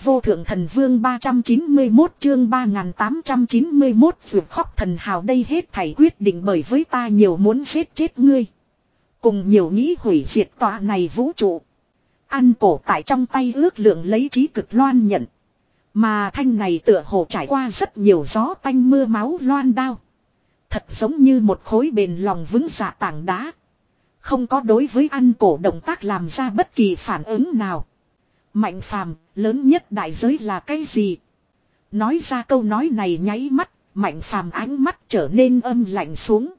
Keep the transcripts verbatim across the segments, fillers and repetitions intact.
vô thượng thần vương ba trăm chín mươi mốt chương ba nghìn tám trăm chín mươi mốt vượt khóc thần hào đây hết thảy quyết định bởi với ta nhiều muốn giết chết ngươi. Cùng nhiều nghĩ hủy diệt tòa này vũ trụ. Ăn cổ tại trong tay ước lượng lấy trí cực loan nhận. Mà thanh này tựa hồ trải qua rất nhiều gió tanh mưa máu loan đao. Thật giống như một khối bền lòng vững dạ tảng đá. Không có đối với ăn cổ động tác làm ra bất kỳ phản ứng nào. Mạnh phàm, lớn nhất đại giới là cái gì? Nói ra câu nói này nháy mắt, mạnh phàm ánh mắt trở nên âm lạnh xuống.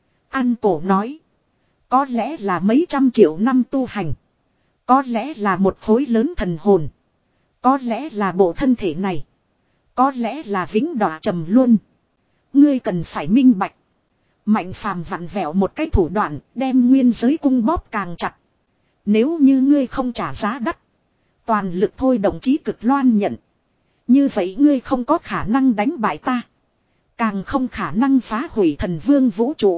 Ăn cổ nói. Có lẽ là mấy trăm triệu năm tu hành. Có lẽ là một khối lớn thần hồn. Có lẽ là bộ thân thể này. Có lẽ là vĩnh đọa trầm luân. Ngươi cần phải minh bạch. Mạnh phàm vặn vẹo một cái thủ đoạn, đem nguyên giới cung bóp càng chặt. Nếu như ngươi không trả giá đắt, toàn lực thôi đồng chí cực loan nhận. Như vậy ngươi không có khả năng đánh bại ta. Càng không khả năng phá hủy thần vương vũ trụ.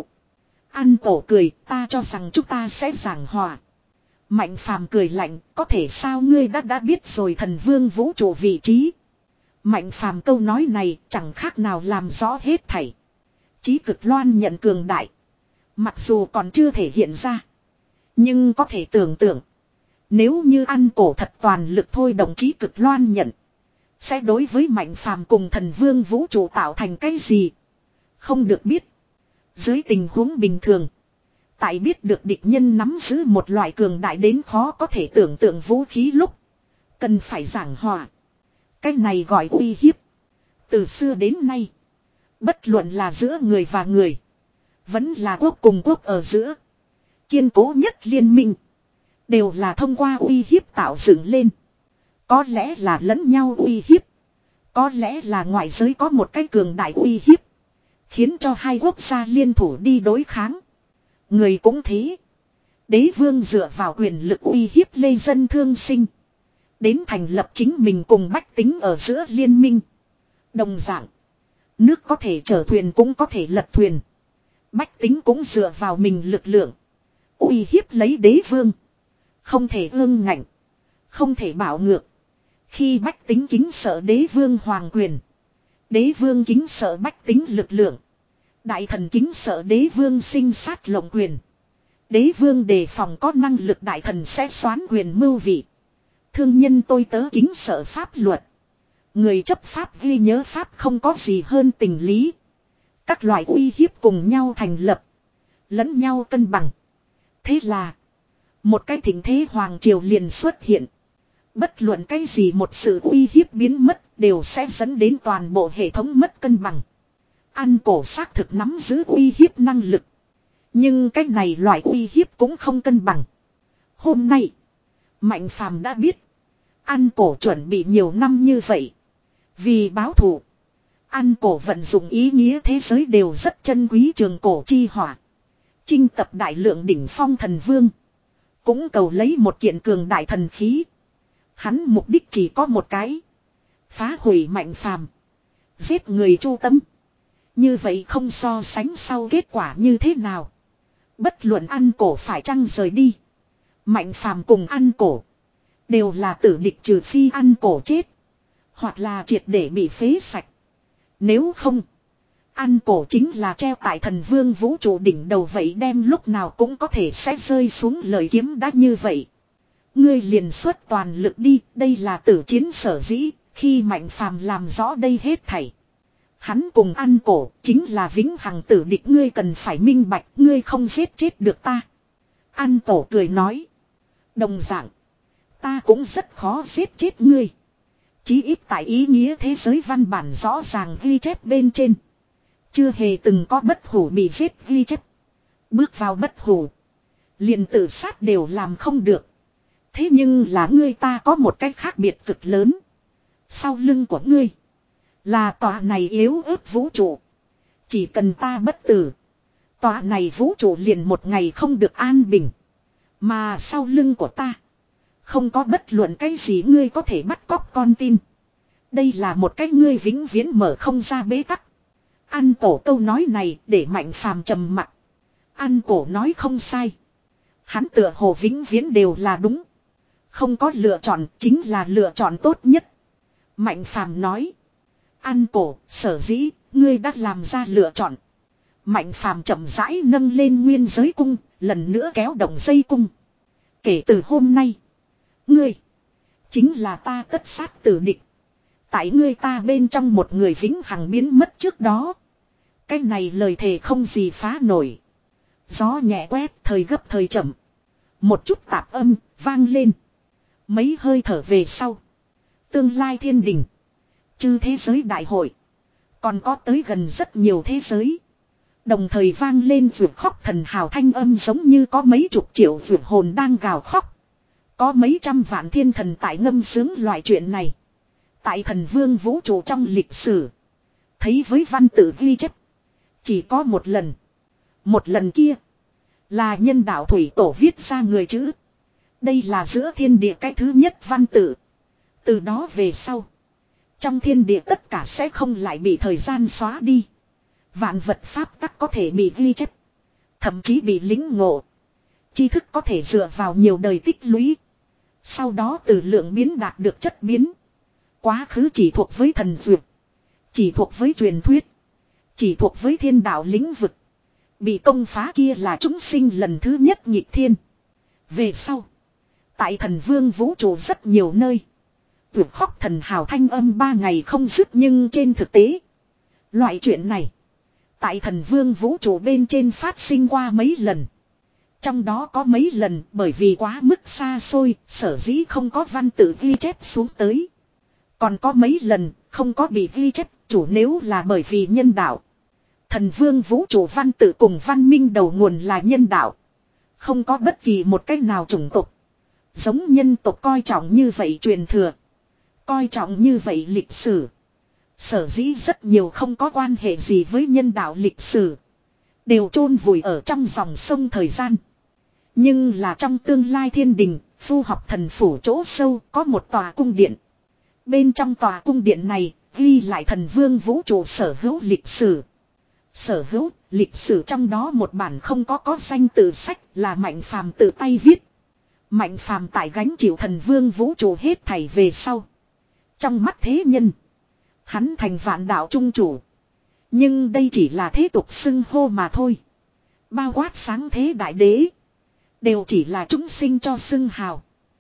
Ăn cổ cười, ta cho rằng chúng ta sẽ giảng hòa. Mạnh phàm cười lạnh, có thể sao ngươi đã đã biết rồi thần vương vũ trụ vị trí. Mạnh phàm câu nói này chẳng khác nào làm rõ hết thảy. Chí cực loan nhận cường đại. Mặc dù còn chưa thể hiện ra. Nhưng có thể tưởng tượng. Nếu như ăn cổ thật toàn lực thôi đồng chí cực loan nhận. Sẽ đối với mạnh phàm cùng thần vương vũ trụ tạo thành cái gì? Không được biết. Dưới tình huống bình thường. Tại biết được địch nhân nắm giữ một loại cường đại đến khó có thể tưởng tượng vũ khí lúc. Cần phải giảng hòa. Cái này gọi uy hiếp. Từ xưa đến nay. Bất luận là giữa người và người. Vẫn là quốc cùng quốc ở giữa. Kiên cố nhất liên minh. Đều là thông qua uy hiếp tạo dựng lên. Có lẽ là lẫn nhau uy hiếp. Có lẽ là ngoại giới có một cái cường đại uy hiếp. Khiến cho hai quốc gia liên thủ đi đối kháng. Người cũng thế. Đế vương dựa vào quyền lực uy hiếp lê dân thương sinh. Đến thành lập chính mình cùng bách tính ở giữa liên minh. Đồng dạng. Nước có thể chở thuyền cũng có thể lật thuyền. Bách tính cũng dựa vào mình lực lượng. Uy hiếp lấy đế vương. Không thể ương ngạnh. Không thể bảo ngược. Khi bách tính kính sợ đế vương hoàng quyền. Đế vương kính sợ bách tính lực lượng. Đại thần kính sợ đế vương sinh sát lộng quyền. Đế vương đề phòng có năng lực đại thần sẽ xoán quyền mưu vị. Thương nhân tôi tớ kính sợ pháp luật. Người chấp pháp ghi nhớ pháp không có gì hơn tình lý. Các loại uy hiếp cùng nhau thành lập. Lẫn nhau cân bằng. Thế là. Một cái thịnh thế hoàng triều liền xuất hiện. Bất luận cái gì một sự uy hiếp biến mất đều sẽ dẫn đến toàn bộ hệ thống mất cân bằng. Ăn cổ xác thực nắm giữ uy hiếp năng lực. Nhưng cái này loại uy hiếp cũng không cân bằng. Hôm nay. Mạnh phàm đã biết. Ăn cổ chuẩn bị nhiều năm như vậy. Vì báo thù. Ăn cổ vận dụng ý nghĩa thế giới đều rất chân quý trường cổ chi hỏa. Chinh tập đại lượng đỉnh phong thần vương. Cũng cầu lấy một kiện cường đại thần khí. Hắn mục đích chỉ có một cái. Phá hủy mạnh phàm. Giết người chu tâm. Như vậy không so sánh sau kết quả như thế nào. Bất luận ăn cổ phải chăng rời đi. Mạnh phàm cùng ăn cổ. Đều là tử địch trừ phi ăn cổ chết. Hoặc là triệt để bị phế sạch. Nếu không. Ăn cổ chính là treo tại thần vương vũ trụ đỉnh đầu vậy đem lúc nào cũng có thể sẽ rơi xuống lời kiếm đá như vậy. Ngươi liền xuất toàn lực đi. Đây là tử chiến sở dĩ. Khi mạnh phàm làm rõ đây hết thảy. Hắn cùng ăn cổ chính là vĩnh hằng tử địch ngươi cần phải minh bạch ngươi không giết chết được ta. Ăn cổ cười nói. Đồng dạng. Ta cũng rất khó giết chết ngươi. Chí ít tại ý nghĩa thế giới văn bản rõ ràng ghi chép bên trên. Chưa hề từng có bất hủ bị giết ghi chép. Bước vào bất hủ. Liền tự sát đều làm không được. Thế nhưng là ngươi ta có một cách khác biệt cực lớn. Sau lưng của ngươi. Là tòa này yếu ớt vũ trụ. Chỉ cần ta bất tử. Tòa này vũ trụ liền một ngày không được an bình. Mà sau lưng của ta. Không có bất luận cái gì ngươi có thể bắt cóc con tin. Đây là một cách ngươi vĩnh viễn mở không ra bế tắc. Ăn cổ câu nói này để mạnh phàm trầm mặc. Ăn cổ nói không sai. Hắn tựa hồ vĩnh viễn đều là đúng. Không có lựa chọn chính là lựa chọn tốt nhất. Mạnh phàm nói. Ăn cổ, sở dĩ, ngươi đã làm ra lựa chọn. Mạnh phàm chậm rãi nâng lên nguyên giới cung, lần nữa kéo động dây cung. Kể từ hôm nay, ngươi chính là ta tất sát tử địch. Tại ngươi ta bên trong một người vĩnh hằng biến mất trước đó. Cái này lời thề không gì phá nổi. Gió nhẹ quét, thời gấp thời chậm. Một chút tạp âm, vang lên. Mấy hơi thở về sau. Tương lai thiên đình. Chư thế giới đại hội. Còn có tới gần rất nhiều thế giới. Đồng thời vang lên vượt khóc thần hào thanh âm giống như có mấy chục triệu vượt hồn đang gào khóc. Có mấy trăm vạn thiên thần tại ngâm sướng loại chuyện này. Tại thần vương vũ trụ trong lịch sử. Thấy với văn tự ghi chép. Chỉ có một lần. Một lần kia. Là nhân đạo thủy tổ viết ra người chữ. Đây là giữa thiên địa cái thứ nhất văn tự. Từ đó về sau. Trong thiên địa tất cả sẽ không lại bị thời gian xóa đi. Vạn vật pháp tắc có thể bị ghi chép. Thậm chí bị lính ngộ. Tri thức có thể dựa vào nhiều đời tích lũy. Sau đó từ lượng biến đạt được chất biến. Quá khứ chỉ thuộc với thần dược. Chỉ thuộc với truyền thuyết. Chỉ thuộc với thiên đạo lĩnh vực. Bị công phá kia là chúng sinh lần thứ nhất nghịch thiên. Về sau. Tại thần vương vũ trụ rất nhiều nơi. Vượt khóc thần hào thanh âm ba ngày không dứt nhưng trên thực tế. Loại chuyện này. Tại thần vương vũ trụ bên trên phát sinh qua mấy lần. Trong đó có mấy lần bởi vì quá mức xa xôi, sở dĩ không có văn tự ghi chép xuống tới. Còn có mấy lần không có bị ghi chép, chủ nếu là bởi vì nhân đạo. Thần vương vũ trụ văn tự cùng văn minh đầu nguồn là nhân đạo. Không có bất kỳ một cách nào chủng tộc. Giống nhân tộc coi trọng như vậy truyền thừa. Coi trọng như vậy lịch sử. Sở dĩ rất nhiều không có quan hệ gì với nhân đạo lịch sử. Đều chôn vùi ở trong dòng sông thời gian. Nhưng là trong tương lai thiên đình, phu học thần phủ chỗ sâu có một tòa cung điện. Bên trong tòa cung điện này, ghi lại thần vương vũ trụ sở hữu lịch sử. Sở hữu, lịch sử trong đó một bản không có có danh tự sách là Mạnh Phàm tự tay viết. Mạnh Phàm tại gánh chịu thần vương vũ trụ hết thảy về sau. Trong mắt thế nhân, hắn thành vạn đạo trung chủ. Nhưng đây chỉ là thế tục xưng hô mà thôi. Bao quát sáng thế đại đế. Đều chỉ là chúng sinh cho xưng hào.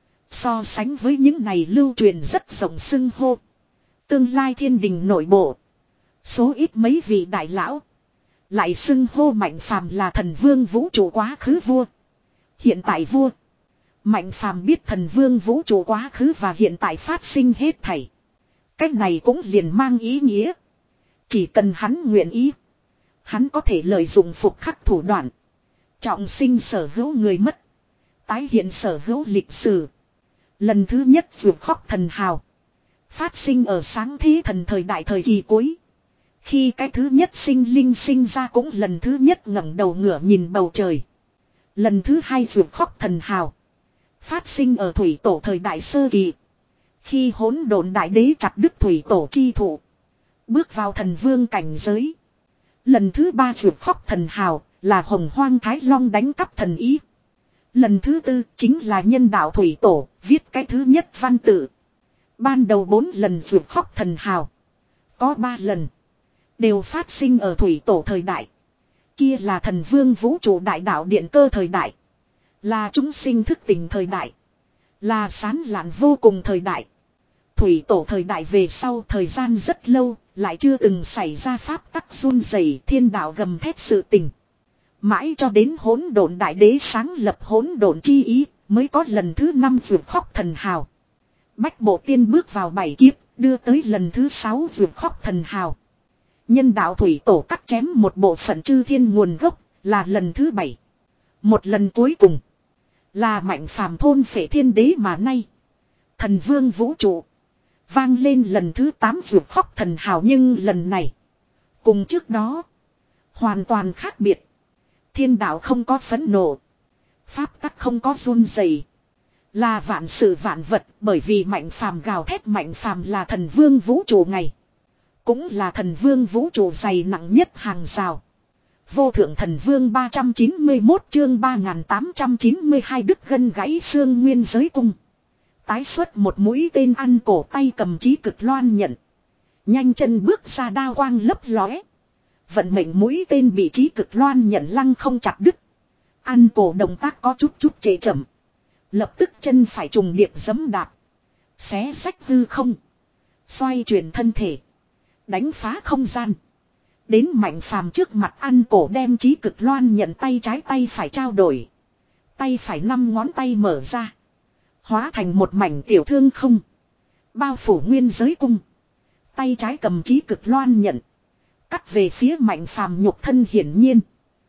So sánh với những này lưu truyền rất rộng xưng hô. Tương lai thiên đình nội bộ. Số ít mấy vị đại lão. Lại xưng hô Mạnh Phàm là thần vương vũ trụ quá khứ vua. Hiện tại vua. Mạnh Phàm biết thần vương vũ trụ quá khứ và hiện tại phát sinh hết thảy. Cách này cũng liền mang ý nghĩa. Chỉ cần hắn nguyện ý. Hắn có thể lợi dụng phục khắc thủ đoạn. Trọng sinh sở hữu người mất. Tái hiện sở hữu lịch sử. Lần thứ nhất vượt khóc thần hào. Phát sinh ở sáng thế thần thời đại thời kỳ cuối. Khi cái thứ nhất sinh linh sinh ra cũng lần thứ nhất ngẩng đầu ngửa nhìn bầu trời. Lần thứ hai vượt khóc thần hào. Phát sinh ở thủy tổ thời đại sơ kỳ. Khi hỗn độn đại đế chặt đứt thủy tổ chi thụ. Bước vào thần vương cảnh giới. Lần thứ ba vượt khóc thần hào là hồng hoang thái long đánh cắp thần ý. Lần thứ tư chính là nhân đạo thủy tổ viết cái thứ nhất văn tự. Ban đầu bốn lần vượt khóc thần hào. Có ba lần. Đều phát sinh ở thủy tổ thời đại. Kia là thần vương vũ trụ đại đạo điện cơ thời đại. Là chúng sinh thức tỉnh thời đại. Là sán lạn vô cùng thời đại. Thủy tổ thời đại về sau thời gian rất lâu. Lại chưa từng xảy ra pháp tắc run rẩy thiên đạo gầm thét sự tình. Mãi cho đến hỗn độn đại đế sáng lập hỗn độn chi ý. Mới có lần thứ năm vượt khóc thần hào. Bách bộ tiên bước vào bảy kiếp. Đưa tới lần thứ sáu vượt khóc thần hào. Nhân đạo thủy tổ cắt chém một bộ phận chư thiên nguồn gốc. Là lần thứ bảy. Một lần cuối cùng. Là Mạnh Phàm thôn phệ thiên đế mà nay. Thần vương vũ trụ. Vang lên lần thứ tám vượt khóc thần hào nhưng lần này. Cùng trước đó. Hoàn toàn khác biệt. Thiên đạo không có phẫn nộ. Pháp tắc không có run rẩy. Là vạn sự vạn vật bởi vì Mạnh Phàm gào thét Mạnh Phàm là thần vương vũ trụ ngày. Cũng là thần vương vũ trụ dày nặng nhất hàng rào. Vô thượng thần vương ba trăm chín mươi mốt chương ba nghìn tám trăm chín mươi hai đức gân gãy xương nguyên giới cung. Tái xuất một mũi tên ăn cổ tay cầm chí cực loan nhận. Nhanh chân bước ra đao quang lấp lóe. Vận mệnh mũi tên bị chí cực loan nhận lăng không chặt đứt. Ăn cổ động tác có chút chút trễ chậm. Lập tức chân phải trùng điệp giẫm đạp. Xé sách hư không. Xoay chuyển thân thể. Đánh phá không gian. Đến Mạnh Phàm trước mặt ăn cổ đem chí cực loan nhận tay trái tay phải trao đổi. Tay phải năm ngón tay mở ra. Hóa thành một mảnh tiểu thương không. Bao phủ nguyên giới cung. Tay trái cầm chí cực loan nhận. Cắt về phía Mạnh Phàm nhục thân hiển nhiên.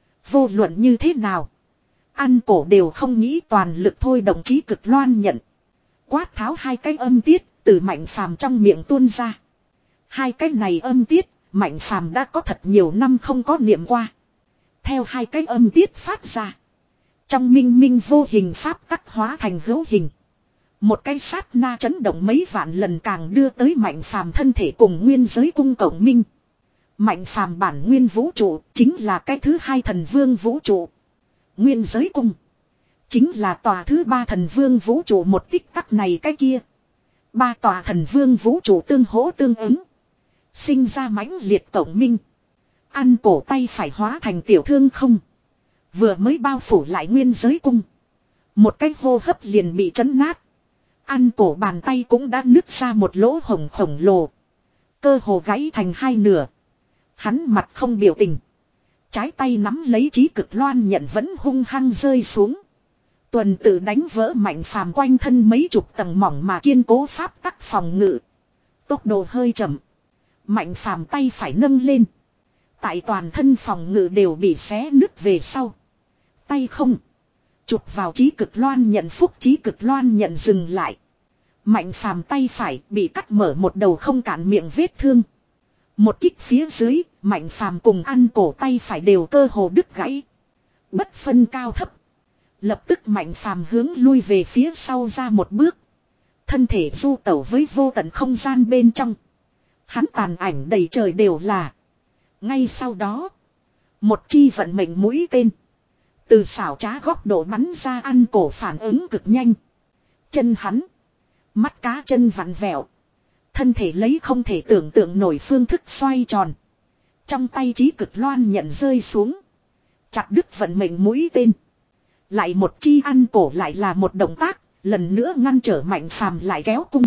Vô luận như thế nào. Ăn cổ đều không nghĩ toàn lực thôi đồng chí cực loan nhận. Quát tháo hai cái âm tiết từ Mạnh Phàm trong miệng tuôn ra. Hai cái này âm tiết, Mạnh Phàm đã có thật nhiều năm không có niệm qua. Theo hai cái âm tiết phát ra. Trong minh minh vô hình pháp tắc hóa thành hữu hình. Một cái sát na chấn động mấy vạn lần càng đưa tới Mạnh Phàm thân thể cùng nguyên giới cung cộng minh. Mạnh Phàm bản nguyên vũ trụ chính là cái thứ hai thần vương vũ trụ. Nguyên giới cung chính là tòa thứ ba thần vương vũ trụ một tích tắc này cái kia. Ba tòa thần vương vũ trụ tương hỗ tương ứng. Sinh ra mãnh liệt cộng minh. Ăn cổ tay phải hóa thành tiểu thương không. Vừa mới bao phủ lại nguyên giới cung. Một cái hô hấp liền bị chấn nát. Ăn cổ bàn tay cũng đã nứt ra một lỗ hổng khổng lồ. Cơ hồ gãy thành hai nửa. Hắn mặt không biểu tình. Trái tay nắm lấy chí cực loan nhận vẫn hung hăng rơi xuống. Tuần tự đánh vỡ Mạnh Phàm quanh thân mấy chục tầng mỏng mà kiên cố pháp tắc phòng ngự. Tốc độ hơi chậm. Mạnh Phàm tay phải nâng lên. Tại toàn thân phòng ngự đều bị xé nứt về sau. Tay không. Chụp vào chí cực loan nhận phúc chí cực loan nhận dừng lại. Mạnh Phàm tay phải bị cắt mở một đầu không cản miệng vết thương. Một kích phía dưới, Mạnh Phàm cùng ăn cổ tay phải đều cơ hồ đứt gãy. Bất phân cao thấp. Lập tức Mạnh Phàm hướng lui về phía sau ra một bước. Thân thể du tẩu với vô tận không gian bên trong. Hắn tàn ảnh đầy trời đều là. Ngay sau đó, một chi vận mệnh mũi tên. Từ xảo trá góc độ bắn ra ăn cổ phản ứng cực nhanh. Chân hắn. Mắt cá chân vặn vẹo. Thân thể lấy không thể tưởng tượng nổi phương thức xoay tròn. Trong tay chí cực loan nhận rơi xuống. Chặt đứt vận mệnh mũi tên. Lại một chi ăn cổ lại là một động tác. Lần nữa ngăn trở Mạnh Phàm lại kéo cung.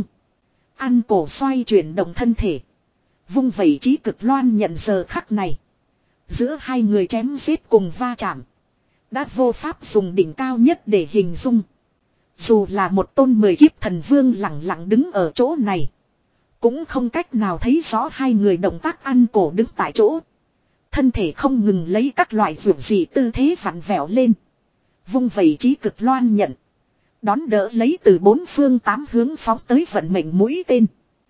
Ăn cổ xoay chuyển động thân thể. Vung vẩy chí cực loan nhận giờ khắc này. Giữa hai người chém giết cùng va chạm. Đã vô pháp dùng đỉnh cao nhất để hình dung. Dù là một tôn mười kiếp thần vương lặng lặng đứng ở chỗ này. Cũng không cách nào thấy rõ hai người động tác ăn cổ đứng tại chỗ. Thân thể không ngừng lấy các loại vượt dị tư thế vặn vẹo lên. Vung vẩy chí cực loan nhận. Đón đỡ lấy từ bốn phương tám hướng phóng tới vận mệnh mũi tên.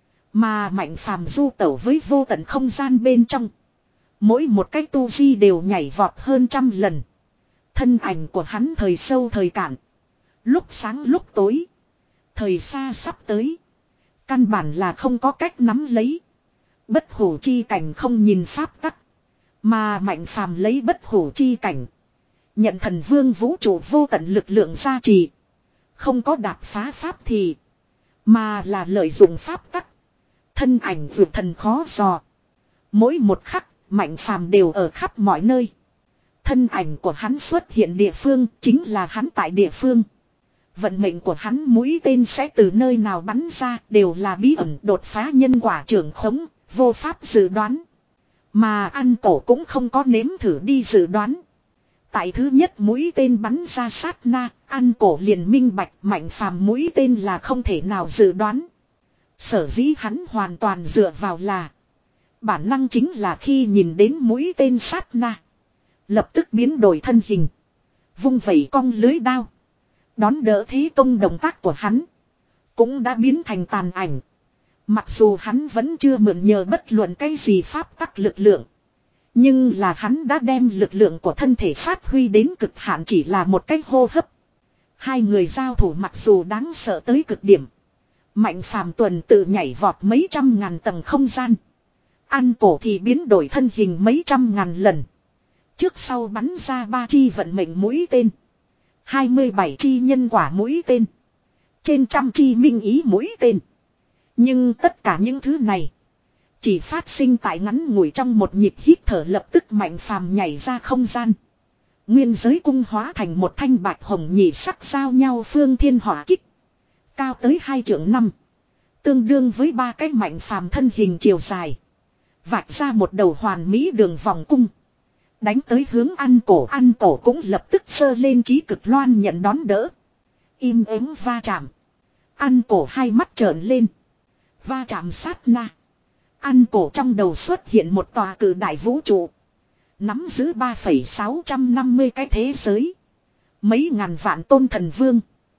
Mà Mạnh Phàm du tẩu với vô tận không gian bên trong. Mỗi một cái tu vi đều nhảy vọt hơn trăm lần. Thân ảnh của hắn thời sâu thời cạn. Lúc sáng lúc tối. Thời xa sắp tới. Căn bản là không có cách nắm lấy. Bất hủ chi cảnh không nhìn pháp tắc. Mà Mạnh Phàm lấy bất hủ chi cảnh. Nhận thần vương vũ trụ vô tận lực lượng gia trì. Không có đạp phá pháp thì. Mà là lợi dụng pháp tắc. Thân ảnh vượt thần khó dò. Mỗi một khắc, Mạnh Phàm đều ở khắp mọi nơi. Thân ảnh của hắn xuất hiện địa phương chính là hắn tại địa phương. Vận mệnh của hắn mũi tên sẽ từ nơi nào bắn ra đều là bí ẩn đột phá nhân quả trưởng khống, vô pháp dự đoán. Mà ăn cổ cũng không có nếm thử đi dự đoán. Tại thứ nhất mũi tên bắn ra sát na, ăn cổ liền minh bạch Mạnh Phàm mũi tên là không thể nào dự đoán. Sở dĩ hắn hoàn toàn dựa vào là bản năng chính là khi nhìn đến mũi tên sát na. Lập tức biến đổi thân hình. Vung vẩy cong lưới đao. Đón đỡ thế công động tác của hắn. Cũng đã biến thành tàn ảnh. Mặc dù hắn vẫn chưa mượn nhờ bất luận cái gì pháp tắc lực lượng. Nhưng là hắn đã đem lực lượng của thân thể phát huy đến cực hạn chỉ là một cái hô hấp. Hai người giao thủ mặc dù đáng sợ tới cực điểm. Mạnh Phàm tuần tự nhảy vọt mấy trăm ngàn tầng không gian. Ăn cổ thì biến đổi thân hình mấy trăm ngàn lần. Trước sau bắn ra ba chi vận mệnh mũi tên. hai mươi bảy chi nhân quả mũi tên. Trên trăm chi minh ý mũi tên. Nhưng tất cả những thứ này chỉ phát sinh tại ngắn ngủi trong một nhịp hít thở, lập tức Mạnh Phàm nhảy ra không gian. Nguyên giới cung hóa thành một thanh bạch hồng nhị sắc giao nhau phương thiên hỏa kích. Cao tới hai trượng năm. Tương đương với ba cái Mạnh Phàm thân hình chiều dài. Vạch ra một đầu hoàn mỹ đường vòng cung. Đánh tới hướng Ăn Cổ. Ăn Cổ cũng lập tức giơ lên chí cực loan nhận đón đỡ. Im ắng va chạm. Ăn Cổ hai mắt trợn lên. Va chạm sát na. Ăn Cổ trong đầu xuất hiện một tòa cử đại vũ trụ. Nắm giữ ba phẩy sáu trăm năm mươi cái thế giới. Mấy ngàn vạn tôn thần vương.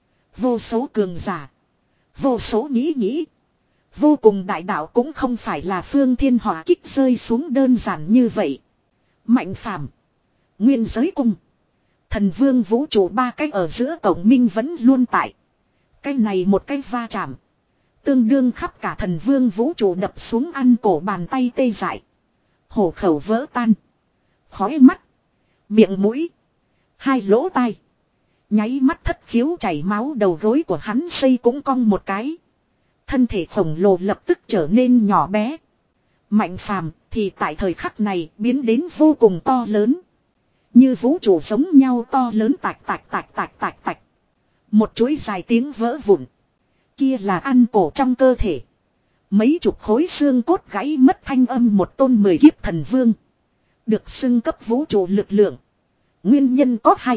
Vô số cường giả. Vô số nghĩ nghĩ. Vô cùng đại đạo cũng không phải là phương thiên hỏa kích rơi xuống đơn giản như vậy. Mạnh Phàm, nguyên giới cung, thần vương vũ trụ ba cái ở giữa cổng minh vẫn luôn tại. Cái này một cái va chạm. Tương đương khắp cả thần vương vũ trụ đập xuống Ăn Cổ bàn tay tê dại. Hổ khẩu vỡ tan. Khói mắt. Miệng mũi. Hai lỗ tai. Nháy mắt thất khiếu chảy máu, đầu gối của hắn xây cũng cong một cái. Thân thể khổng lồ lập tức trở nên nhỏ bé. Mạnh Phàm thì tại thời khắc này biến đến vô cùng to lớn. Như vũ trụ giống nhau to lớn, tạch tạch tạch tạch tạch tạch. Một chuỗi dài tiếng vỡ vụn. Kia là Ăn Cổ trong cơ thể. Mấy chục khối xương cốt gãy mất thanh âm một tôn mười kiếp thần vương. Được xưng cấp vũ trụ lực lượng. Nguyên nhân có hai.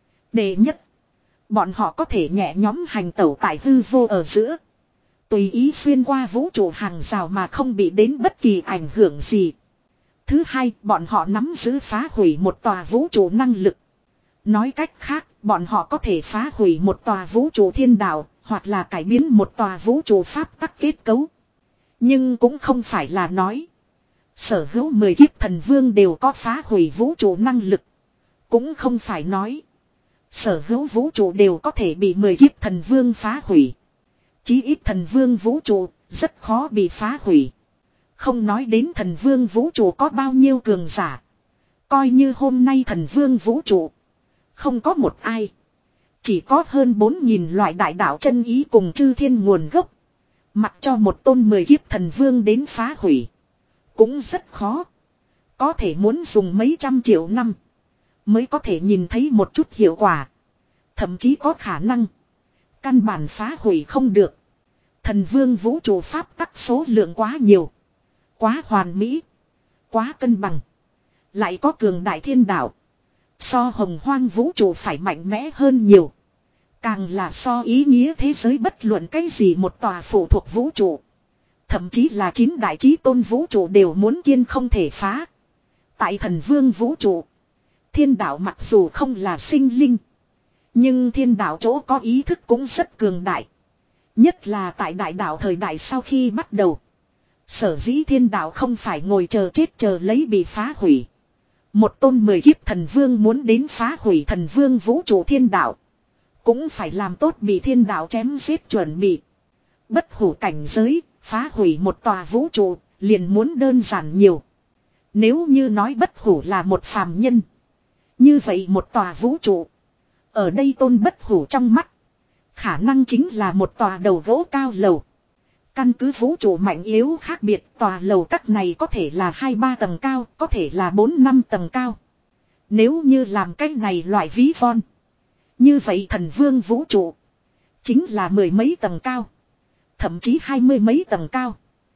Đệ nhất, bọn họ có thể nhẹ nhóm hành tẩu tại hư vô ở giữa. Tùy ý xuyên qua vũ trụ hàng rào mà không bị đến bất kỳ ảnh hưởng gì. Thứ hai, bọn họ nắm giữ phá hủy một tòa vũ trụ năng lực. Nói cách khác, bọn họ có thể phá hủy một tòa vũ trụ thiên đạo, hoặc là cải biến một tòa vũ trụ pháp tắc kết cấu. Nhưng cũng không phải là nói sở hữu mười kiếp thần vương đều có phá hủy vũ trụ năng lực. Cũng không phải nói sở hữu vũ trụ đều có thể bị mười kiếp thần vương phá hủy. Chí ít thần vương vũ trụ rất khó bị phá hủy. Không nói đến thần vương vũ trụ có bao nhiêu cường giả. Coi như hôm nay thần vương vũ trụ không có một ai. Chỉ có hơn bốn nghìn loại đại đạo chân ý cùng chư thiên nguồn gốc. Mặc cho một tôn mười kiếp thần vương đến phá hủy cũng rất khó. Có thể muốn dùng mấy trăm triệu năm mới có thể nhìn thấy một chút hiệu quả. Thậm chí có khả năng căn bản phá hủy không được. Thần vương vũ trụ pháp tắc số lượng quá nhiều, quá hoàn mỹ, quá cân bằng. Lại có cường đại thiên đạo. So hồng hoang vũ trụ phải mạnh mẽ hơn nhiều. Càng là so ý nghĩa thế giới bất luận cái gì một tòa phụ thuộc vũ trụ. Thậm chí là chín đại chí tôn vũ trụ đều muốn kiên không thể phá. Tại thần vương vũ trụ, thiên đạo mặc dù không là sinh linh, nhưng thiên đạo chỗ có ý thức cũng rất cường đại. Nhất là tại đại đạo thời đại sau khi bắt đầu. Sở dĩ thiên đạo không phải ngồi chờ chết chờ lấy bị phá hủy. Một tôn mười kiếp thần vương muốn đến phá hủy thần vương vũ trụ thiên đạo, cũng phải làm tốt bị thiên đạo chém giết chuẩn bị. Bất hủ cảnh giới, phá hủy một tòa vũ trụ, liền muốn đơn giản nhiều. Nếu như nói bất hủ là một phàm nhân, như vậy một tòa vũ trụ, ở đây tôn bất hủ trong mắt, khả năng chính là một tòa đầu gỗ cao lầu. Căn cứ vũ trụ mạnh yếu khác biệt, tòa lầu các này có thể là hai ba tầng cao, có thể là bốn năm tầng cao. Nếu như làm cái này loại ví von, như vậy thần vương vũ trụ chính là mười mấy tầng cao, thậm chí hai mươi mấy tầng cao.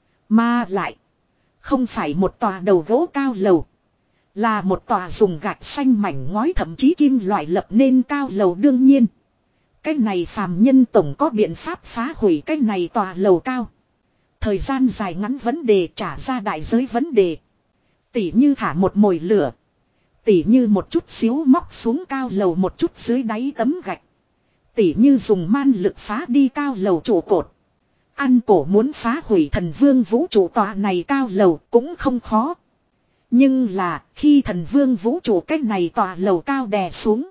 Mà lại không phải một tòa đầu gỗ cao lầu, là một tòa dùng gạch xanh mảnh ngói thậm chí kim loại lập nên cao lầu. Đương nhiên, cái này phàm nhân tổng có biện pháp phá hủy cái này tòa lầu cao. Thời gian dài ngắn vấn đề, trả ra đại giới vấn đề. Tỉ như thả một mồi lửa, tỉ như một chút xíu móc xuống cao lầu một chút dưới đáy tấm gạch, tỉ như dùng man lực phá đi cao lầu trụ cột. Ăn Cổ muốn phá hủy thần vương vũ trụ tòa này cao lầu cũng không khó. Nhưng là khi thần vương vũ trụ cách này tòa lầu cao đè xuống,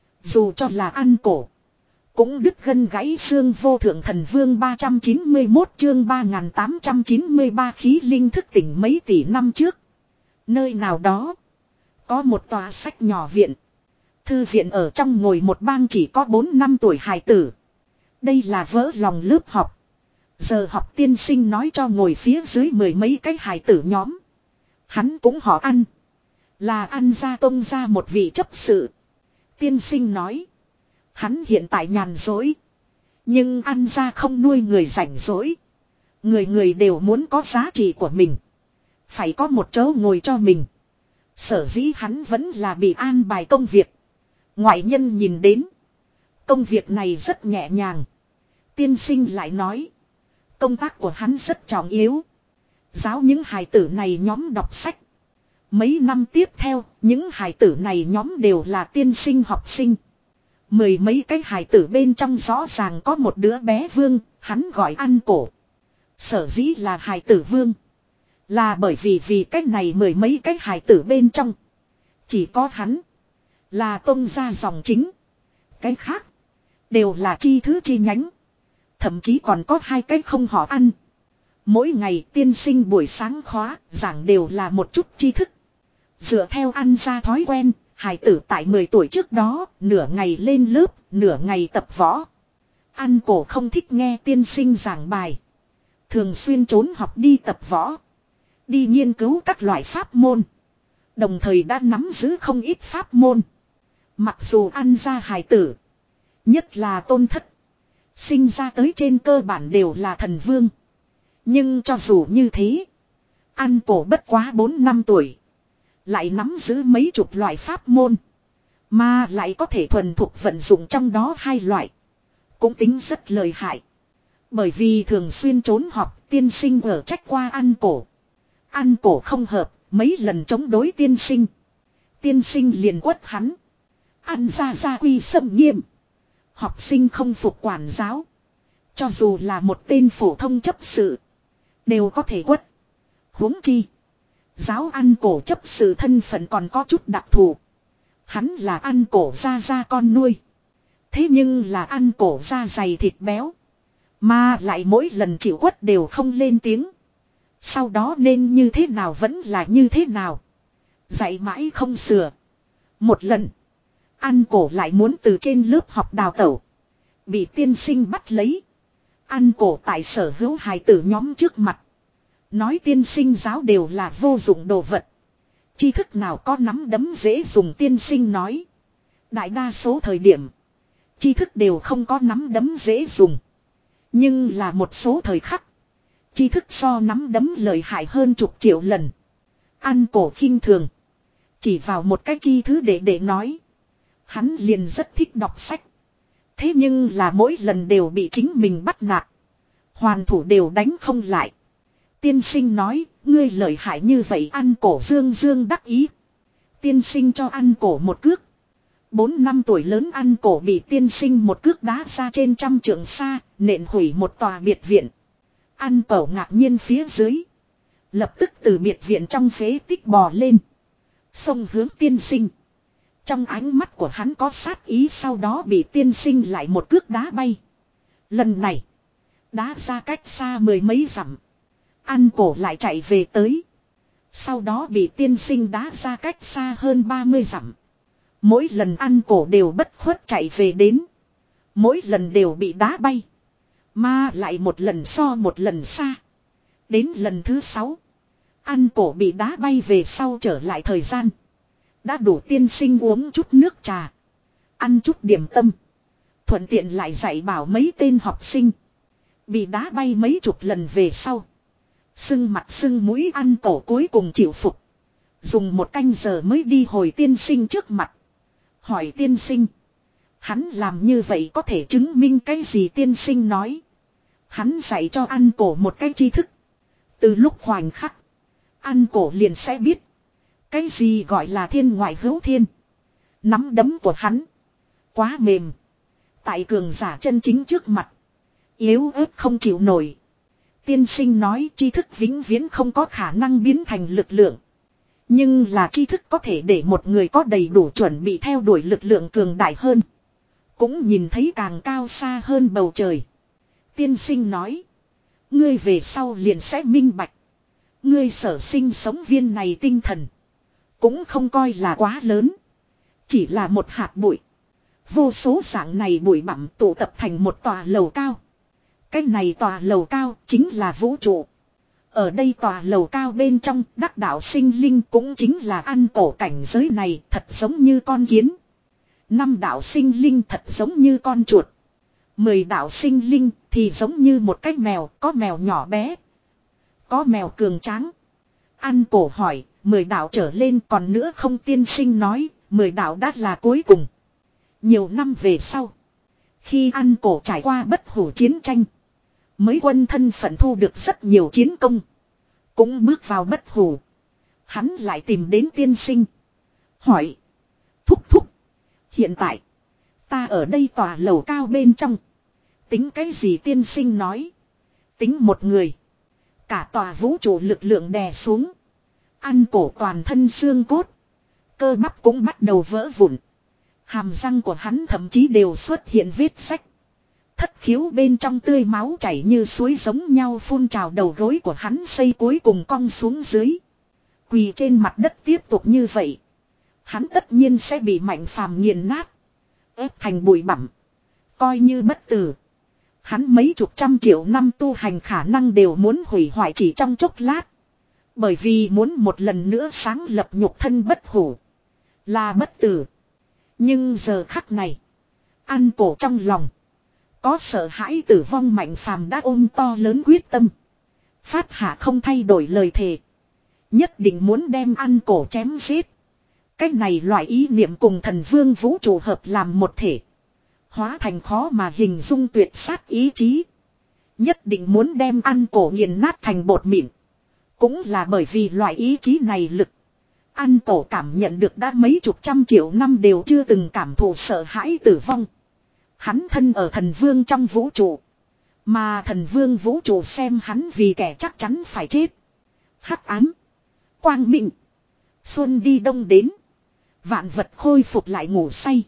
dù cho là Ăn Cổ cũng đứt gân gãy xương. Vô thượng thần vương ba trăm chín mươi mốt chương ba nghìn tám trăm chín mươi ba khí linh thức tỉnh. Mấy tỷ năm trước, nơi nào đó có một tòa sách nhỏ viện. Thư viện ở trong ngồi một bang chỉ có bốn năm tuổi hài tử. Đây là vỡ lòng lớp học. Giờ học tiên sinh nói cho ngồi phía dưới mười mấy cái hài tử nhóm. Hắn cũng họ ăn. Là ăn ra tông ra một vị chấp sự. Tiên sinh nói. Hắn hiện tại nhàn dối. Nhưng ăn ra không nuôi người rảnh rỗi. Người người đều muốn có giá trị của mình. Phải có một chỗ ngồi cho mình. Sở dĩ hắn vẫn là bị an bài công việc. Ngoại nhân nhìn đến. Công việc này rất nhẹ nhàng. Tiên sinh lại nói. Công tác của hắn rất trọng yếu. Giáo những hài tử này nhóm đọc sách. Mấy năm tiếp theo, những hài tử này nhóm đều là tiên sinh học sinh. Mười mấy cái hài tử bên trong rõ ràng có một đứa bé vương, hắn gọi ăn cổ. Sở dĩ là hài tử vương. Là bởi vì vì cái này mười mấy cái hài tử bên trong. Chỉ có hắn. Là tông ra dòng chính. Cái khác. Đều là chi thứ chi nhánh. Thậm chí còn có hai cái không họ ăn. Mỗi ngày tiên sinh buổi sáng khóa giảng đều là một chút tri thức. Dựa theo ăn ra thói quen, hài tử tại mười tuổi trước đó, nửa ngày lên lớp, nửa ngày tập võ. Ăn cổ không thích nghe tiên sinh giảng bài. Thường xuyên trốn học đi tập võ. Đi nghiên cứu các loại pháp môn. Đồng thời đã nắm giữ không ít pháp môn. Mặc dù ăn ra hài tử. Nhất là tôn thất. Sinh ra tới trên cơ bản đều là thần vương. Nhưng cho dù như thế. Ăn cổ bất quá bốn năm tuổi. Lại nắm giữ mấy chục loại pháp môn. Mà lại có thể thuần thục vận dụng trong đó hai loại. Cũng tính rất lợi hại. Bởi vì thường xuyên trốn học tiên sinh ở trách qua ăn cổ. Ăn cổ không hợp, mấy lần chống đối tiên sinh. Tiên sinh liền quất hắn. Ăn ra gia quy xâm nghiêm. Học sinh không phục quản giáo. Cho dù là một tên phổ thông chấp sự. Đều có thể quất. Huống chi. Giáo ăn cổ chấp sự thân phận còn có chút đặc thù. Hắn là ăn cổ ra ra con nuôi. Thế nhưng là ăn cổ da dày thịt béo. Mà lại mỗi lần chịu quất đều không lên tiếng. Sau đó nên như thế nào vẫn là như thế nào. Dạy mãi không sửa. Một lần. Ăn cổ lại muốn từ trên lớp học đào tẩu. Bị tiên sinh bắt lấy. Ăn cổ tại sở hữu hài tử nhóm trước mặt. Nói tiên sinh giáo đều là vô dụng đồ vật. Tri thức nào có nắm đấm dễ dùng tiên sinh nói. Đại đa số thời điểm. Tri thức đều không có nắm đấm dễ dùng. Nhưng là một số thời khắc. Tri thức so nắm đấm lợi hại hơn chục triệu lần. Ăn cổ khinh thường. Chỉ vào một cái chi thứ để để nói. Hắn liền rất thích đọc sách. Thế nhưng là mỗi lần đều bị chính mình bắt nạt. Hoàn thủ đều đánh không lại. Tiên sinh nói, ngươi lợi hại như vậy ăn cổ dương dương đắc ý. Tiên sinh cho ăn cổ một cước. Bốn năm tuổi lớn ăn cổ bị tiên sinh một cước đá ra trên trăm trượng xa, nện hủy một tòa biệt viện. Ăn cổ ngạc nhiên phía dưới. Lập tức từ biệt viện trong phế tích bò lên. Xông hướng tiên sinh. Trong ánh mắt của hắn có sát ý sau đó bị tiên sinh lại một cước đá bay. Lần này, đá ra cách xa mười mấy dặm. Ăn cổ lại chạy về tới. Sau đó bị tiên sinh đá ra cách xa hơn ba mươi dặm. Mỗi lần ăn cổ đều bất khuất chạy về đến. Mỗi lần đều bị đá bay. Mà lại một lần so một lần xa. Đến lần thứ sáu. Ăn cổ bị đá bay về sau trở lại thời gian. Đã đủ tiên sinh uống chút nước trà. Ăn chút điểm tâm. Thuận tiện lại dạy bảo mấy tên học sinh. Bị đá bay mấy chục lần về sau. Sưng mặt sưng mũi ăn cổ cuối cùng chịu phục. Dùng một canh giờ mới đi hồi tiên sinh trước mặt. Hỏi tiên sinh. Hắn làm như vậy có thể chứng minh cái gì tiên sinh nói. Hắn dạy cho ăn cổ một cái tri thức. Từ lúc khoảnh khắc. Ăn cổ liền sẽ biết. Cái gì gọi là thiên ngoại hữu thiên. Nắm đấm của hắn. Quá mềm. Tại cường giả chân chính trước mặt. Yếu ớt không chịu nổi. Tiên sinh nói tri thức vĩnh viễn không có khả năng biến thành lực lượng. Nhưng là tri thức có thể để một người có đầy đủ chuẩn bị theo đuổi lực lượng cường đại hơn. Cũng nhìn thấy càng cao xa hơn bầu trời. Tiên sinh nói. Ngươi về sau liền sẽ minh bạch. Ngươi sở sinh sống viên này tinh thần. Cũng không coi là quá lớn. Chỉ là một hạt bụi. Vô số dạng này bụi bặm tụ tập thành một tòa lầu cao. Cái này tòa lầu cao chính là vũ trụ. Ở đây tòa lầu cao bên trong đắc đạo sinh linh cũng chính là ăn cổ cảnh giới này thật giống như con kiến. Năm đạo sinh linh thật giống như con chuột. Mười đạo sinh linh thì giống như một cái mèo, có mèo nhỏ bé, có mèo cường tráng. Ăn cổ hỏi, mười đạo trở lên còn nữa không? Tiên sinh nói, mười đạo đã là cuối cùng. Nhiều năm về sau, khi ăn cổ trải qua bất hủ chiến tranh, mới quân thân phận thu được rất nhiều chiến công, cũng bước vào bất hủ. Hắn lại tìm đến tiên sinh, hỏi, thúc thúc, hiện tại ta ở đây tòa lầu cao bên trong, tính cái gì? Tiên sinh nói, tính một người. Cả tòa vũ trụ lực lượng đè xuống, ăn cổ toàn thân xương cốt, cơ bắp cũng bắt đầu vỡ vụn. Hàm răng của hắn thậm chí đều xuất hiện vết sách. Thất khiếu bên trong tươi máu chảy như suối giống nhau phun trào, đầu gối của hắn xây cuối cùng cong xuống dưới. Quỳ trên mặt đất tiếp tục như vậy, hắn tất nhiên sẽ bị Mạnh Phàm nghiền nát, ép thành bụi bặm. Coi như bất tử, hắn mấy chục trăm triệu năm tu hành khả năng đều muốn hủy hoại chỉ trong chốc lát. Bởi vì muốn một lần nữa sáng lập nhục thân bất hủ, là bất tử. Nhưng giờ khắc này, ăn cổ trong lòng có sợ hãi tử vong. Mạnh Phàm đã ôm to lớn quyết tâm, phát hạ không thay đổi lời thề, nhất định muốn đem ăn cổ chém giết. Cái này loại ý niệm cùng thần vương vũ trụ hợp làm một thể, hóa thành khó mà hình dung tuyệt sát ý chí. Nhất định muốn đem ăn cổ nghiền nát thành bột mịn. Cũng là bởi vì loại ý chí này lực, ăn cổ cảm nhận được đã mấy chục trăm triệu năm đều chưa từng cảm thụ sợ hãi tử vong. Hắn thân ở thần vương trong vũ trụ, mà thần vương vũ trụ xem hắn vì kẻ chắc chắn phải chết. Hắc ám, quang minh, xuân đi đông đến, vạn vật khôi phục lại ngủ say.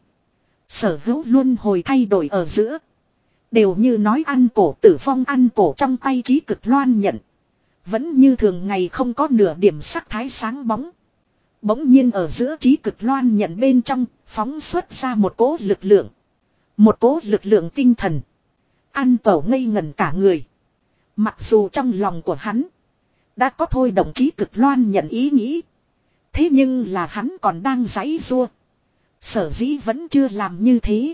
Sở hữu luân hồi thay đổi ở giữa, đều như nói ăn cổ tử vong. Ăn cổ trong tay chí cực loan nhận, vẫn như thường ngày không có nửa điểm sắc thái sáng bóng. Bỗng nhiên ở giữa chí cực loan nhận bên trong, phóng xuất ra một cỗ lực lượng. Một cỗ lực lượng tinh thần. Ăn cổ ngây ngẩn cả người. Mặc dù trong lòng của hắn đã có thôi động chí cực loan nhận ý nghĩ, thế nhưng là hắn còn đang giãy giụa. Sở dĩ vẫn chưa làm như thế.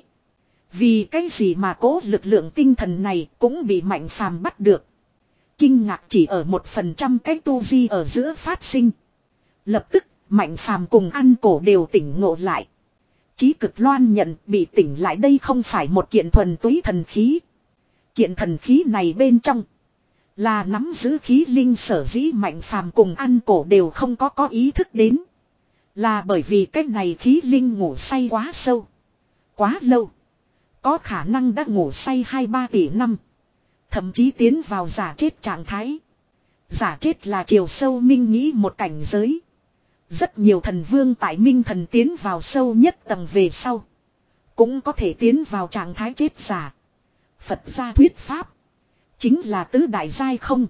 Vì cái gì mà cỗ lực lượng tinh thần này cũng bị Mạnh Phàm bắt được. Kinh ngạc chỉ ở một phần trăm cái tu vi ở giữa phát sinh. Lập tức Mạnh Phàm cùng ăn cổ đều tỉnh ngộ lại. Chí cực loan nhận bị tỉnh lại, đây không phải một kiện thuần túy thần khí. Kiện thần khí này bên trong là nắm giữ khí linh. Sở dĩ Mạnh Phàm cùng ăn cổ đều không có có ý thức đến, là bởi vì cái này khí linh ngủ say quá sâu, quá lâu. Có khả năng đã ngủ say hai ba tỷ năm, thậm chí tiến vào giả chết trạng thái. Giả chết là chiều sâu minh nghĩ một cảnh giới. Rất nhiều thần vương tại minh thần tiến vào sâu nhất tầng về sau, cũng có thể tiến vào trạng thái chết giả. Phật gia thuyết pháp chính là tứ đại giai không.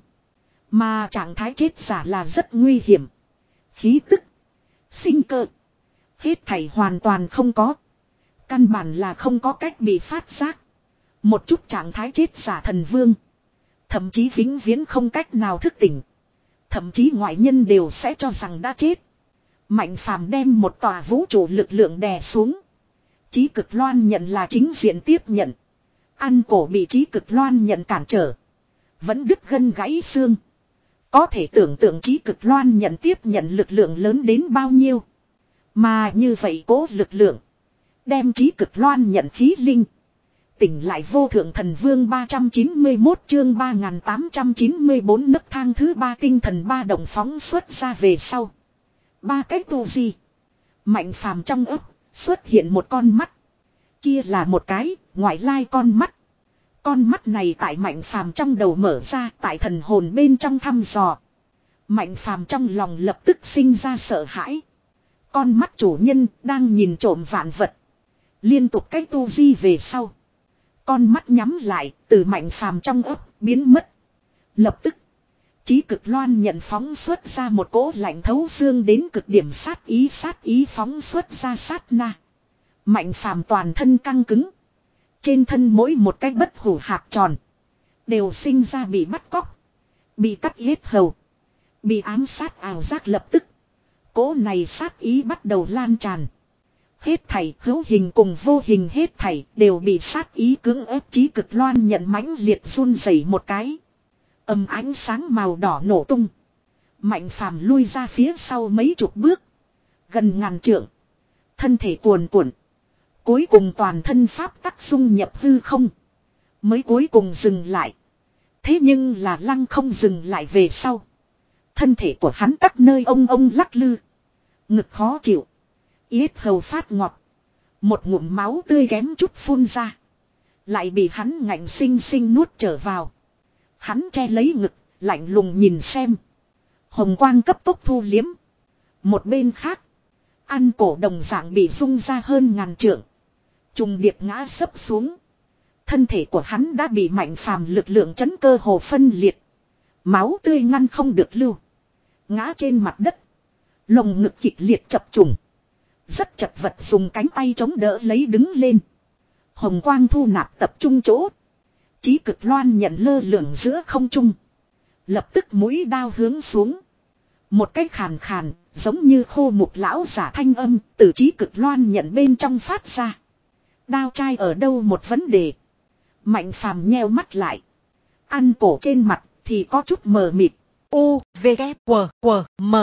Mà trạng thái chết giả là rất nguy hiểm. Khí tức, sinh cơ, hết thảy hoàn toàn không có. Căn bản là không có cách bị phát giác. Một chút trạng thái chết giả thần vương, thậm chí vĩnh viễn không cách nào thức tỉnh. Thậm chí ngoại nhân đều sẽ cho rằng đã chết. Mạnh Phàm đem một tòa vũ trụ lực lượng đè xuống. Chí cực loan nhận là chính diện tiếp nhận. Ăn cổ bị chí cực loan nhận cản trở, vẫn đứt gân gãy xương. Có thể tưởng tượng chí cực loan nhận tiếp nhận lực lượng lớn đến bao nhiêu. Mà như vậy cố lực lượng đem chí cực loan nhận khí linh tỉnh lại. Vô thượng thần vương ba trăm chín mươi mốt chương ba nghìn tám trăm chín mươi bốn nấc thang thứ ba tinh thần ba động phóng xuất ra về sau. Ba cái tu vi. Mạnh Phàm trong ấp xuất hiện một con mắt. Kia là một cái ngoại lai con mắt. Con mắt này tại Mạnh Phàm trong đầu mở ra, tại thần hồn bên trong thăm dò. Mạnh Phàm trong lòng lập tức sinh ra sợ hãi. Con mắt chủ nhân đang nhìn trộm vạn vật. Liên tục cái tu vi về sau, con mắt nhắm lại, từ Mạnh Phàm trong ấp biến mất. Lập tức chí cực loan nhận phóng xuất ra một cỗ lạnh thấu xương đến cực điểm sát ý. Sát ý phóng xuất ra sát na, Mạnh phàm toàn thân căng cứng. Trên thân mỗi một cái bất hủ hạt tròn. Đều sinh ra bị bắt cóc. Bị cắt yết hầu. Bị ám sát ảo giác lập tức. Cỗ này sát ý bắt đầu lan tràn. Hết thảy hữu hình cùng vô hình hết thảy đều bị sát ý cưỡng ép chí cực loan nhận mãnh liệt run rẩy một cái. Âm ánh sáng màu đỏ nổ tung. Mạnh phàm lui ra phía sau mấy chục bước. Gần ngàn trượng. Thân thể cuồn cuộn. Cuối cùng toàn thân pháp tắc dung nhập hư không. Mới cuối cùng dừng lại. Thế nhưng là lăng không dừng lại về sau. Thân thể của hắn các nơi ông ông lắc lư. Ngực khó chịu. Yết hầu phát ngọt. Một ngụm máu tươi kém chút phun ra. Lại bị hắn ngạnh sinh sinh nuốt trở vào. Hắn che lấy ngực, lạnh lùng nhìn xem. Hồng quang cấp tốc thu liếm. Một bên khác. Ăn cổ đồng dạng bị rung ra hơn ngàn trượng. Trùng điệp ngã sấp xuống. Thân thể của hắn đã bị mạnh phàm lực lượng chấn cơ hồ phân liệt. Máu tươi ngăn không được lưu. Ngã trên mặt đất. Lồng ngực kịch liệt chập trùng. Rất chật vật dùng cánh tay chống đỡ lấy đứng lên. Hồng quang thu nạp tập trung chỗ. Chí cực loan nhận lơ lửng giữa không trung. Lập tức mũi đao hướng xuống. Một cách khàn khàn, giống như khô mục lão giả thanh âm, từ chí cực loan nhận bên trong phát ra. Đao trai ở đâu một vấn đề. Mạnh phàm nheo mắt lại. Ăn cổ trên mặt thì có chút mờ mịt. U, V, K, W, W, M.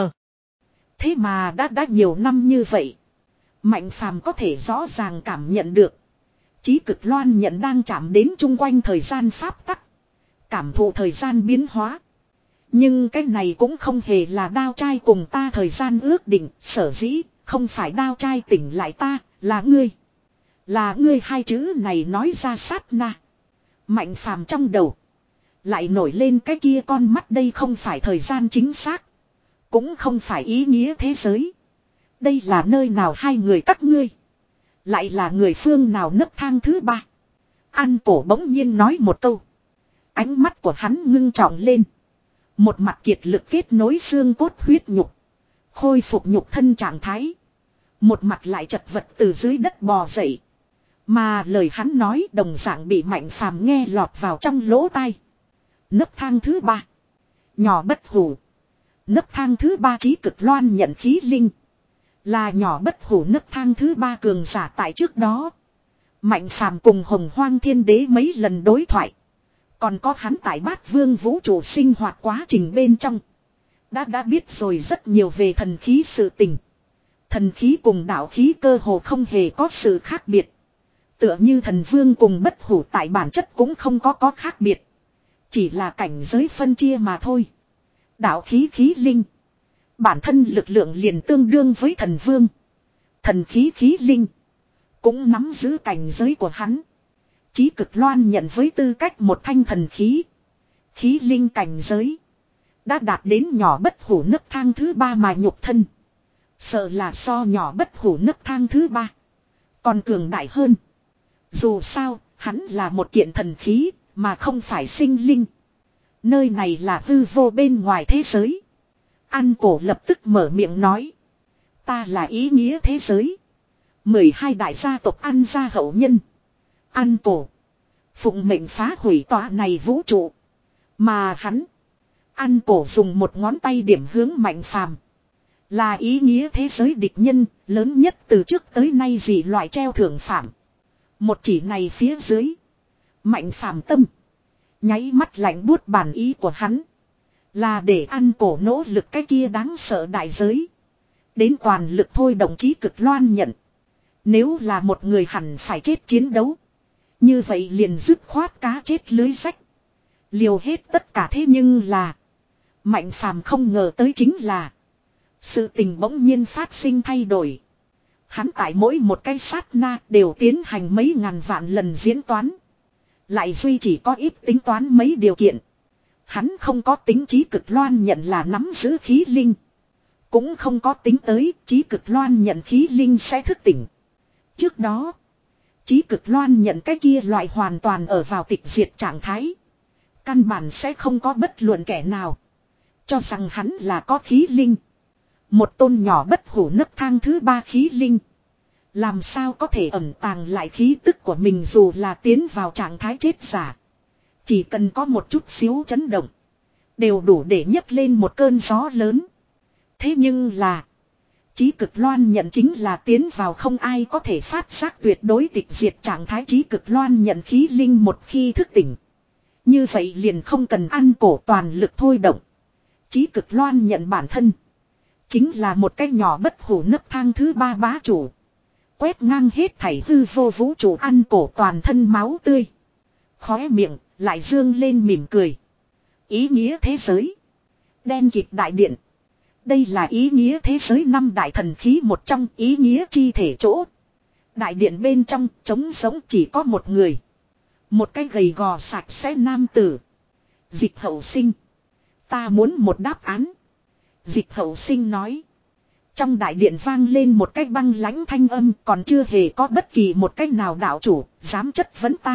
Thế mà đã đã nhiều năm như vậy. Mạnh phàm có thể rõ ràng cảm nhận được. Chí cực loan nhận đang chạm đến chung quanh thời gian pháp tắc. Cảm thụ thời gian biến hóa. Nhưng cái này cũng không hề là đao trai cùng ta thời gian ước định. Sở dĩ không phải đao trai tỉnh lại ta, là ngươi. Là ngươi hai chữ này nói ra sát na. Mạnh phàm trong đầu. Lại nổi lên cái kia con mắt, đây không phải thời gian chính xác. Cũng không phải ý nghĩa thế giới. Đây là nơi nào hai người các ngươi. Lại là người phương nào nấc thang thứ ba. Ăn cổ bỗng nhiên nói một câu. Ánh mắt của hắn ngưng trọng lên. Một mặt kiệt lực kết nối xương cốt huyết nhục. Khôi phục nhục thân trạng thái. Một mặt lại chật vật từ dưới đất bò dậy. Mà lời hắn nói đồng dạng bị mạnh phàm nghe lọt vào trong lỗ tai. Nấc thang thứ ba. Nhỏ bất hủ. Nấc thang thứ ba chí cực loan nhận khí linh. Là nhỏ bất hủ nấc thang thứ ba cường giả tại trước đó. Mạnh phàm cùng hồng hoang thiên đế mấy lần đối thoại. Còn có hắn tại bát vương vũ trụ sinh hoạt quá trình bên trong. Đã đã biết rồi rất nhiều về thần khí sự tình. Thần khí cùng đạo khí cơ hồ không hề có sự khác biệt. Tựa như thần vương cùng bất hủ tại bản chất cũng không có có khác biệt. Chỉ là cảnh giới phân chia mà thôi. Đạo khí khí linh. Bản thân lực lượng liền tương đương với thần vương. Thần khí khí linh. Cũng nắm giữ cảnh giới của hắn. Chí cực loan nhận với tư cách một thanh thần khí. Khí linh cảnh giới. Đã đạt đến nhỏ bất hủ nấc thang thứ ba mà nhục thân. Sợ là so nhỏ bất hủ nấc thang thứ ba. Còn cường đại hơn. Dù sao, hắn là một kiện thần khí, mà không phải sinh linh. Nơi này là hư vô bên ngoài thế giới. Ăn cổ lập tức mở miệng nói. Ta là ý nghĩa thế giới. mười hai đại gia tộc ăn gia hậu nhân. Ăn cổ. Phụng mệnh phá hủy tòa này vũ trụ. Mà hắn. Ăn cổ dùng một ngón tay điểm hướng mạnh phàm. Là ý nghĩa thế giới địch nhân, lớn nhất từ trước tới nay gì loại treo thưởng phạm. Một chỉ này phía dưới. Mạnh phàm tâm. Nháy mắt lạnh buốt bản ý của hắn. Là để ăn cổ nỗ lực cái kia đáng sợ đại giới. Đến toàn lực thôi đồng chí cực loan nhận. Nếu là một người hẳn phải chết chiến đấu. Như vậy liền dứt khoát cá chết lưới rách. Liều hết tất cả thế nhưng là. Mạnh phàm không ngờ tới chính là. Sự tình bỗng nhiên phát sinh thay đổi. Hắn tại mỗi một cái sát na đều tiến hành mấy ngàn vạn lần diễn toán. Lại duy chỉ có ít tính toán mấy điều kiện. Hắn không có tính chí cực loan nhận là nắm giữ khí linh. Cũng không có tính tới chí cực loan nhận khí linh sẽ thức tỉnh. Trước đó, chí cực loan nhận cái kia loại hoàn toàn ở vào tịch diệt trạng thái. Căn bản sẽ không có bất luận kẻ nào cho rằng hắn là có khí linh. Một tôn nhỏ bất hủ nấc thang thứ ba khí linh. Làm sao có thể ẩn tàng lại khí tức của mình dù là tiến vào trạng thái chết giả. Chỉ cần có một chút xíu chấn động. Đều đủ để nhấc lên một cơn gió lớn. Thế nhưng là. Chí cực loan nhận chính là tiến vào không ai có thể phát giác tuyệt đối tịch diệt trạng thái. Chí cực loan nhận khí linh một khi thức tỉnh. Như vậy liền không cần ăn cổ toàn lực thôi động. Chí cực loan nhận bản thân. Chính là một cái nhỏ bất hủ nấc thang thứ ba bá chủ. Quét ngang hết thảy hư vô vũ trụ ăn cổ toàn thân máu tươi. Khóe miệng lại dương lên mỉm cười. Ý nghĩa thế giới. Đen kịt đại điện. Đây là ý nghĩa thế giới năm đại thần khí một trong ý nghĩa chi thể chỗ. Đại điện bên trong trống sống chỉ có một người. Một cái gầy gò sạch sẽ nam tử. Dịch hậu sinh. Ta muốn một đáp án. Dịch hậu sinh nói. Trong đại điện vang lên một cái băng lãnh thanh âm còn chưa hề có bất kỳ một cái nào đạo chủ dám chất vấn ta.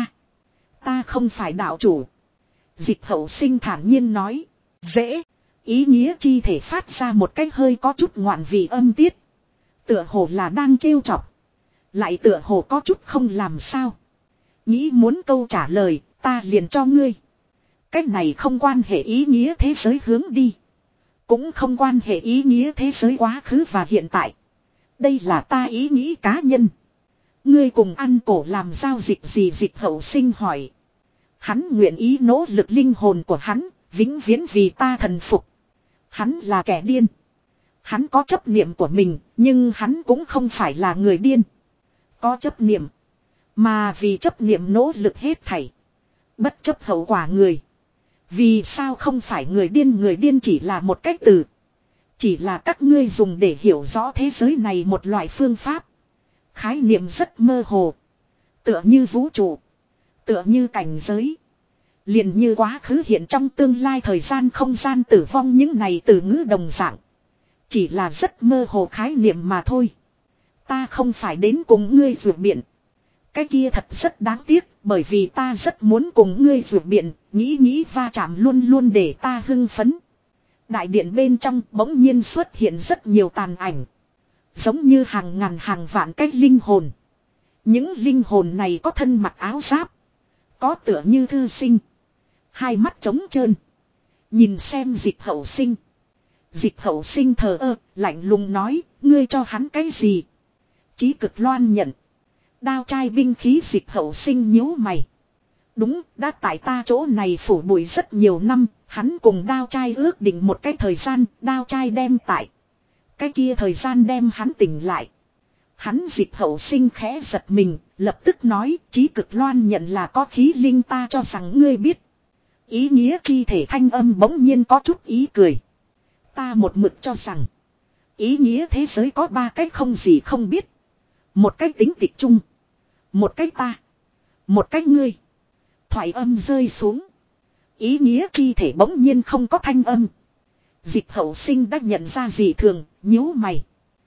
Ta không phải đạo chủ. Dịch hậu sinh thản nhiên nói. Dễ. Ý nghĩa chi thể phát ra một cái hơi có chút ngoạn vị âm tiết. Tựa hồ là đang trêu chọc. Lại tựa hồ có chút không làm sao. Nghĩ muốn câu trả lời ta liền cho ngươi. Cái này không quan hệ ý nghĩa thế giới hướng đi. Cũng không quan hệ ý nghĩa thế giới quá khứ và hiện tại. Đây là ta ý nghĩ cá nhân. Ngươi cùng ăn cổ làm giao dịch gì dịch hậu sinh hỏi. Hắn nguyện ý nỗ lực linh hồn của hắn, vĩnh viễn vì ta thần phục. Hắn là kẻ điên. Hắn có chấp niệm của mình, nhưng hắn cũng không phải là người điên. Có chấp niệm. Mà vì chấp niệm nỗ lực hết thảy. Bất chấp hậu quả người. Vì sao không phải người điên người điên chỉ là một cách từ. Chỉ là các ngươi dùng để hiểu rõ thế giới này một loại phương pháp. Khái niệm rất mơ hồ. Tựa như vũ trụ. Tựa như cảnh giới. Liền như quá khứ hiện trong tương lai thời gian không gian tử vong những này từ ngữ đồng dạng. Chỉ là rất mơ hồ khái niệm mà thôi. Ta không phải đến cùng ngươi vượt biện. Cái kia thật rất đáng tiếc bởi vì ta rất muốn cùng ngươi vượt biện. Nghĩ nghĩ va chạm luôn luôn để ta hưng phấn. Đại điện bên trong bỗng nhiên xuất hiện rất nhiều tàn ảnh. Giống như hàng ngàn hàng vạn cái linh hồn. Những linh hồn này có thân mặc áo giáp. Có tựa như thư sinh. Hai mắt trống trơn. Nhìn xem dịch hậu sinh. Dịch hậu sinh thờ ơ, lạnh lùng nói, ngươi cho hắn cái gì? Chí cực loan nhận. Đao trai binh khí dịch hậu sinh nhíu mày. Đúng, đã tại ta chỗ này phủ bụi rất nhiều năm, hắn cùng đao trai ước định một cái thời gian, đao trai đem tại. Cái kia thời gian đem hắn tỉnh lại. Hắn dịch hậu sinh khẽ giật mình, lập tức nói, chí cực loan nhận là có khí linh ta cho rằng ngươi biết. Ý nghĩa chi thể thanh âm bỗng nhiên có chút ý cười. Ta một mực cho rằng, ý nghĩa thế giới có ba cách không gì không biết. Một cách tính tịch chung. Một cách ta. Một cách ngươi. Thoại âm rơi xuống. Ý nghĩa chi thể bỗng nhiên không có thanh âm. Dịch hậu sinh đã nhận ra gì thường, nhíu mày.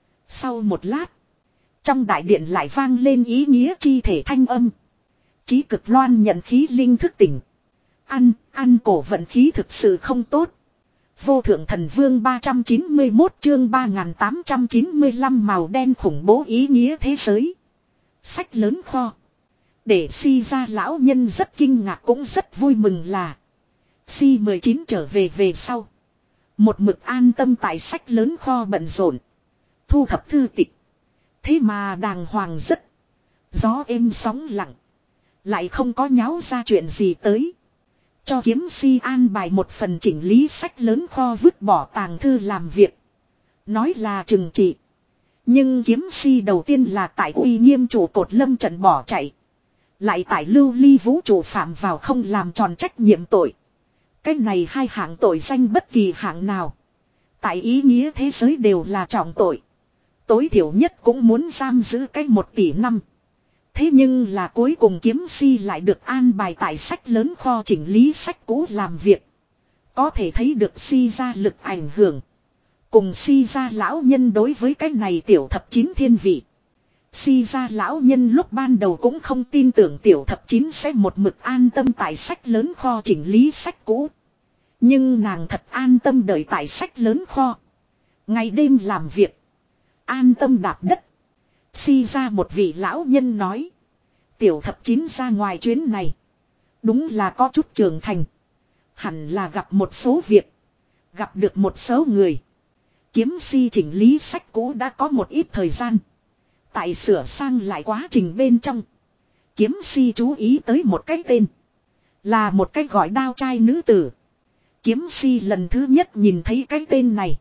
Sau một lát. Trong đại điện lại vang lên ý nghĩa chi thể thanh âm. Chí cực loan nhận khí linh thức tỉnh. Ăn, ăn cổ vận khí thực sự không tốt. Vô thượng thần vương ba trăm chín mươi mốt chương ba nghìn tám trăm chín mươi lăm màu đen khủng bố ý nghĩa thế giới. Sách lớn kho. Để si ra lão nhân rất kinh ngạc cũng rất vui mừng là. Si mười chín trở về về sau. Một mực an tâm tại sách lớn kho bận rộn. Thu thập thư tịch. Thế mà đàng hoàng rất. Gió êm sóng lặng. Lại không có nháo ra chuyện gì tới. Cho kiếm si an bài một phần chỉnh lý sách lớn kho vứt bỏ tàng thư làm việc. Nói là trừng trị. Nhưng kiếm si đầu tiên là tại uy nghiêm chủ cột lâm trận bỏ chạy. Lại tại lưu ly vũ trụ phạm vào không làm tròn trách nhiệm tội. Cái này hai hạng tội danh bất kỳ hạng nào. Tại ý nghĩa thế giới đều là trọng tội. Tối thiểu nhất cũng muốn giam giữ cái một tỷ năm. Thế nhưng là cuối cùng kiếm si lại được an bài tại sách lớn kho chỉnh lý sách cũ làm việc. Có thể thấy được si ra lực ảnh hưởng. Cùng si ra lão nhân đối với cái này tiểu thập chín thiên vị. Si ra lão nhân lúc ban đầu cũng không tin tưởng tiểu thập chín sẽ một mực an tâm tại sách lớn kho chỉnh lý sách cũ. Nhưng nàng thật an tâm đợi tại sách lớn kho. Ngày đêm làm việc. An tâm đạp đất. Si ra một vị lão nhân nói. Tiểu thập chín ra ngoài chuyến này. Đúng là có chút trưởng thành. Hẳn là gặp một số việc. Gặp được một số người. Kiếm si chỉnh lý sách cũ đã có một ít thời gian. Tại sửa sang lại quá trình bên trong. Kiếm si chú ý tới một cái tên. Là một cái gọi đao trai nữ tử. Kiếm si lần thứ nhất nhìn thấy cái tên này.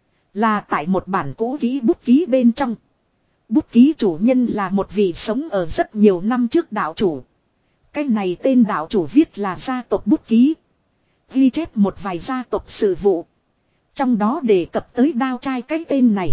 Là tại một bản cũ ký bút ký bên trong. Bút ký chủ nhân là một vị sống ở rất nhiều năm trước đạo chủ. Cái này tên đạo chủ viết là gia tộc bút ký. Ghi chép một vài gia tộc sự vụ. Trong đó đề cập tới đao trai cái tên này.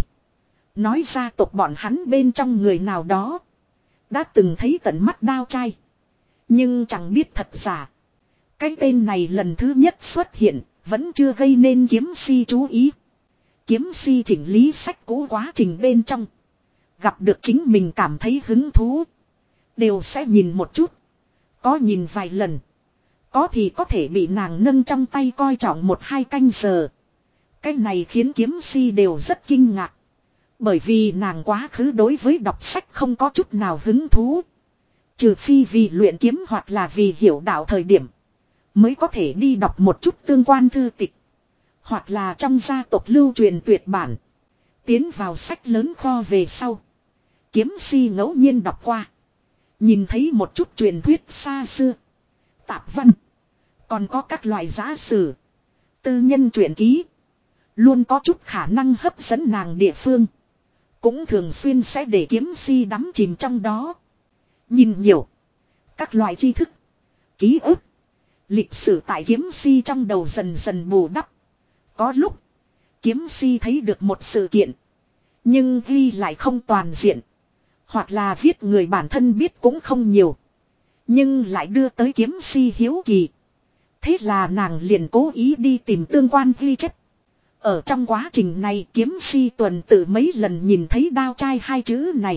Nói gia tộc bọn hắn bên trong người nào đó. Đã từng thấy tận mắt đao trai. Nhưng chẳng biết thật giả. Cái tên này lần thứ nhất xuất hiện. Vẫn chưa gây nên kiếm si chú ý. Kiếm si chỉnh lý sách cũ quá trình bên trong. Gặp được chính mình cảm thấy hứng thú. Đều sẽ nhìn một chút. Có nhìn vài lần. Có thì có thể bị nàng nâng trong tay coi trọng một hai canh giờ. Cái này khiến kiếm si đều rất kinh ngạc. Bởi vì nàng quá khứ đối với đọc sách không có chút nào hứng thú. Trừ phi vì luyện kiếm hoặc là vì hiểu đạo thời điểm. Mới có thể đi đọc một chút tương quan thư tịch. Hoặc là trong gia tộc lưu truyền tuyệt bản. Tiến vào sách lớn kho về sau. Kiếm si ngẫu nhiên đọc qua. Nhìn thấy một chút truyền thuyết xa xưa. Tạp văn. Còn có các loại giả sử. Tư nhân truyện ký. Luôn có chút khả năng hấp dẫn nàng địa phương. Cũng thường xuyên sẽ để kiếm si đắm chìm trong đó. Nhìn nhiều. Các loại tri thức. Ký ức. Lịch sử tại kiếm si trong đầu dần dần bù đắp. Có lúc. Kiếm si thấy được một sự kiện. Nhưng ghi lại không toàn diện. Hoặc là viết người bản thân biết cũng không nhiều. Nhưng lại đưa tới kiếm si hiếu kỳ. Thế là nàng liền cố ý đi tìm tương quan ghi chép. Ở trong quá trình này kiếm si tuần tự mấy lần nhìn thấy đao trai hai chữ này.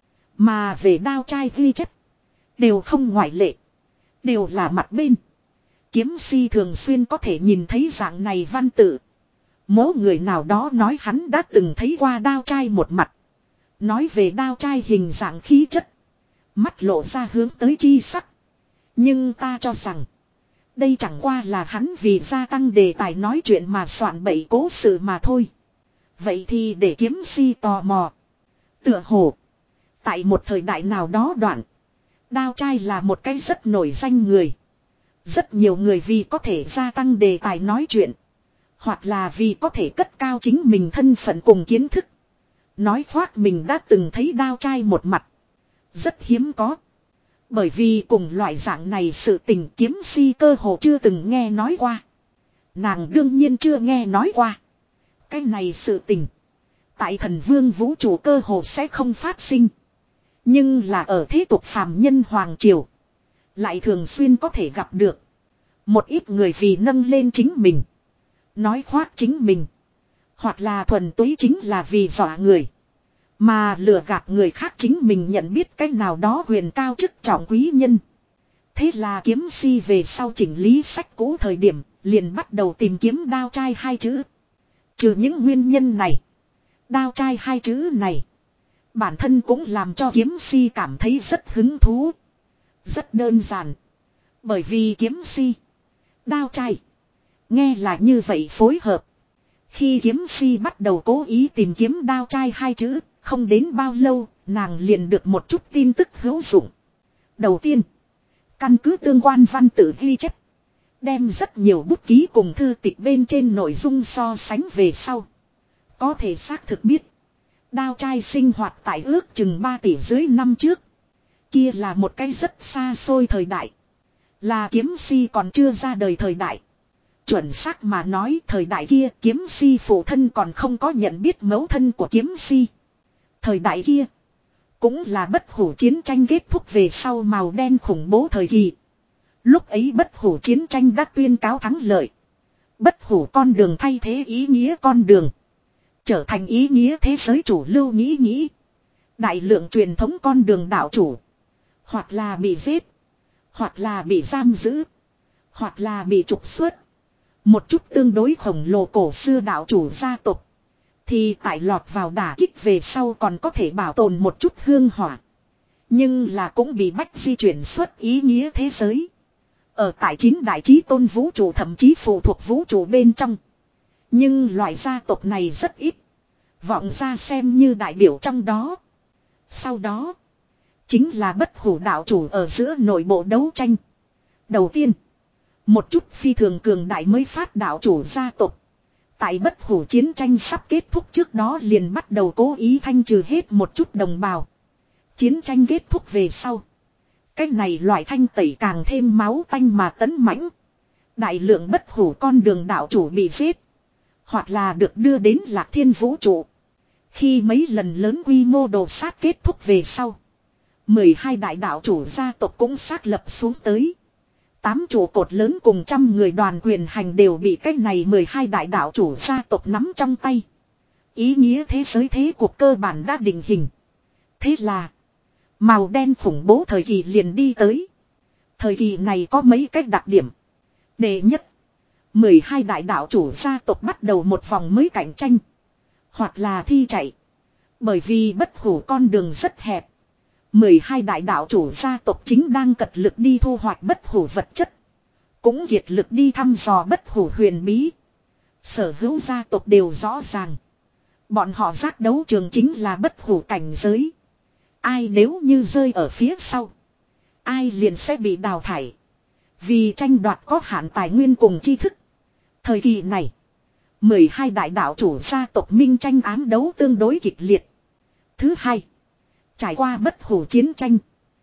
Mà về đao trai ghi chép. Đều không ngoại lệ. Đều là mặt bên. Kiếm si thường xuyên có thể nhìn thấy dạng này văn tự. Mỗi người nào đó nói hắn đã từng thấy qua đao trai một mặt. Nói về đao trai hình dạng khí chất. Mắt lộ ra hướng tới chi sắc. Nhưng ta cho rằng. Đây chẳng qua là hắn vì gia tăng đề tài nói chuyện mà soạn bậy cố sự mà thôi. Vậy thì để kiếm si tò mò. Tựa hồ. Tại một thời đại nào đó đoạn. Đao trai là một cái rất nổi danh người. Rất nhiều người vì có thể gia tăng đề tài nói chuyện. Hoặc là vì có thể cất cao chính mình thân phận cùng kiến thức. Nói khoác mình đã từng thấy đao trai một mặt. Rất hiếm có. Bởi vì cùng loại dạng này sự tình kiếm si cơ hồ chưa từng nghe nói qua. Nàng đương nhiên chưa nghe nói qua. Cái này sự tình. Tại thần vương vũ trụ cơ hồ sẽ không phát sinh. Nhưng là ở thế tục phàm nhân hoàng triều. Lại thường xuyên có thể gặp được. Một ít người vì nâng lên chính mình. Nói khoác chính mình. Hoặc là thuần túy chính là vì dọa người. Mà lừa gạt người khác chính mình nhận biết cách nào đó huyền cao chức trọng quý nhân. Thế là kiếm si về sau chỉnh lý sách cũ thời điểm liền bắt đầu tìm kiếm đao trai hai chữ. Trừ những nguyên nhân này. Đao trai hai chữ này. Bản thân cũng làm cho kiếm si cảm thấy rất hứng thú. Rất đơn giản. Bởi vì kiếm si. Đao trai. Nghe là như vậy phối hợp. Khi kiếm si bắt đầu cố ý tìm kiếm đao trai hai chữ. Không đến bao lâu, nàng liền được một chút tin tức hữu dụng. Đầu tiên, căn cứ tương quan văn tự ghi chép. Đem rất nhiều bút ký cùng thư tịch bên trên nội dung so sánh về sau. Có thể xác thực biết. Đao trai sinh hoạt tại ước chừng ba tỷ dưới năm trước. Kia là một cái rất xa xôi thời đại. Là kiếm si còn chưa ra đời thời đại. Chuẩn xác mà nói thời đại kia kiếm si phụ thân còn không có nhận biết mẫu thân của kiếm si. Thời đại kia. Cũng là bất hủ chiến tranh kết thúc về sau màu đen khủng bố thời kỳ. Lúc ấy bất hủ chiến tranh đã tuyên cáo thắng lợi. Bất hủ con đường thay thế ý nghĩa con đường. Trở thành ý nghĩa thế giới chủ lưu nghĩ nghĩ. Đại lượng truyền thống con đường đạo chủ. Hoặc là bị giết. Hoặc là bị giam giữ. Hoặc là bị trục xuất. Một chút tương đối khổng lồ cổ xưa đạo chủ gia tộc. Thì tại lọt vào đả kích về sau còn có thể bảo tồn một chút hương hỏa. Nhưng là cũng bị bách di chuyển xuất ý nghĩa thế giới. Ở tại chín đại chí tôn vũ trụ thậm chí phụ thuộc vũ trụ bên trong. Nhưng loại gia tộc này rất ít. Vọng ra xem như đại biểu trong đó. Sau đó. Chính là bất hủ đạo chủ ở giữa nội bộ đấu tranh. Đầu tiên. Một chút phi thường cường đại mới phát đạo chủ gia tộc. Tại bất hủ chiến tranh sắp kết thúc trước đó liền bắt đầu cố ý thanh trừ hết một chút đồng bào. Chiến tranh kết thúc về sau. Cách này loại thanh tẩy càng thêm máu tanh mà tấn mãnh. Đại lượng bất hủ con đường đạo chủ bị giết. Hoặc là được đưa đến Lạc Thiên vũ trụ. Khi mấy lần lớn quy mô đồ sát kết thúc về sau. mười hai đại đạo chủ gia tộc cũng xác lập xuống tới. Tám trụ cột lớn cùng trăm người đoàn quyền hành đều bị cách này mười hai đại đạo chủ gia tộc nắm trong tay. Ý nghĩa thế giới thế cuộc cơ bản đã định hình. Thế là màu đen khủng bố thời kỳ liền đi tới. Thời kỳ này có mấy cách đặc điểm. Đệ nhất, mười hai đại đạo chủ gia tộc bắt đầu một vòng mới cạnh tranh. Hoặc là thi chạy. Bởi vì bất hủ con đường rất hẹp. mười hai đại đạo chủ gia tộc chính đang cật lực đi thu hoạch bất hủ vật chất. Cũng kiệt lực đi thăm dò bất hủ huyền bí. Sở hữu gia tộc đều rõ ràng. Bọn họ giác đấu trường chính là bất hủ cảnh giới. Ai nếu như rơi ở phía sau. Ai liền sẽ bị đào thải. Vì tranh đoạt có hạn tài nguyên cùng tri thức. Thời kỳ này. mười hai đại đạo chủ gia tộc minh tranh ám đấu tương đối kịch liệt. Thứ hai. Trải qua bất hủ chiến tranh.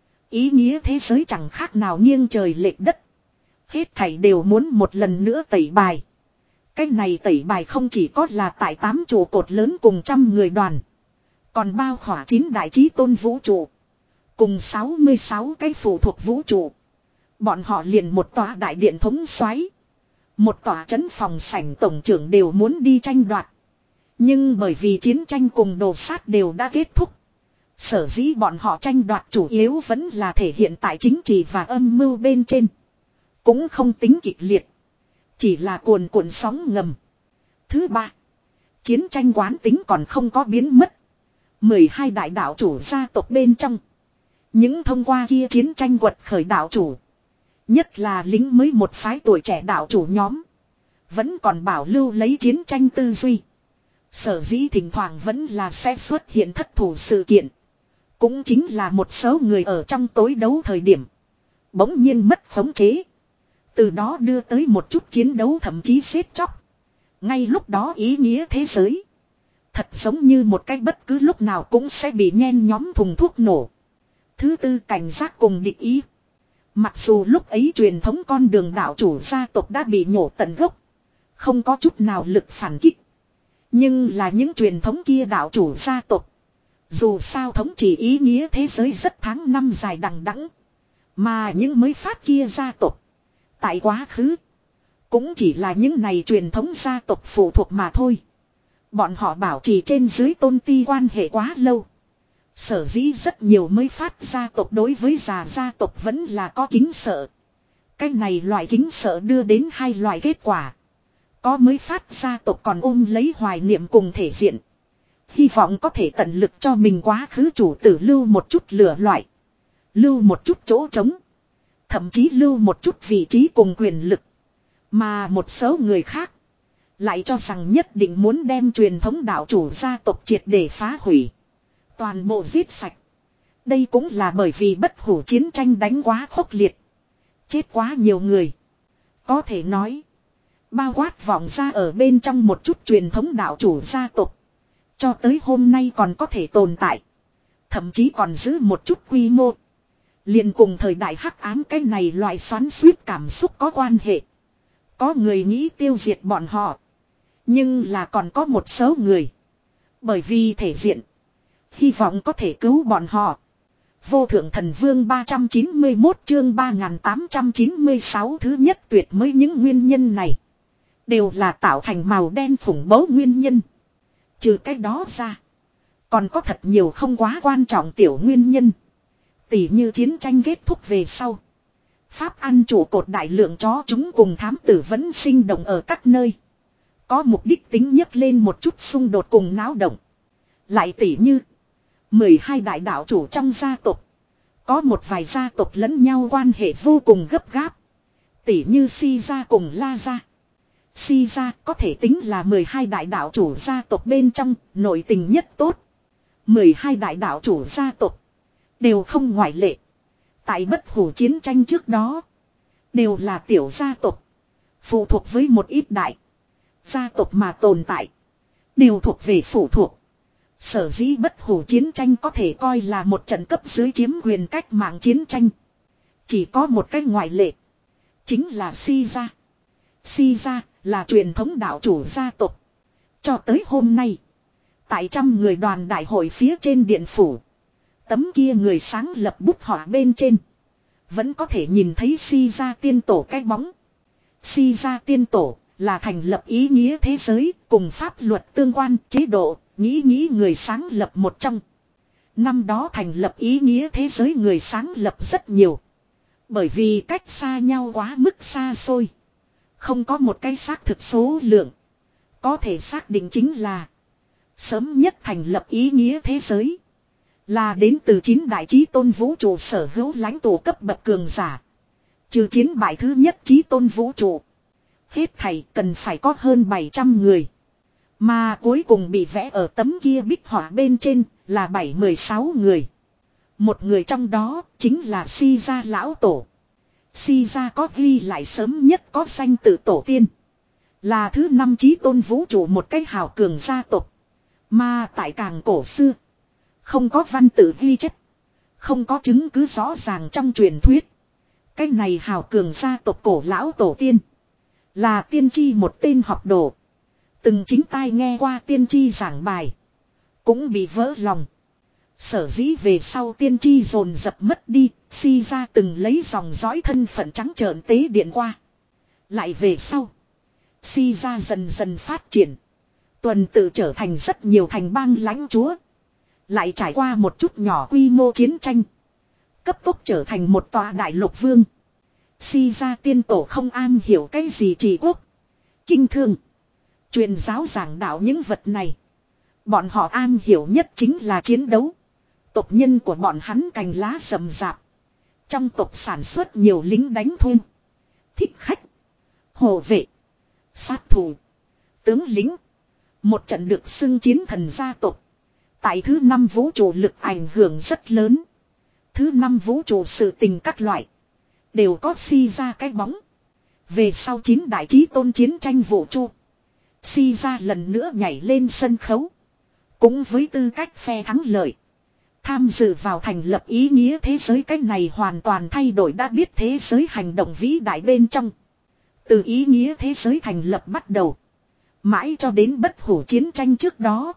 Ý nghĩa thế giới chẳng khác nào nghiêng trời lệch đất. Hết thảy đều muốn một lần nữa tẩy bài. Cái này tẩy bài không chỉ có là tại tám trụ cột lớn cùng trăm người đoàn. Còn bao khỏa chín đại chí tôn vũ trụ. Cùng sáu mươi sáu cái phụ thuộc vũ trụ. Bọn họ liền một tòa đại điện thống soái, một tòa trấn phòng sảnh tổng trưởng đều muốn đi tranh đoạt. Nhưng bởi vì chiến tranh cùng đồ sát đều đã kết thúc. Sở dĩ bọn họ tranh đoạt chủ yếu vẫn là thể hiện tại chính trị và âm mưu bên trên. Cũng không tính kịch liệt. Chỉ là cuồn cuộn sóng ngầm. Thứ ba. Chiến tranh quán tính còn không có biến mất. mười hai đại đạo chủ gia tộc bên trong. Những thông qua kia chiến tranh quật khởi đạo chủ. Nhất là lính mới một phái tuổi trẻ đạo chủ nhóm. Vẫn còn bảo lưu lấy chiến tranh tư duy. Sở dĩ thỉnh thoảng vẫn là sẽ xuất hiện thất thủ sự kiện. Cũng chính là một số người ở trong tối đấu thời điểm. Bỗng nhiên mất khống chế. Từ đó đưa tới một chút chiến đấu thậm chí xếp chóc. Ngay lúc đó ý nghĩa thế giới. Thật giống như một cái bất cứ lúc nào cũng sẽ bị nhen nhóm thùng thuốc nổ. Thứ tư, cảnh giác cùng địch ý. Mặc dù lúc ấy truyền thống con đường đạo chủ gia tộc đã bị nhổ tận gốc. Không có chút nào lực phản kích. Nhưng là những truyền thống kia đạo chủ gia tộc. Dù sao thống trị ý nghĩa thế giới rất tháng năm dài đằng đẵng. Mà những mới phát kia gia tộc. Tại quá khứ. Cũng chỉ là những này truyền thống gia tộc phụ thuộc mà thôi. Bọn họ bảo trì trên dưới tôn ti quan hệ quá lâu. Sở dĩ rất nhiều mới phát gia tộc đối với già gia tộc vẫn là có kính sợ. Cái này loại kính sợ đưa đến hai loại kết quả. Có mới phát gia tộc còn ôm lấy hoài niệm cùng thể diện. Hy vọng có thể tận lực cho mình quá khứ chủ tử lưu một chút lửa loại. Lưu một chút chỗ trống. Thậm chí lưu một chút vị trí cùng quyền lực. Mà một số người khác. Lại cho rằng nhất định muốn đem truyền thống đạo chủ gia tộc triệt để phá hủy. Toàn bộ giết sạch. Đây cũng là bởi vì bất hủ chiến tranh đánh quá khốc liệt. Chết quá nhiều người. Có thể nói. Bao quát vọng ra ở bên trong một chút truyền thống đạo chủ gia tộc. Cho tới hôm nay còn có thể tồn tại. Thậm chí còn giữ một chút quy mô. Liền cùng thời đại hắc ám cái này loại xoắn xuýt cảm xúc có quan hệ. Có người nghĩ tiêu diệt bọn họ. Nhưng là còn có một số người. Bởi vì thể diện. Hy vọng có thể cứu bọn họ. Vô thượng thần vương ba trăm chín mươi mốt chương ba nghìn tám trăm chín mươi sáu thứ nhất tuyệt mới những nguyên nhân này. Đều là tạo thành màu đen khủng bố nguyên nhân. Trừ cái đó ra. Còn có thật nhiều không quá quan trọng tiểu nguyên nhân. Tỉ như chiến tranh kết thúc về sau. Pháp ăn chủ cột đại lượng chó chúng cùng thám tử vẫn sinh động ở các nơi. có mục đích tính nhấc lên một chút xung đột cùng náo động. Lại tỉ như mười hai đại đạo chủ trong gia tộc. Có một vài gia tộc lẫn nhau quan hệ vô cùng gấp gáp. Tỉ như Si gia cùng La gia. Si gia có thể tính là mười hai đại đạo chủ gia tộc bên trong nội tình nhất tốt. mười hai đại đạo chủ gia tộc đều không ngoại lệ. Tại bất hủ chiến tranh trước đó đều là tiểu gia tộc, phụ thuộc với một ít đại gia tộc mà tồn tại, đều thuộc về phụ thuộc. Sở dĩ bất hủ chiến tranh có thể coi là một trận cấp dưới chiếm quyền cách mạng chiến tranh. Chỉ có một cái ngoại lệ, chính là Si gia. Si gia là truyền thống đạo chủ gia tộc. Cho tới hôm nay, tại trăm người đoàn đại hội phía trên điện phủ, tấm kia người sáng lập bút họa bên trên, vẫn có thể nhìn thấy Si gia tiên tổ cái bóng. Si gia tiên tổ là thành lập ý nghĩa thế giới cùng pháp luật tương quan chế độ, nghĩ nghĩ người sáng lập một trong. Năm đó thành lập ý nghĩa thế giới người sáng lập rất nhiều. Bởi vì cách xa nhau quá mức xa xôi, không có một cái xác thực số lượng. Có thể xác định chính là sớm nhất thành lập ý nghĩa thế giới là đến từ chín đại chí tôn vũ trụ sở hữu lãnh tụ cấp bậc cường giả. Trừ chiến bại thứ nhất chí tôn vũ trụ, hết thảy cần phải có hơn bảy trăm người. Mà cuối cùng bị vẽ ở tấm kia bích họa bên trên là bảy mươi sáu người. Một người trong đó chính là Si gia lão tổ. Si gia có ghi lại sớm nhất có danh tự tổ tiên, là thứ năm chí tôn vũ trụ một cái hào cường gia tộc. Mà tại càng cổ xưa, không có văn tự ghi chép, không có chứng cứ rõ ràng trong truyền thuyết. Cái này hào cường gia tộc cổ lão tổ tiên là tiên tri một tên học đồ. Từng chính tai nghe qua tiên tri giảng bài, cũng bị vỡ lòng. Sở dĩ về sau tiên tri dồn dập mất đi, Si gia từng lấy dòng dõi thân phận trắng trợn tế điện qua. Lại về sau, Si gia dần dần phát triển, tuần tự trở thành rất nhiều thành bang lãnh chúa. Lại trải qua một chút nhỏ quy mô chiến tranh, cấp tốc trở thành một tòa đại lục vương. Si gia tiên tổ không an hiểu cái gì trị quốc, kinh thương, truyền giáo giảng đạo những vật này. Bọn họ an hiểu nhất chính là chiến đấu. Tộc nhân của bọn hắn cành lá rậm rạp, trong tộc sản xuất nhiều lính đánh thuê, thích khách, hộ vệ, sát thủ, tướng lính. Một trận được xưng chiến thần gia tộc. Tại thứ năm vũ trụ lực ảnh hưởng rất lớn. Thứ năm vũ trụ sự tình các loại đều có Si gia cái bóng. Về sau chín đại chí tôn chiến tranh vũ trụ, Si gia lần nữa nhảy lên sân khấu. Cũng với tư cách phe thắng lợi, tham dự vào thành lập ý nghĩa thế giới. Cái này hoàn toàn thay đổi đã biết thế giới hành động vĩ đại bên trong. Từ ý nghĩa thế giới thành lập bắt đầu, mãi cho đến bất hủ chiến tranh trước đó,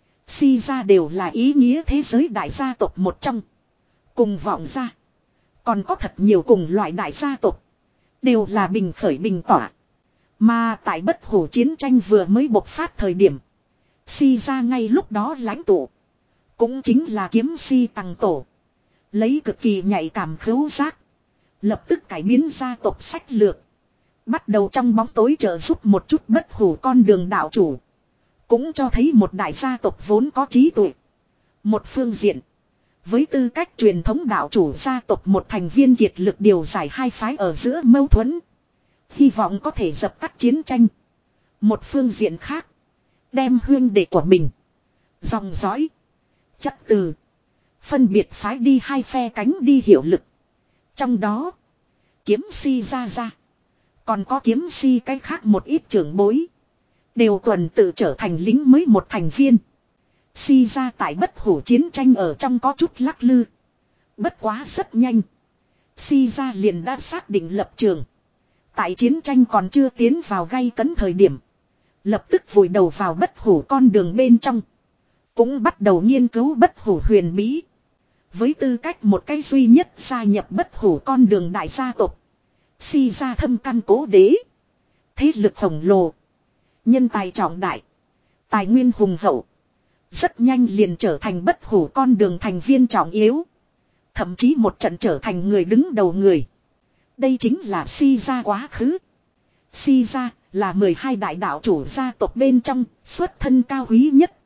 Si gia đều là ý nghĩa thế giới đại gia tộc một trong. Cùng vọng gia, còn có thật nhiều cùng loại đại gia tộc, đều là bình khởi bình tỏa. Mà tại bất hủ chiến tranh vừa mới bộc phát thời điểm, Si gia ngay lúc đó lãnh tụ cũng chính là Kiếm Si Tăng Tổ, lấy cực kỳ nhạy cảm khứu giác, lập tức cải biến gia tộc sách lược, bắt đầu trong bóng tối trợ giúp một chút bất hủ con đường đạo chủ. Cũng cho thấy một đại gia tộc vốn có trí tuệ. Một phương diện, với tư cách truyền thống đạo chủ gia tộc một thành viên kiệt lực điều giải hai phái ở giữa mâu thuẫn, hy vọng có thể dập tắt chiến tranh. Một phương diện khác, đem huyên đệ của mình, dòng dõi, chắc từ, phân biệt phái đi hai phe cánh đi hiệu lực. Trong đó, Kiếm Si gia gia, còn có Kiếm Si cái khác một ít trưởng bối, đều tuần tự trở thành lính mới một thành viên. Si gia tại bất hủ chiến tranh ở trong có chút lắc lư. Bất quá rất nhanh, Si gia liền đã xác định lập trường. Tại chiến tranh còn chưa tiến vào gay cấn thời điểm, lập tức vùi đầu vào bất hủ con đường bên trong. Cũng bắt đầu nghiên cứu bất hủ huyền bí. Với tư cách một cái duy nhất gia nhập bất hủ con đường đại gia tộc, Si gia thâm căn cố đế, thế lực khổng lồ, nhân tài trọng đại, tài nguyên hùng hậu, rất nhanh liền trở thành bất hủ con đường thành viên trọng yếu. Thậm chí một trận trở thành người đứng đầu người. Đây chính là Si gia quá khứ. Si gia là mười hai đại đạo chủ gia tộc bên trong, xuất thân cao quý nhất.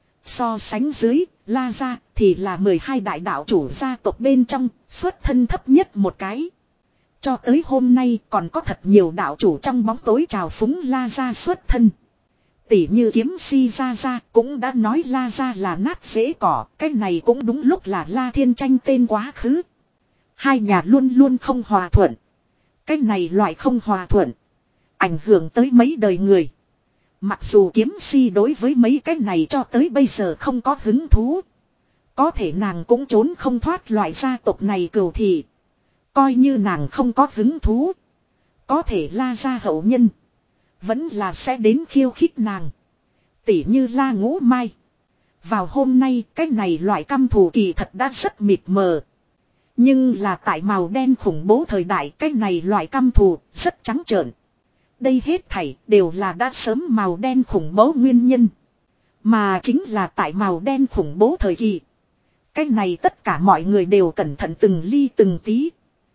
So sánh dưới, La Gia thì là mười hai đại đạo chủ gia tộc bên trong, xuất thân thấp nhất một cái. Cho tới hôm nay còn có thật nhiều đạo chủ trong bóng tối trào phúng La Gia xuất thân. Tỷ như Kiếm Si Gia Gia cũng đã nói La Gia là nát rễ cỏ, cái này cũng đúng lúc là La Thiên tranh tên quá khứ. Hai nhà luôn luôn không hòa thuận. Cái này loại không hòa thuận, ảnh hưởng tới mấy đời người. Mặc dù Kiếm Si đối với mấy cái này cho tới bây giờ không có hứng thú. Có thể nàng cũng trốn không thoát loại gia tộc này cừu thị. Coi như nàng không có hứng thú. Có thể La Gia hậu nhân vẫn là sẽ đến khiêu khích nàng. Tỉ như La Ngũ Mai. Vào hôm nay cái này loại căm thù kỳ thật đã rất mịt mờ. Nhưng là tại màu đen khủng bố thời đại cái này loại căm thù rất trắng trợn. Đây hết thảy đều là đã sớm màu đen khủng bố nguyên nhân. Mà chính là tại màu đen khủng bố thời kỳ. Cái này tất cả mọi người đều cẩn thận từng ly từng tí.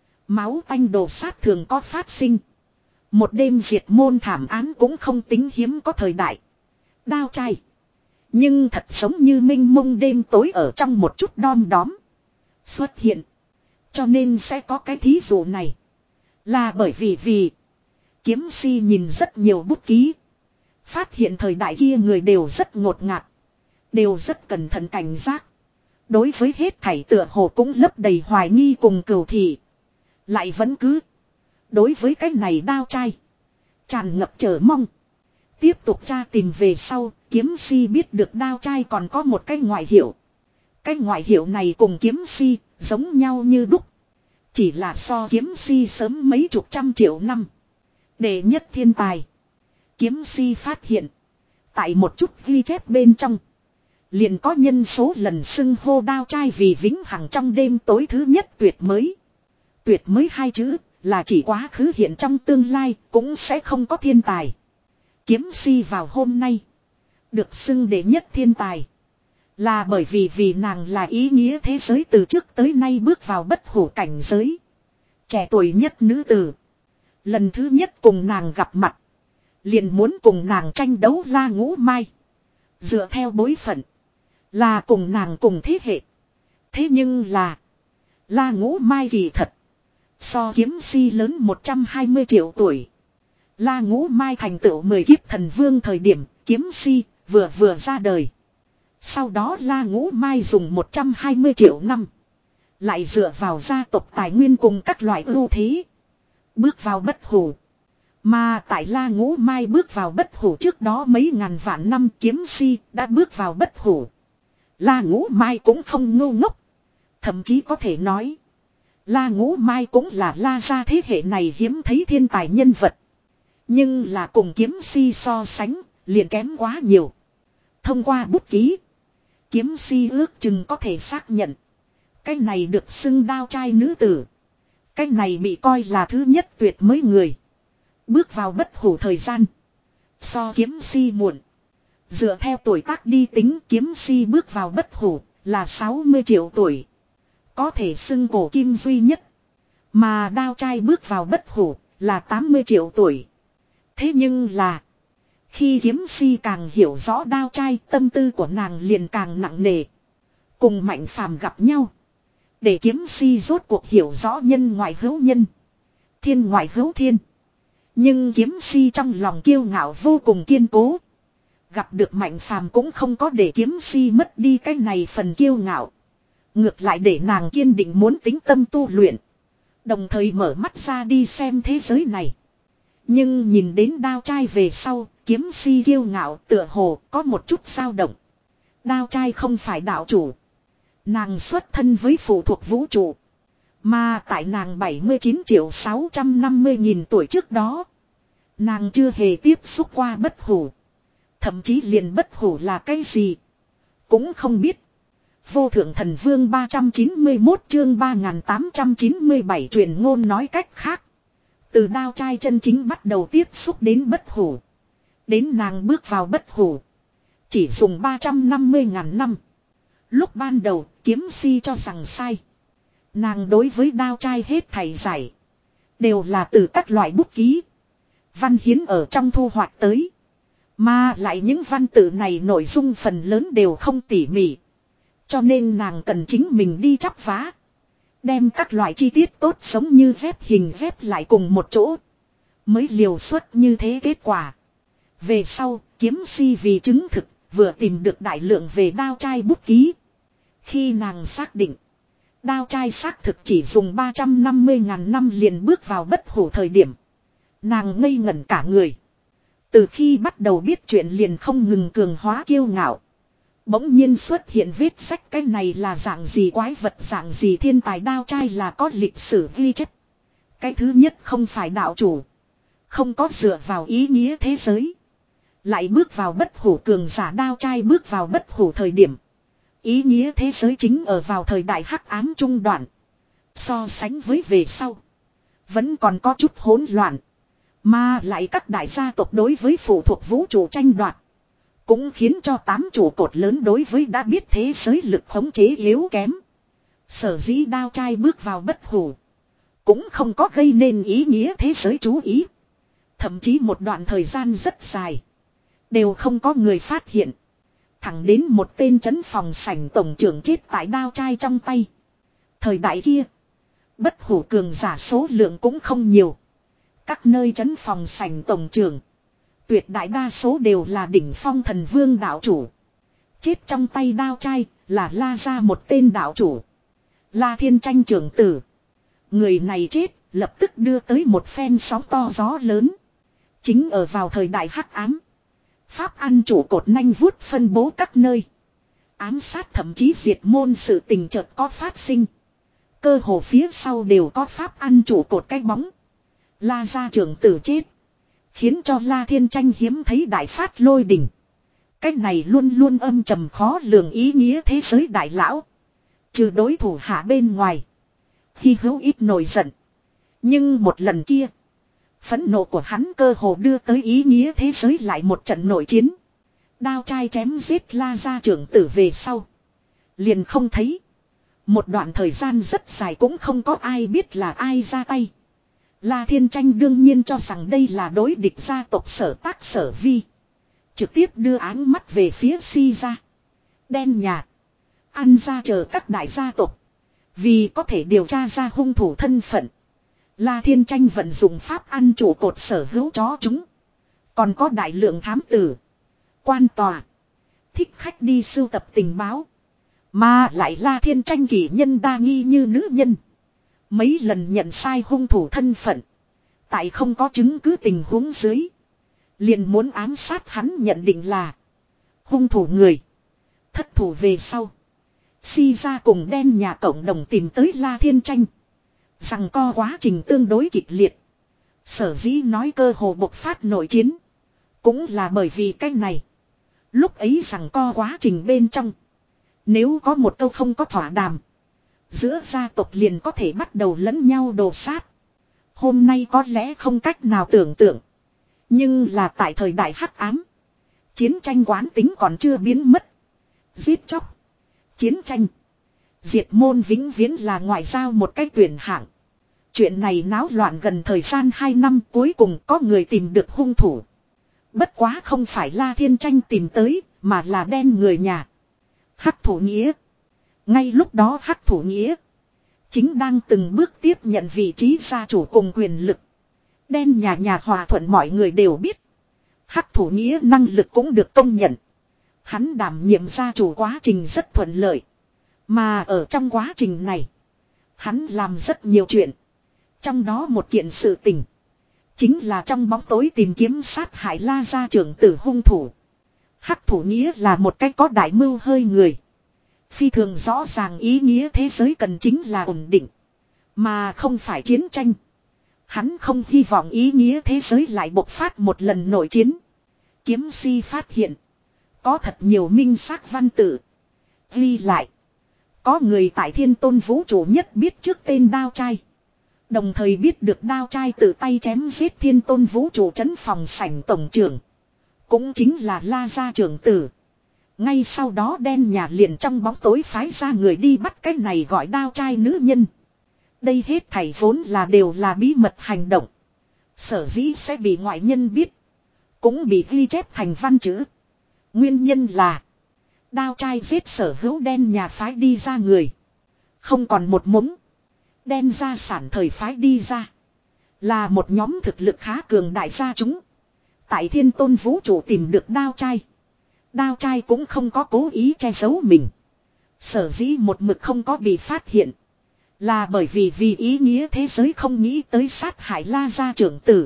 Máu tanh đồ sát thường có phát sinh. Một đêm diệt môn thảm án cũng không tính hiếm có thời đại. Đao trai. Nhưng thật giống như minh mông đêm tối ở trong một chút đom đóm xuất hiện. Cho nên sẽ có cái thí dụ này. Là bởi vì vì Kiếm Si nhìn rất nhiều bút ký. Phát hiện thời đại kia người đều rất ngột ngạt. Đều rất cẩn thận cảnh giác. Đối với hết thảy tựa hồ cũng lấp đầy hoài nghi cùng cừu thị. Lại vẫn cứ đối với cái này đao trai tràn ngập chờ mong. Tiếp tục tra tìm về sau, Kiếm Si biết được đao trai còn có một cái ngoại hiệu. Cái ngoại hiệu này cùng Kiếm Si giống nhau như đúc. Chỉ là so Kiếm Si sớm mấy chục trăm triệu năm. Đệ nhất thiên tài. Kiếm Si phát hiện. Tại một chút ghi chép bên trong. Liền có nhân số lần xưng hô đao trai vì vĩnh hằng trong đêm tối thứ nhất tuyệt mới. Tuyệt mới hai chữ là chỉ quá khứ hiện trong tương lai cũng sẽ không có thiên tài. Kiếm Si vào hôm nay được xưng đệ nhất thiên tài. Là bởi vì vì nàng là ý nghĩa thế giới từ trước tới nay bước vào bất hủ cảnh giới. Trẻ tuổi nhất nữ tử. Lần thứ nhất cùng nàng gặp mặt. Liền muốn cùng nàng tranh đấu La Ngũ Mai. Dựa theo bối phận. Là cùng nàng cùng thế hệ. Thế nhưng là La Ngũ Mai kỳ thật so Kiếm Si lớn một trăm hai mươi triệu tuổi. La Ngũ Mai thành tựu mười kiếp thần vương thời điểm Kiếm Si vừa vừa ra đời. Sau đó La Ngũ Mai dùng một trăm hai mươi triệu năm. Lại dựa vào gia tộc tài nguyên cùng các loại ưu thế. Bước vào bất hủ. Mà tại La Ngũ Mai bước vào bất hủ trước đó mấy ngàn vạn năm Kiếm Si đã bước vào bất hủ. La Ngũ Mai cũng không ngu ngốc. Thậm chí có thể nói. La Ngũ Mai cũng là La Gia thế hệ này hiếm thấy thiên tài nhân vật. Nhưng là cùng Kiếm Si so sánh liền kém quá nhiều. Thông qua bút ký. Kiếm Si ước chừng có thể xác nhận. Cái này được xưng đao trai nữ tử. Cái này bị coi là thứ nhất tuyệt mới người. Bước vào bất hủ thời gian. So Kiếm Si muộn. Dựa theo tuổi tác đi tính Kiếm Si bước vào bất hủ là sáu mươi triệu tuổi. Có thể xưng cổ kim duy nhất. Mà đao trai bước vào bất hủ là tám mươi triệu tuổi. Thế nhưng là khi Kiếm Si càng hiểu rõ đao trai tâm tư của nàng liền càng nặng nề. Cùng Mạnh Phàm gặp nhau. Để Kiếm Si rốt cuộc hiểu rõ nhân ngoại hữu nhân. Thiên ngoại hữu thiên. Nhưng Kiếm Si trong lòng kiêu ngạo vô cùng kiên cố. Gặp được Mạnh Phàm cũng không có để Kiếm Si mất đi cái này phần kiêu ngạo. Ngược lại để nàng kiên định muốn tính tâm tu luyện. Đồng thời mở mắt ra đi xem thế giới này. Nhưng nhìn đến đao trai về sau, Kiếm Si kiêu ngạo tựa hồ có một chút dao động. Đao trai không phải đạo chủ. Nàng xuất thân với phụ thuộc vũ trụ. Mà tại nàng bảy mươi chín triệu sáu trăm năm mươi nghìn tuổi trước đó. Nàng chưa hề tiếp xúc qua bất hủ. Thậm chí liền bất hủ là cái gì cũng không biết. Vô thượng thần vương ba trăm chín mươi mốt chương ba nghìn tám trăm chín mươi bảy truyền ngôn nói cách khác. Từ đao trai chân chính bắt đầu tiếp xúc đến bất hủ. Đến nàng bước vào bất hủ. Chỉ dùng ba trăm năm mươi ngàn năm. Lúc ban đầu Kiếm Si cho rằng sai. Nàng đối với đao trai hết thảy giải. Đều là từ các loại bút ký. văn hiến ở trong thu hoạch tới. Mà lại những văn tự này nội dung phần lớn đều không tỉ mỉ. Cho nên nàng cần chính mình đi chắp vá. Đem các loại chi tiết tốt giống như ghép hình ghép lại cùng một chỗ. Mới liều xuất như thế kết quả. Về sau, kiếm si vì chứng thực, vừa tìm được đại lượng về đao trai bút ký. Khi nàng xác định, đao trai xác thực chỉ dùng ba trăm năm mươi ngàn năm liền bước vào bất hủ thời điểm. Nàng ngây ngẩn cả người. Từ khi bắt đầu biết chuyện liền không ngừng cường hóa kiêu ngạo. Bỗng nhiên xuất hiện viết sách cái này là dạng gì quái vật dạng gì thiên tài đao trai là có lịch sử ghi chép. Cái thứ nhất không phải đạo chủ. Không có dựa vào ý nghĩa thế giới. Lại bước vào bất hủ cường giả đao trai bước vào bất hủ thời điểm. Ý nghĩa thế giới chính ở vào thời đại hắc ám trung đoạn. So sánh với về sau. Vẫn còn có chút hỗn loạn. Mà lại các đại gia tộc đối với phụ thuộc vũ trụ tranh đoạt. Cũng khiến cho tám trụ cột lớn đối với đã biết thế giới lực khống chế yếu kém. Sở dĩ đao trai bước vào bất hủ. Cũng không có gây nên ý nghĩa thế giới chú ý. Thậm chí một đoạn thời gian rất dài. Đều không có người phát hiện. Thẳng đến một tên trấn phòng sảnh tổng trưởng chết tại đao trai trong tay. Thời đại kia. Bất hủ cường giả số lượng cũng không nhiều. Các nơi trấn phòng sảnh tổng trưởng. Tuyệt đại đa số đều là đỉnh phong thần vương đạo chủ. Chết trong tay đao trai là La ra một tên đạo chủ. La Thiên Tranh trưởng tử. Người này chết lập tức đưa tới một phen sóng to gió lớn. Chính ở vào thời đại hắc ám. Pháp ăn chủ cột nanh vuốt phân bố các nơi. Ám sát thậm chí diệt môn sự tình chợt có phát sinh. Cơ hồ phía sau đều có pháp ăn chủ cột cái bóng. La gia trưởng tử chết. Khiến cho La Thiên Tranh hiếm thấy đại phát lôi đình. Cái này luôn luôn âm trầm khó lường ý nghĩa thế giới đại lão. Trừ đối thủ hạ bên ngoài. Hy hữu ít nổi giận. Nhưng một lần kia. Phẫn nộ của hắn cơ hồ đưa tới ý nghĩa thế giới lại một trận nội chiến. Đao trai chém giết La gia trưởng tử về sau. Liền không thấy. Một đoạn thời gian rất dài cũng không có ai biết là ai ra tay. La Thiên Tranh đương nhiên cho rằng đây là đối địch gia tộc Sở Tác Sở Vi. Trực tiếp đưa áng mắt về phía Si gia. Đen Nhạt. Ăn ra chờ các đại gia tộc. Vì có thể điều tra ra hung thủ thân phận. La Thiên Tranh vận dụng pháp ăn chủ cột sở hữu chó chúng. Còn có đại lượng thám tử. Quan tòa. Thích khách đi sưu tập tình báo. Mà lại La Thiên Tranh kỳ nhân đa nghi như nữ nhân. Mấy lần nhận sai hung thủ thân phận. Tại không có chứng cứ tình huống dưới. Liền muốn ám sát hắn nhận định là hung thủ người. Thất thủ về sau. Si ra cùng đen nhà cộng đồng tìm tới La Thiên Tranh. Rằng co quá trình tương đối kịch liệt. Sở dĩ nói cơ hồ bộc phát nội chiến. Cũng là bởi vì cái này. Lúc ấy rằng co quá trình bên trong. Nếu có một câu không có thỏa đàm. Giữa gia tộc liền có thể bắt đầu lẫn nhau đồ sát. Hôm nay có lẽ không cách nào tưởng tượng. Nhưng là tại thời đại hắc ám. Chiến tranh quán tính còn chưa biến mất. Giết chóc. Chiến tranh. Diệt môn vĩnh viễn là ngoại giao một cách tuyển hạng. Chuyện này náo loạn gần thời gian hai năm cuối cùng có người tìm được hung thủ. Bất quá không phải La Thiên Tranh tìm tới mà là đen người nhà. Hắc thủ nghĩa. Ngay lúc đó Hắc thủ nghĩa. Chính đang từng bước tiếp nhận vị trí gia chủ cùng quyền lực. Đen nhà nhà hòa thuận mọi người đều biết. Hắc thủ nghĩa năng lực cũng được công nhận. Hắn đảm nhiệm gia chủ quá trình rất thuận lợi. Mà ở trong quá trình này. Hắn làm rất nhiều chuyện. Trong đó một kiện sự tình. Chính là trong bóng tối tìm kiếm sát hại La gia trưởng tử hung thủ. Hắc thủ nghĩa là một cái có đại mưu hơi người. Phi thường rõ ràng ý nghĩa thế giới cần chính là ổn định. Mà không phải chiến tranh. Hắn không hy vọng ý nghĩa thế giới lại bộc phát một lần nội chiến. Kiếm si phát hiện. Có thật nhiều minh xác văn tự. Ghi lại. Có người tại Thiên Tôn vũ trụ nhất biết trước tên đao trai. Đồng thời biết được đao trai tự tay chém giết Thiên Tôn vũ trụ trấn phòng sảnh tổng trưởng. Cũng chính là La gia trưởng tử. Ngay sau đó đen nhà liền trong bóng tối phái ra người đi bắt cái này gọi đao trai nữ nhân. Đây hết thảy vốn là đều là bí mật hành động. Sở dĩ sẽ bị ngoại nhân biết. Cũng bị ghi chép thành văn chữ. Nguyên nhân là. Đao trai giết sở hữu đen nhà phái đi ra người. Không còn một mống. Đen gia sản thời phái đi ra. Là một nhóm thực lực khá cường đại gia chúng. Tại thiên tôn vũ trụ tìm được đao trai. Đao trai cũng không có cố ý che giấu mình. Sở dĩ một mực không có bị phát hiện. Là bởi vì vì ý nghĩa thế giới không nghĩ tới sát hại La gia trưởng tử.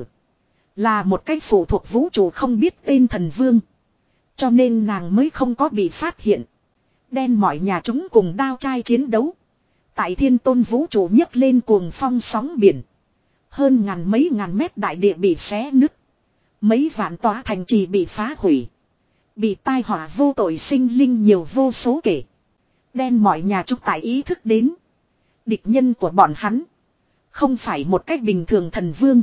Là một cách phụ thuộc vũ trụ không biết tên thần vương. Cho nên nàng mới không có bị phát hiện. Đen mọi nhà chúng cùng đao trai chiến đấu. Tại thiên tôn vũ trụ nhấc lên cuồng phong sóng biển. Hơn ngàn mấy ngàn mét đại địa bị xé nứt. Mấy vạn tòa thành trì bị phá hủy. Bị tai họa vô tội sinh linh nhiều vô số kể. Đen mọi nhà chúng tại ý thức đến. Địch nhân của bọn hắn. Không phải một cách bình thường thần vương.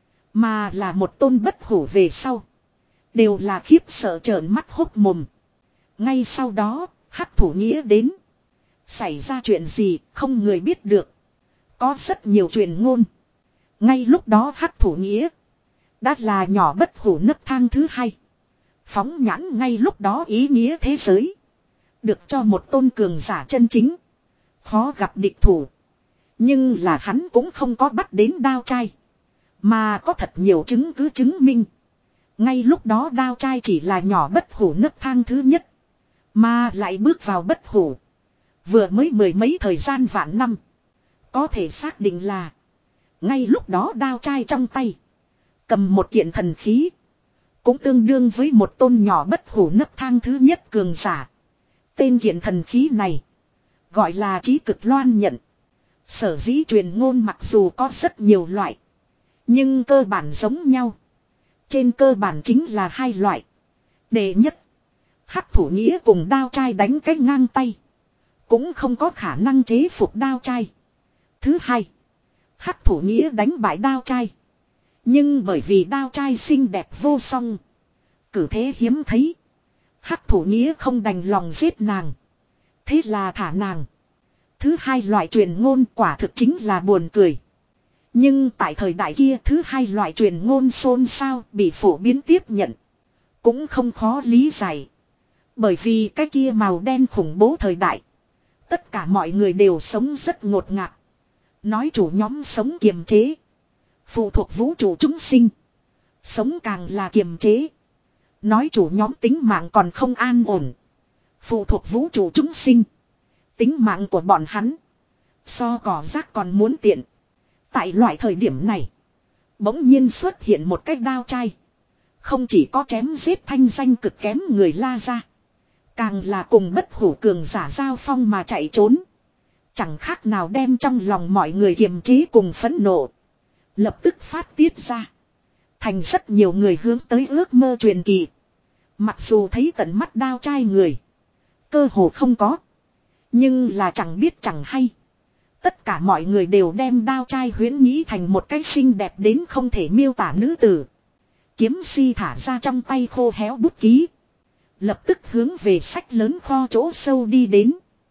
Mà là một tôn bất hủ về sau. Đều là khiếp sợ trợn mắt hốc mồm. Ngay sau đó, hắc thủ nghĩa đến. Xảy ra chuyện gì không người biết được. Có rất nhiều truyền ngôn. Ngay lúc đó hắc thủ nghĩa. Đã là nhỏ bất hủ nấc thang thứ hai. Phóng nhãn ngay lúc đó ý nghĩa thế giới. Được cho một tôn cường giả chân chính. Khó gặp địch thủ. Nhưng là hắn cũng không có bắt đến đao trai. Mà có thật nhiều chứng cứ chứng minh. Ngay lúc đó đao trai chỉ là nhỏ bất hủ nấc thang thứ nhất. Mà lại bước vào bất hủ. Vừa mới mười mấy thời gian vạn năm. Có thể xác định là. Ngay lúc đó đao trai trong tay. Cầm một kiện thần khí. Cũng tương đương với một tôn nhỏ bất hủ nấc thang thứ nhất cường giả. Tên kiện thần khí này. Gọi là chí cực loan nhận. Sở dĩ truyền ngôn mặc dù có rất nhiều loại. Nhưng cơ bản giống nhau. Trên cơ bản chính là hai loại. Đệ nhất. Hắc thủ nghĩa cùng đao trai đánh cách ngang tay. Cũng không có khả năng chế phục đao trai. Thứ hai. Hắc thủ nghĩa đánh bại đao trai. Nhưng bởi vì đao trai xinh đẹp vô song. Cử thế hiếm thấy. Hắc thủ nghĩa không đành lòng giết nàng. Thế là thả nàng. Thứ hai loại truyền ngôn quả thực chính là buồn cười. Nhưng tại thời đại kia thứ hai loại truyền ngôn xôn xao bị phổ biến tiếp nhận. Cũng không khó lý giải. Bởi vì cái kia màu đen khủng bố thời đại. Tất cả mọi người đều sống rất ngột ngạt. Nói chủ nhóm sống kiềm chế. Phụ thuộc vũ trụ chúng sinh. Sống càng là kiềm chế. Nói chủ nhóm tính mạng còn không an ổn. Phụ thuộc vũ trụ chúng sinh. Tính mạng của bọn hắn. So cỏ rác còn muốn tiện. Tại loại thời điểm này. Bỗng nhiên xuất hiện một cái đao trai. Không chỉ có chém giết thanh danh cực kém người La gia. Càng là cùng bất hủ cường giả giao phong mà chạy trốn. Chẳng khác nào đem trong lòng mọi người kiềm chế cùng phẫn nộ. Lập tức phát tiết ra. Thành rất nhiều người hướng tới ước mơ truyền kỳ. Mặc dù thấy tận mắt đao trai người. Cơ hồ không có. Nhưng là chẳng biết chẳng hay. Tất cả mọi người đều đem đao trai huyễn nghĩ thành một cái xinh đẹp đến không thể miêu tả nữ tử. Kiếm si thả ra trong tay khô héo bút ký. Lập tức hướng về sách lớn kho chỗ sâu đi đến.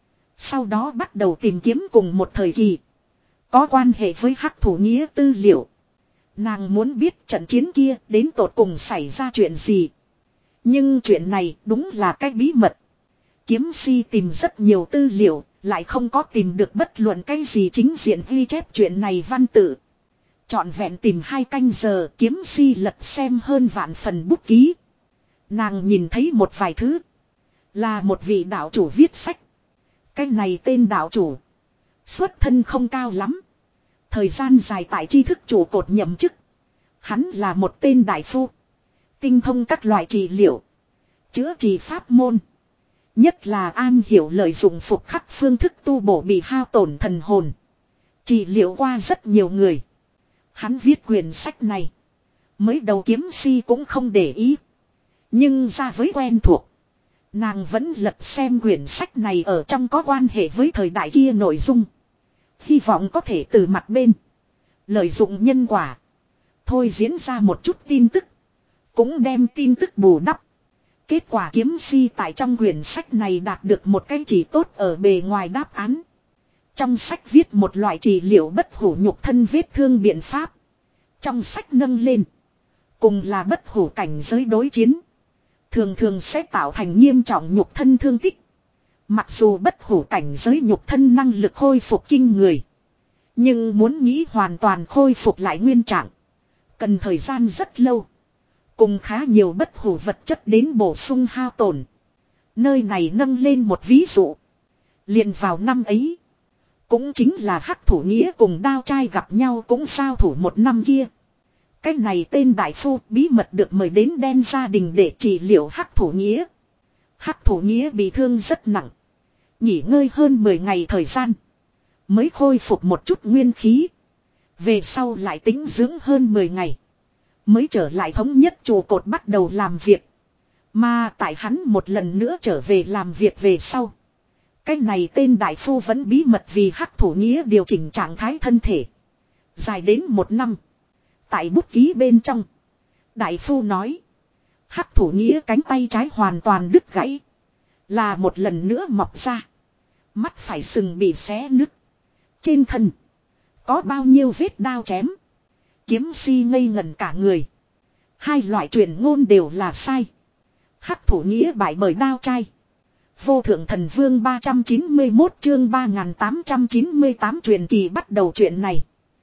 Sau đó bắt đầu tìm kiếm cùng một thời kỳ. Có quan hệ với hắc thủ nghĩa tư liệu. Nàng muốn biết trận chiến kia đến tột cùng xảy ra chuyện gì. Nhưng chuyện này đúng là cái bí mật. Kiếm si tìm rất nhiều tư liệu. Lại không có tìm được bất luận cái gì chính diện ghi chép chuyện này văn tự. Chọn vẹn tìm hai canh giờ kiếm si lật xem hơn vạn phần bút ký. Nàng nhìn thấy một vài thứ. Là một vị đạo chủ viết sách. Cái này tên đạo chủ. Xuất thân không cao lắm. Thời gian dài tại tri thức chủ cột nhậm chức. Hắn là một tên đại phu. Tinh thông các loại trị liệu. Chữa trị pháp môn. Nhất là an hiểu lợi dụng phục khắc phương thức tu bổ bị hao tổn thần hồn. Trị liệu qua rất nhiều người. Hắn viết quyển sách này. Mới đầu kiếm si cũng không để ý. Nhưng ra với quen thuộc. Nàng vẫn lật xem quyển sách này ở trong có quan hệ với thời đại kia nội dung. Hy vọng có thể từ mặt bên. Lợi dụng nhân quả. Thôi diễn ra một chút tin tức. Cũng đem tin tức bù đắp. Kết quả kiếm si tại trong quyển sách này đạt được một cái chỉ tốt ở bề ngoài đáp án. Trong sách viết một loại trị liệu bất hủ nhục thân vết thương biện pháp. Trong sách nâng lên. Cùng là bất hủ cảnh giới đối chiến. Thường thường sẽ tạo thành nghiêm trọng nhục thân thương tích. Mặc dù bất hủ cảnh giới nhục thân năng lực khôi phục kinh người. Nhưng muốn nghĩ hoàn toàn khôi phục lại nguyên trạng. Cần thời gian rất lâu. Cùng khá nhiều bất hủ vật chất đến bổ sung hao tổn. Nơi này nâng lên một ví dụ. Liền vào năm ấy. Cũng chính là Hắc Thủ Nghĩa cùng Đao Trai gặp nhau cũng giao thủ một năm kia. Cái này tên đại phu bí mật được mời đến Đen gia đình để trị liệu Hắc Thủ Nghĩa. Hắc Thủ Nghĩa bị thương rất nặng. Nghỉ ngơi hơn mười ngày thời gian. Mới khôi phục một chút nguyên khí. Về sau lại tĩnh dưỡng hơn mười ngày. Mới trở lại thống nhất trụ cột bắt đầu làm việc. Mà tại hắn một lần nữa trở về làm việc về sau. Cái này tên đại phu vẫn bí mật vì Hắc Thủ Nghĩa điều chỉnh trạng thái thân thể. Dài đến một năm. Tại bút ký bên trong. Đại phu nói. Hắc Thủ Nghĩa cánh tay trái hoàn toàn đứt gãy. Là một lần nữa mọc ra. Mắt phải sừng bị xé nứt. Trên thân. Có bao nhiêu vết đao chém. Kiếm si ngây ngẩn cả người. Hai loại truyền ngôn đều là sai. Hắc Thủ Nghĩa bại bởi Đao Trai. Vô Thượng Thần Vương ba trăm chín mươi mốt chương ba nghìn tám trăm chín mươi tám truyền kỳ bắt đầu chuyện này.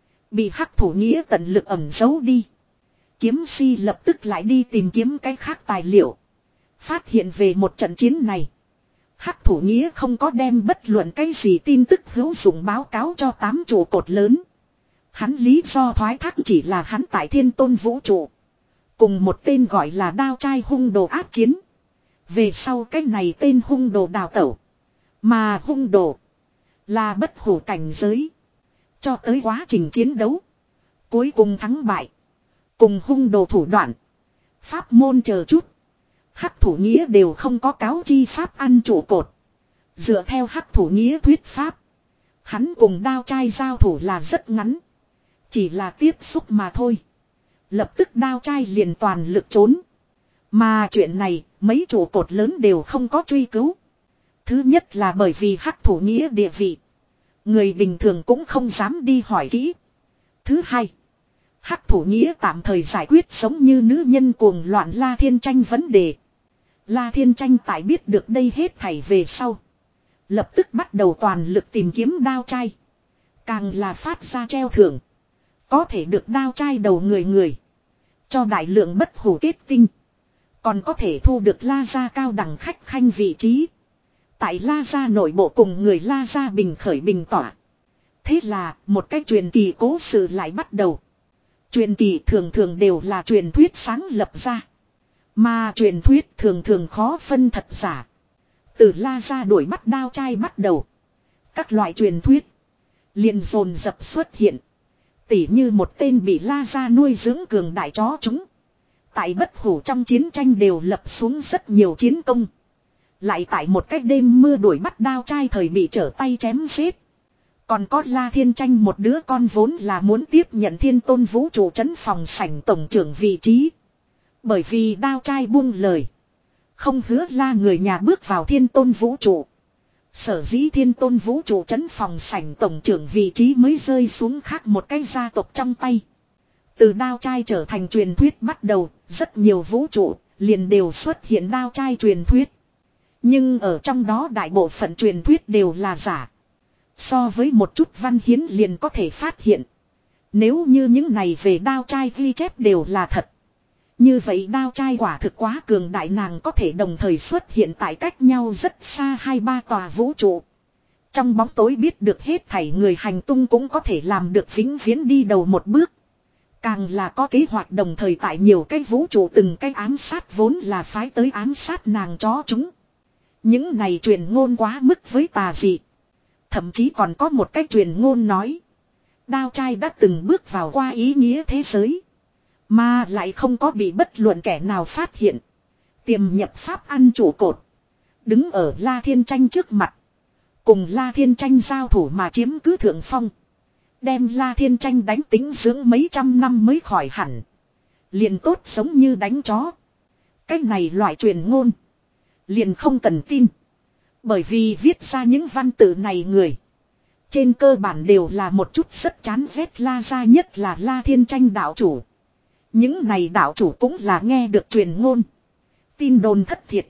Bị Hắc Thủ Nghĩa tận lực ẩn giấu đi. Kiếm si lập tức lại đi tìm kiếm cái khác tài liệu. Phát hiện về một trận chiến này. Hắc Thủ Nghĩa không có đem bất luận cái gì tin tức hữu dụng báo cáo cho tám trụ cột lớn. Hắn lý do thoái thác chỉ là hắn tại Thiên Tôn vũ trụ. Cùng một tên gọi là Đao Trai hung đồ áp chiến. Về sau cái này tên hung đồ đào tẩu. Mà hung đồ là bất hủ cảnh giới. Cho tới quá trình chiến đấu. Cuối cùng thắng bại. Cùng hung đồ thủ đoạn. Pháp môn chờ chút. Hắc Thủ Nghĩa đều không có cáo chi pháp ăn trụ cột. Dựa theo Hắc Thủ Nghĩa thuyết pháp. Hắn cùng Đao Trai giao thủ là rất ngắn. Chỉ là tiếp xúc mà thôi. Lập tức Đao Trai liền toàn lực trốn. Mà chuyện này mấy trụ cột lớn đều không có truy cứu. Thứ nhất là bởi vì Hắc Thủ Nghĩa địa vị. Người bình thường cũng không dám đi hỏi kỹ. Thứ hai. Hắc Thủ Nghĩa tạm thời giải quyết giống như nữ nhân cuồng loạn La Thiên Tranh vấn đề. La Thiên Tranh tại biết được đây hết thảy về sau. Lập tức bắt đầu toàn lực tìm kiếm Đao Trai. Càng là phát ra treo thưởng. Có thể được Đao Trai đầu người người. Cho đại lượng bất hủ kết tinh. Còn có thể thu được La Gia cao đẳng khách khanh vị trí. Tại La Gia nội bộ cùng người La Gia bình khởi bình tỏa. Thế là một cái truyền kỳ cố sự lại bắt đầu. Truyền kỳ thường thường đều là truyền thuyết sáng lập ra. Mà truyền thuyết thường thường khó phân thật giả. Từ La Gia đuổi bắt Đao Trai bắt đầu. Các loại truyền thuyết liền dồn dập xuất hiện. Tỉ như một tên bị La Gia nuôi dưỡng cường đại chó chúng. Tại bất hủ trong chiến tranh đều lập xuống rất nhiều chiến công. Lại tại một cái đêm mưa đuổi bắt Đao Trai thời bị trở tay chém giết. Còn có La Thiên Tranh một đứa con vốn là muốn tiếp nhận Thiên Tôn vũ trụ trấn phòng sảnh tổng trưởng vị trí. Bởi vì Đao Trai buông lời. Không hứa La người nhà bước vào Thiên Tôn vũ trụ. Sở dĩ Thiên Tôn vũ trụ trấn phòng sảnh tổng trưởng vị trí mới rơi xuống khác một cái gia tộc trong tay. Từ Đao Trai trở thành truyền thuyết bắt đầu, rất nhiều vũ trụ liền đều xuất hiện Đao Trai truyền thuyết. Nhưng ở trong đó đại bộ phận truyền thuyết đều là giả. So với một chút văn hiến liền có thể phát hiện. Nếu như những này về Đao Trai ghi chép đều là thật. Như vậy Đao Trai quả thực quá cường đại, nàng có thể đồng thời xuất hiện tại cách nhau rất xa hai ba tòa vũ trụ. Trong bóng tối biết được hết thảy người hành tung cũng có thể làm được vĩnh viễn đi đầu một bước. Càng là có kế hoạch đồng thời tại nhiều cái vũ trụ từng cái ám sát vốn là phái tới ám sát nàng chó chúng. Những này truyền ngôn quá mức với tà dị. Thậm chí còn có một cái truyền ngôn nói. Đao Trai đã từng bước vào qua ý nghĩa thế giới. Mà lại không có bị bất luận kẻ nào phát hiện. Tiềm nhập pháp ăn trụ cột. Đứng ở La Thiên Tranh trước mặt. Cùng La Thiên Tranh giao thủ mà chiếm cứ thượng phong. Đem La Thiên Tranh đánh tính dưỡng mấy trăm năm mới khỏi hẳn. Liền tốt giống như đánh chó. Cái này loại truyền ngôn. Liền không cần tin. Bởi vì viết ra những văn tự này người. Trên cơ bản đều là một chút rất chán ghét La gia, nhất là La Thiên Tranh đạo chủ. Những này đạo chủ cũng là nghe được truyền ngôn. Tin đồn thất thiệt.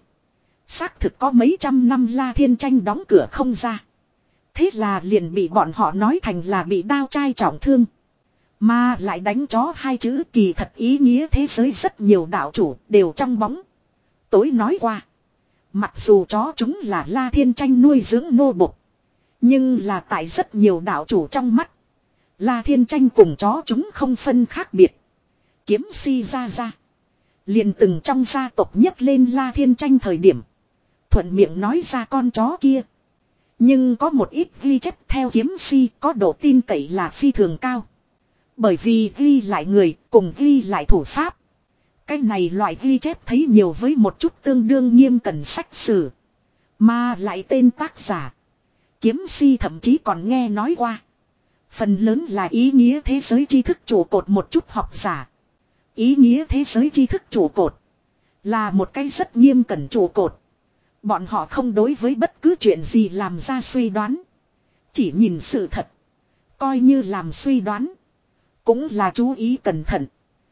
Xác thực có mấy trăm năm La Thiên Tranh đóng cửa không ra. Thế là liền bị bọn họ nói thành là bị đao trai trọng thương. Mà lại đánh chó hai chữ kỳ thật ý nghĩa thế giới rất nhiều đạo chủ đều trong bóng tối nói qua. Mặc dù chó chúng là La Thiên Tranh nuôi dưỡng nô bộc. Nhưng là tại rất nhiều đạo chủ trong mắt. La Thiên Tranh cùng chó chúng không phân khác biệt. Kiếm si ra ra. Liền từng trong gia tộc nhấc lên La Thiên Tranh thời điểm. Thuận miệng nói ra con chó kia. Nhưng có một ít ghi chép theo kiếm si có độ tin cậy là phi thường cao. Bởi vì ghi lại người cùng ghi lại thủ pháp. Cái này loại ghi chép thấy nhiều với một chút tương đương nghiêm cẩn sách sử. Mà lại tên tác giả. Kiếm si thậm chí còn nghe nói qua. Phần lớn là ý nghĩa thế giới tri thức trụ cột một chút học giả. Ý nghĩa thế giới tri thức trụ cột. Là một cái rất nghiêm cẩn trụ cột. Bọn họ không đối với bất cứ chuyện gì làm ra suy đoán. Chỉ nhìn sự thật. Coi như làm suy đoán. Cũng là chú ý cẩn thận.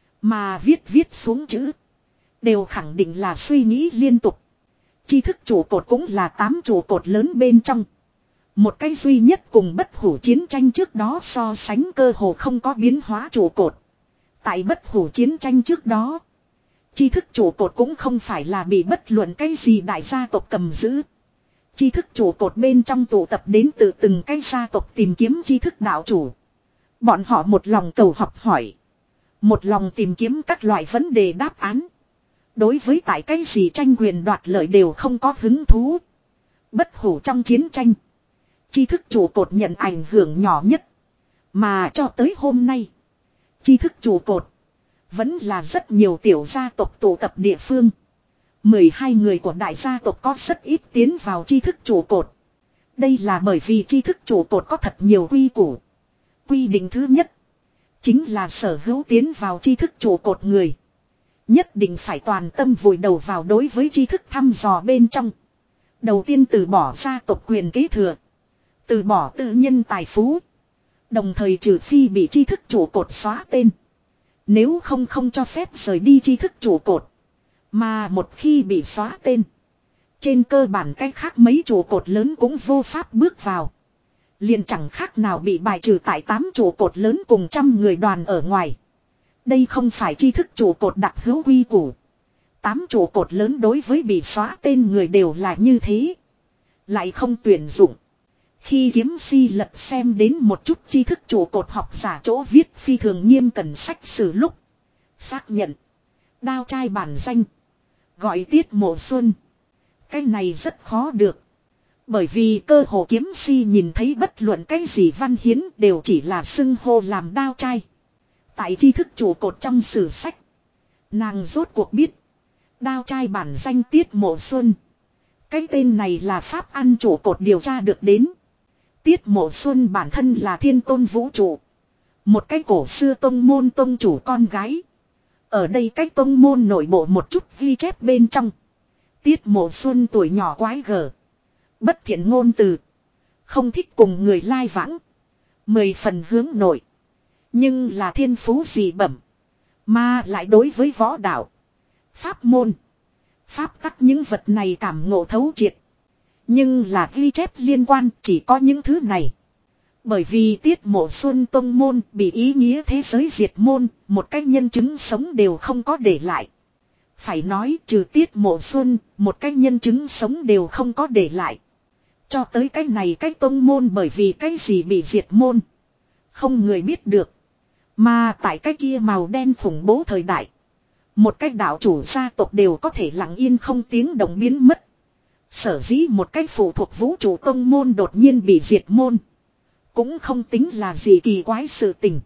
Mà viết viết xuống chữ. Đều khẳng định là suy nghĩ liên tục. Tri thức trụ cột cũng là tám trụ cột lớn bên trong. Một cái duy nhất cùng bất hủ chiến tranh trước đó so sánh cơ hồ không có biến hóa trụ cột. Tại bất hủ chiến tranh trước đó. Tri thức trụ cột cũng không phải là bị bất luận cái gì đại gia tộc cầm giữ. Tri thức trụ cột bên trong tụ tập đến từ từng cái gia tộc tìm kiếm tri thức đạo chủ. Bọn họ một lòng cầu học hỏi. Một lòng tìm kiếm các loại vấn đề đáp án. Đối với tại cái gì tranh quyền đoạt lợi đều không có hứng thú. Bất hủ trong chiến tranh. Tri thức trụ cột nhận ảnh hưởng nhỏ nhất. Mà cho tới hôm nay. Tri thức trụ cột. Vẫn là rất nhiều tiểu gia tộc tụ tập địa phương. mười hai người của đại gia tộc có rất ít tiến vào tri thức trụ cột. Đây là bởi vì tri thức trụ cột có thật nhiều quy củ. Quy định thứ nhất. Chính là sở hữu tiến vào tri thức trụ cột người. Nhất định phải toàn tâm vùi đầu vào đối với tri thức thăm dò bên trong. Đầu tiên từ bỏ gia tộc quyền kế thừa. Từ bỏ tự nhân tài phú. Đồng thời trừ phi bị tri thức trụ cột xóa tên. Nếu không không cho phép rời đi tri thức trụ cột. Mà một khi bị xóa tên. Trên cơ bản cách khác mấy trụ cột lớn cũng vô pháp bước vào. Liền chẳng khác nào bị bài trừ tại tám trụ cột lớn cùng trăm người đoàn ở ngoài. Đây không phải tri thức trụ cột đặc hữu quy củ. Tám trụ cột lớn đối với bị xóa tên người đều là như thế. Lại không tuyển dụng. Khi kiếm si lật xem đến một chút tri thức trụ cột học giả chỗ viết phi thường nghiêm cẩn sách sử lúc. Xác nhận. Đao trai bản danh. Gọi Tiết Mộ Xuân. Cái này rất khó được. Bởi vì cơ hồ kiếm si nhìn thấy bất luận cái gì văn hiến đều chỉ là xưng hô làm đao trai. Tại tri thức trụ cột trong sử sách. Nàng rốt cuộc biết. Đao trai bản danh Tiết Mộ Xuân. Cái tên này là pháp ăn trụ cột điều tra được đến. Tiết Mộ Xuân bản thân là thiên tôn vũ trụ. Một cái cổ xưa tông môn tông chủ con gái. Ở đây cái tông môn nội bộ một chút ghi chép bên trong. Tiết Mộ Xuân tuổi nhỏ quái gở. Bất thiện ngôn từ. Không thích cùng người lai vãng. Mười phần hướng nội. Nhưng là thiên phú dị bẩm. Mà lại đối với võ đạo. Pháp môn. Pháp tắc những vật này cảm ngộ thấu triệt. Nhưng là ghi chép liên quan chỉ có những thứ này. Bởi vì Tiết Mộ Xuân tông môn bị ý nghĩa thế giới diệt môn. Một cách nhân chứng sống đều không có để lại. Phải nói trừ Tiết Mộ Xuân. Một cách nhân chứng sống đều không có để lại. Cho tới cái này cái tông môn bởi vì cái gì bị diệt môn. Không người biết được. Mà tại cái kia màu đen khủng bố thời đại. Một cái đạo chủ gia tộc đều có thể lặng yên không tiếng động biến mất. Sở dĩ một cái phụ thuộc vũ trụ tông môn đột nhiên bị diệt môn. Cũng không tính là gì kỳ quái sự tình.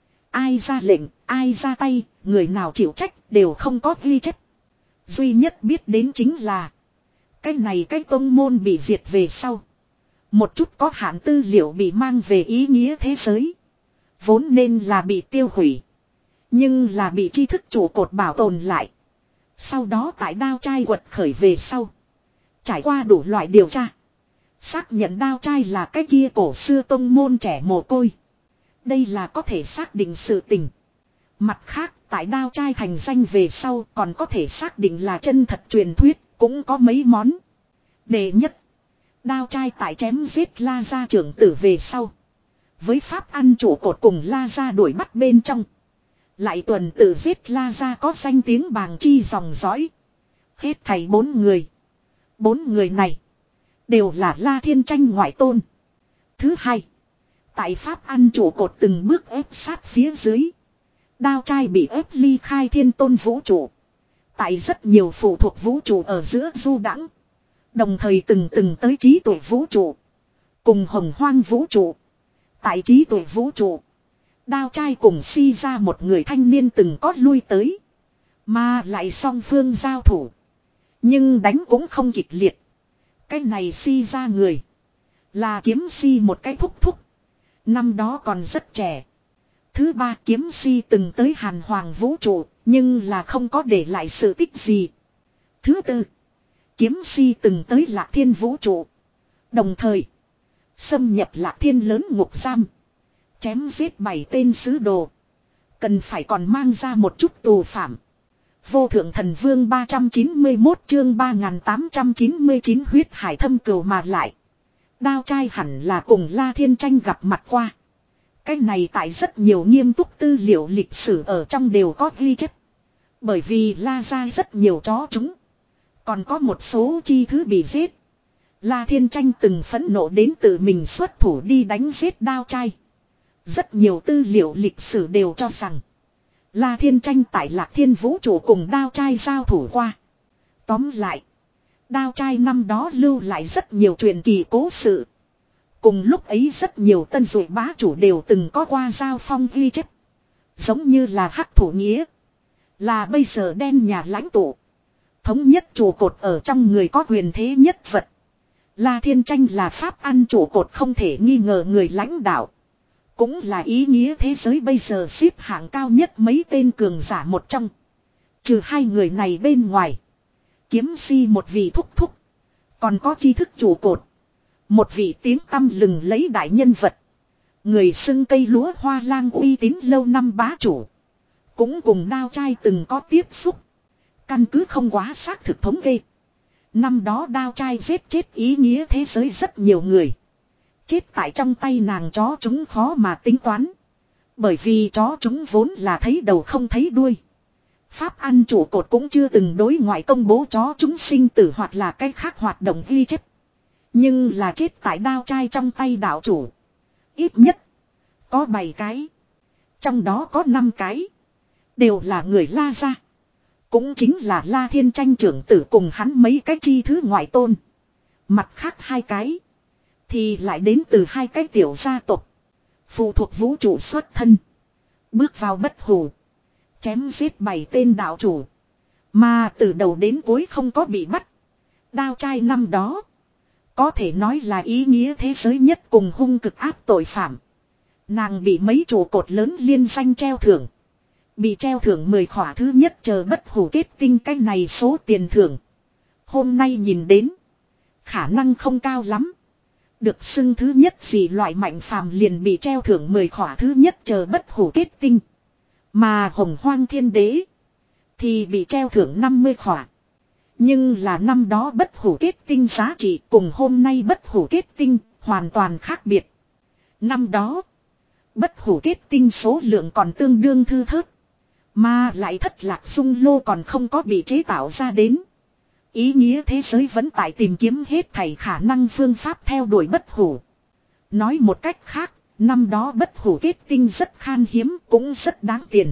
Ai ra lệnh, ai ra tay, người nào chịu trách đều không có ghi chép. Duy nhất biết đến chính là. Cái này cái tông môn bị diệt về sau. Một chút có hạn tư liệu bị mang về ý nghĩa thế giới. Vốn nên là bị tiêu hủy. Nhưng là bị tri thức trụ cột bảo tồn lại. Sau đó tại đao trai quật khởi về sau. Trải qua đủ loại điều tra. Xác nhận đao trai là cái kia cổ xưa tông môn trẻ mồ côi. Đây là có thể xác định sự tình. Mặt khác, tại đao trai thành danh về sau còn có thể xác định là chân thật truyền thuyết, cũng có mấy món. Đệ nhất, đao trai tại chém giết La Gia trưởng tử về sau. Với pháp ăn chủ cột cùng La Gia đuổi bắt bên trong. Lại tuần tự giết La Gia có danh tiếng bàng chi dòng dõi. Hết thảy bốn người. Bốn người này đều là La Thiên Tranh ngoại tôn. Thứ hai, tại pháp ăn chủ cột từng bước ép sát phía dưới. Đao trai bị ép ly khai thiên tôn vũ trụ. Tại rất nhiều phụ thuộc vũ trụ ở giữa du đãng. Đồng thời từng từng tới trí tuệ vũ trụ. Cùng hồng hoang vũ trụ. Tại trí tuệ vũ trụ. Đao trai cùng si ra một người thanh niên từng có lui tới. Mà lại song phương giao thủ. Nhưng đánh cũng không kịch liệt. Cái này si ra người. Là kiếm si một cái thúc thúc. Năm đó còn rất trẻ. Thứ ba, kiếm si từng tới hàn hoàng vũ trụ. Nhưng là không có để lại sự tích gì. Thứ tư, kiếm si từng tới lạc thiên vũ trụ. Đồng thời xâm nhập lạc thiên lớn ngục giam. Chém giết bảy tên sứ đồ. Cần phải còn mang ra một chút tù phạm. Vô thượng thần vương ba trăm chín mươi mốt chương ba nghìn tám trăm chín mươi chín huyết hải thâm cừu mà lại. Đao trai hẳn là cùng La Thiên Tranh gặp mặt qua. Cái này tại rất nhiều nghiêm túc tư liệu lịch sử ở trong đều có ghi chép. Bởi vì La ra rất nhiều chó chúng. Còn có một số chi thứ bị giết. La Thiên Tranh từng phẫn nộ đến tự mình xuất thủ đi đánh giết đao trai. Rất nhiều tư liệu lịch sử đều cho rằng La Thiên Tranh tại Lạc Thiên vũ trụ cùng đao trai giao thủ qua. Tóm lại, đao trai năm đó lưu lại rất nhiều truyền kỳ cố sự. Cùng lúc ấy rất nhiều tân dụ bá chủ đều từng có qua giao phong ghi chép. Giống như là Hắc Thủ Nghĩa. Là bây giờ đen nhà lãnh tụ. Thống nhất trụ cột ở trong người có quyền thế nhất vật. La Thiên Tranh là pháp ăn trụ cột không thể nghi ngờ người lãnh đạo. Cũng là ý nghĩa thế giới bây giờ xếp hạng cao nhất mấy tên cường giả một trong. Trừ hai người này bên ngoài. Kiếm si một vị thúc thúc. Còn có tri thức trụ cột. Một vị tiếng tăm lừng lấy đại nhân vật. Người xưng cây lúa hoa lang uy tín lâu năm bá chủ. Cũng cùng đao trai từng có tiếp xúc. Căn cứ không quá xác thực thống kê. Năm đó đao trai giết chết ý nghĩa thế giới rất nhiều người. Chết tại trong tay nàng chó chúng khó mà tính toán. Bởi vì chó chúng vốn là thấy đầu không thấy đuôi. Pháp ăn chủ cột cũng chưa từng đối ngoại công bố chó chúng sinh tử hoặc là cái khác hoạt động ghi chép. Nhưng là chết tại đao trai trong tay đạo chủ. Ít nhất có bảy cái. Trong đó có năm cái. Đều là người La gia. Cũng chính là La Thiên Tranh trưởng tử cùng hắn mấy cái chi thứ ngoại tôn. Mặt khác hai cái. Thì lại đến từ hai cái tiểu gia tộc. Phụ thuộc vũ trụ xuất thân. Bước vào bất hủ. Chém giết bảy tên đạo chủ. Mà từ đầu đến cuối không có bị bắt. Đao trai năm đó. Có thể nói là ý nghĩa thế giới nhất cùng hung cực áp tội phạm. Nàng bị mấy trụ cột lớn liên danh treo thưởng. Bị treo thưởng mười khỏa thứ nhất chờ bất hủ kết tinh cái này số tiền thưởng. Hôm nay nhìn đến. Khả năng không cao lắm. Được xưng thứ nhất gì loại mạnh phàm liền bị treo thưởng mười khỏa thứ nhất chờ bất hủ kết tinh. Mà hồng hoang thiên đế. Thì bị treo thưởng năm mươi khỏa. Nhưng là năm đó bất hủ kết tinh giá trị cùng hôm nay bất hủ kết tinh hoàn toàn khác biệt. Năm đó. Bất hủ kết tinh số lượng còn tương đương thư thớt. Mà lại thất lạc dung lô còn không có bị chế tạo ra đến. Ý nghĩa thế giới vẫn tại tìm kiếm hết thảy khả năng phương pháp theo đuổi bất hủ. Nói một cách khác, năm đó bất hủ kết tinh rất khan hiếm cũng rất đáng tiền.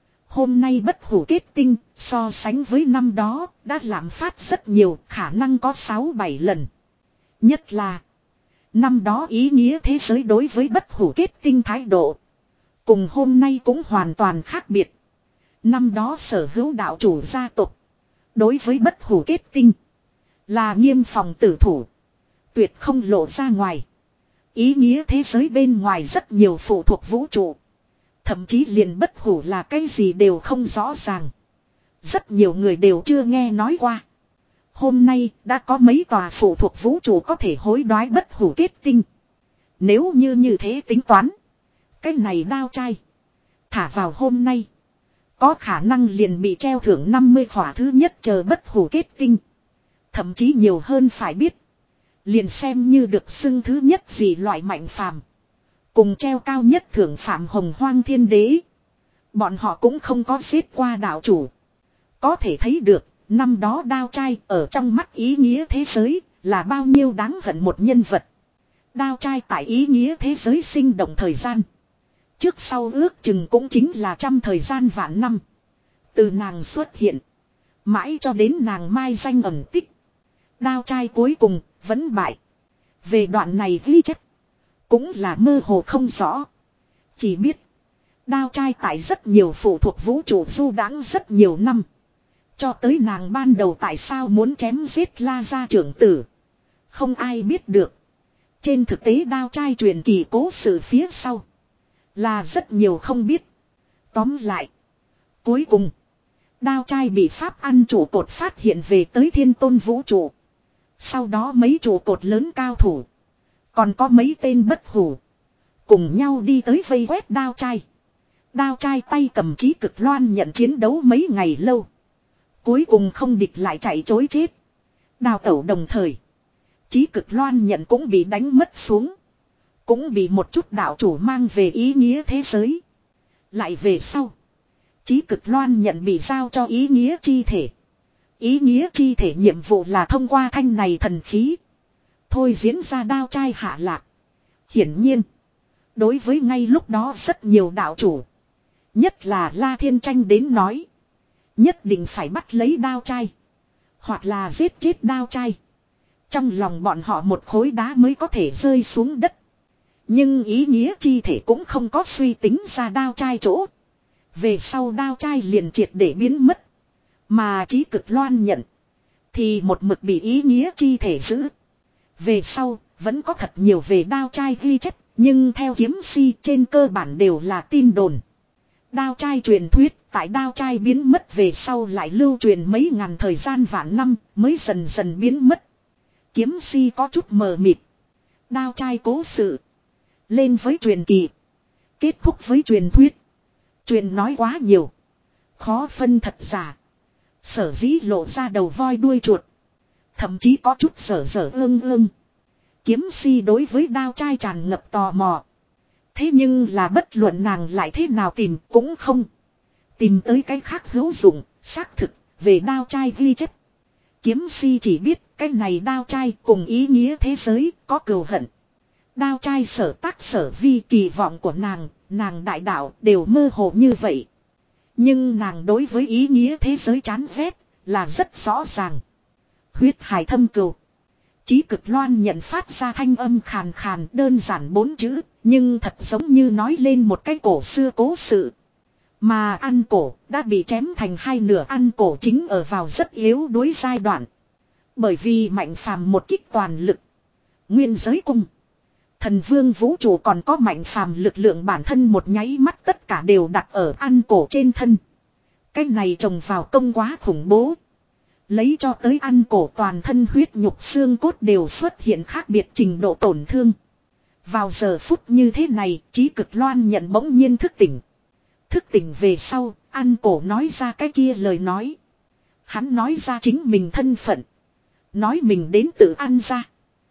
Hôm nay bất hủ kết tinh so sánh với năm đó đã lạm phát rất nhiều, khả năng có sáu bảy lần. Nhất là năm đó ý nghĩa thế giới đối với bất hủ kết tinh thái độ cùng hôm nay cũng hoàn toàn khác biệt. Năm đó sở hữu đạo chủ gia tộc đối với bất hủ kết tinh là nghiêm phòng tử thủ, tuyệt không lộ ra ngoài. Ý nghĩa thế giới bên ngoài rất nhiều phụ thuộc vũ trụ, thậm chí liền bất hủ là cái gì đều không rõ ràng. Rất nhiều người đều chưa nghe nói qua. Hôm nay đã có mấy tòa phụ thuộc vũ trụ có thể hối đoái bất hủ kết tinh. Nếu như như thế tính toán. Cái này đao trai. Thả vào hôm nay. Có khả năng liền bị treo thưởng năm mươi khỏa thứ nhất chờ bất hủ kết tinh. Thậm chí nhiều hơn phải biết. Liền xem như được xưng thứ nhất gì loại mạnh phàm. Cùng treo cao nhất thưởng phạm hồng hoang thiên đế. Bọn họ cũng không có giết qua đạo chủ. Có thể thấy được, năm đó đao trai ở trong mắt ý nghĩa thế giới là bao nhiêu đáng hận một nhân vật. Đao trai tại ý nghĩa thế giới sinh động thời gian. Trước sau ước chừng cũng chính là trăm thời gian vạn năm. Từ nàng xuất hiện. Mãi cho đến nàng mai danh ẩn tích. Đao trai cuối cùng vẫn bại. Về đoạn này ghi chép. Cũng là mơ hồ không rõ. Chỉ biết. Đao trai tại rất nhiều phụ thuộc vũ trụ du đãng rất nhiều năm. Cho tới nàng ban đầu tại sao muốn chém giết La gia trưởng tử. Không ai biết được. Trên thực tế đao trai truyền kỳ cố sự phía sau. Là rất nhiều không biết. Tóm lại. Cuối cùng. Đao trai bị pháp ăn trụ cột phát hiện về tới thiên tôn vũ trụ. Sau đó mấy trụ cột lớn cao thủ. Còn có mấy tên bất hủ. Cùng nhau đi tới vây quét đao trai. Đao trai tay cầm chí cực loan nhận chiến đấu mấy ngày lâu. Cuối cùng không địch lại chạy chối chết. Đào tẩu đồng thời. Chí cực loan nhận cũng bị đánh mất xuống. Cũng bị một chút đạo chủ mang về ý nghĩa thế giới. Lại về sau. Chí cực loan nhận bị giao cho ý nghĩa chi thể. Ý nghĩa chi thể nhiệm vụ là thông qua thanh này thần khí. Thôi diễn ra đao trai hạ lạc. Hiển nhiên. Đối với ngay lúc đó rất nhiều đạo chủ. Nhất là La Thiên Tranh đến nói. Nhất định phải bắt lấy đao trai. Hoặc là giết chết đao trai. Trong lòng bọn họ một khối đá mới có thể rơi xuống đất. Nhưng ý nghĩa chi thể cũng không có suy tính ra đao trai chỗ. Về sau đao trai liền triệt để biến mất. Mà chí cực loan nhận. Thì một mực bị ý nghĩa chi thể giữ. Về sau vẫn có thật nhiều về đao trai ghi chép. Nhưng theo kiếm si trên cơ bản đều là tin đồn. Đao trai truyền thuyết tại đao trai biến mất về sau lại lưu truyền mấy ngàn thời gian vạn năm mới dần dần biến mất. Kiếm si có chút mờ mịt. Đao trai cố sự. Lên với truyền kỳ. Kết thúc với truyền thuyết. Truyền nói quá nhiều. Khó phân thật giả. Sở dĩ lộ ra đầu voi đuôi chuột. Thậm chí có chút sở sở ương ương. Kiếm si đối với đao trai tràn ngập tò mò. Thế nhưng là bất luận nàng lại thế nào tìm cũng không. Tìm tới cái khác hữu dụng, xác thực, về đao trai ghi chép. Kiếm si chỉ biết cái này đao trai cùng ý nghĩa thế giới có cừu hận. Đao trai sở tác sở vi kỳ vọng của nàng, nàng đại đạo đều mơ hồ như vậy. Nhưng nàng đối với ý nghĩa thế giới chán ghét là rất rõ ràng. Huyết hải thâm cừu. Chí cực loan nhận phát ra thanh âm khàn khàn đơn giản bốn chữ, nhưng thật giống như nói lên một cái cổ xưa cố sự. Mà ăn cổ đã bị chém thành hai nửa, ăn cổ chính ở vào rất yếu đuối giai đoạn. Bởi vì mạnh phàm một kích toàn lực. Nguyên giới cung. Thần vương vũ trụ còn có mạnh phàm lực lượng bản thân một nháy mắt tất cả đều đặt ở ăn cổ trên thân. Cái này trồng vào công quá khủng bố. Lấy cho tới ăn cổ toàn thân huyết nhục xương cốt đều xuất hiện khác biệt trình độ tổn thương. Vào giờ phút như thế này, chí cực loan nhận bỗng nhiên thức tỉnh. Thức tỉnh về sau, ăn cổ nói ra cái kia lời nói. Hắn nói ra chính mình thân phận. Nói mình đến tự ăn ra.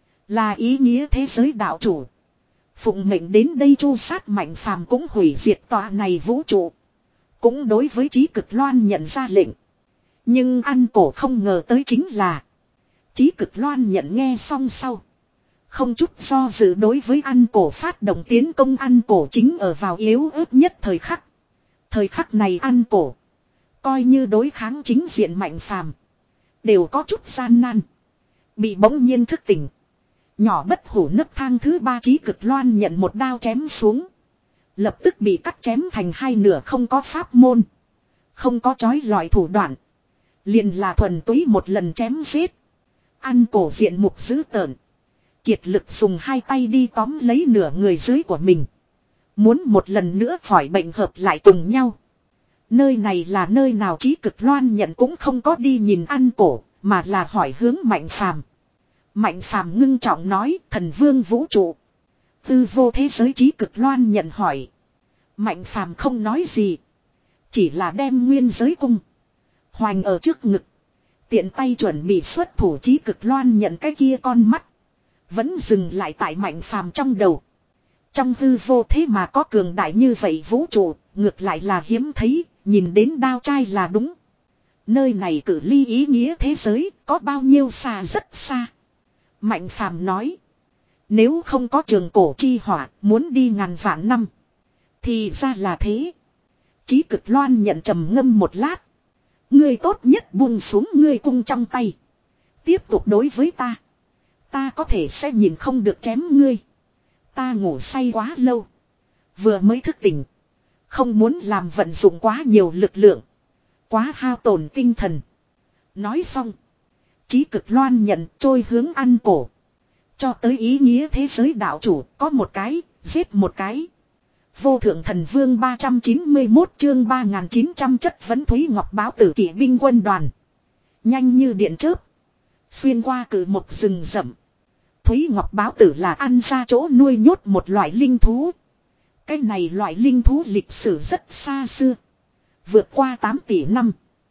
Là ý nghĩa thế giới đạo chủ. Phụng mệnh đến đây chu sát mạnh phàm cũng hủy diệt tòa này vũ trụ. Cũng đối với chí cực loan nhận ra lệnh. Nhưng ăn cổ không ngờ tới chính là. Chí cực loan nhận nghe xong sau. Không chút do dự đối với ăn cổ phát động tiến công. Ăn cổ chính ở vào yếu ớt nhất thời khắc. Thời khắc này ăn cổ. Coi như đối kháng chính diện mạnh phàm. Đều có chút gian nan. Bị bỗng nhiên thức tỉnh. Nhỏ bất hủ nấc thang thứ ba chí cực loan nhận một đao chém xuống. Lập tức bị cắt chém thành hai nửa, không có pháp môn. Không có chói lọi thủ đoạn. Liền là thuần túy một lần chém giết. Ăn cổ diện mục dữ tợn. Kiệt lực dùng hai tay đi tóm lấy nửa người dưới của mình. Muốn một lần nữa khỏi bệnh hợp lại cùng nhau. Nơi này là nơi nào chí cực loan nhận cũng không có đi nhìn ăn cổ. mà là hỏi hướng Mạnh Phàm. Mạnh Phàm ngưng trọng nói, thần vương vũ trụ. Tư vô thế giới Chí Cực Loan nhận hỏi. Mạnh Phàm không nói gì. Chỉ là đem nguyên giới cung hoành ở trước ngực. Tiện tay chuẩn bị xuất thủ. Chí Cực Loan nhận cái kia con mắt. Vẫn dừng lại tại Mạnh Phàm trong đầu. Trong hư vô thế mà có cường đại như vậy vũ trụ. Ngược lại là hiếm thấy. Nhìn đến đao trai là đúng. Nơi này cử ly ý nghĩa thế giới. Có bao nhiêu xa rất xa. Mạnh Phàm nói. Nếu không có trường cổ chi hỏa. Muốn đi ngàn vạn năm. Thì ra là thế. Chí Cực Loan nhận trầm ngâm một lát. Ngươi tốt nhất buông xuống ngươi cung trong tay. Tiếp tục đối với ta. Ta có thể sẽ nhìn không được chém ngươi. Ta ngủ say quá lâu. Vừa mới thức tỉnh. Không muốn làm vận dụng quá nhiều lực lượng. Quá hao tổn tinh thần. Nói xong. Chí Cực Loan nhận trôi hướng ăn cổ. Cho tới ý nghĩa thế giới đạo chủ có một cái, giết một cái. Vô thượng thần vương ba trăm chín mươi mốt chương ba nghìn chín trăm chất vấn Thúy Ngọc báo tử kỵ binh quân đoàn. Nhanh như điện chớp. Xuyên qua cử một rừng rậm. Thúy Ngọc báo tử là ăn ra chỗ nuôi nhốt một loại linh thú. Cái này loại linh thú lịch sử rất xa xưa. Vượt qua tám tỷ năm.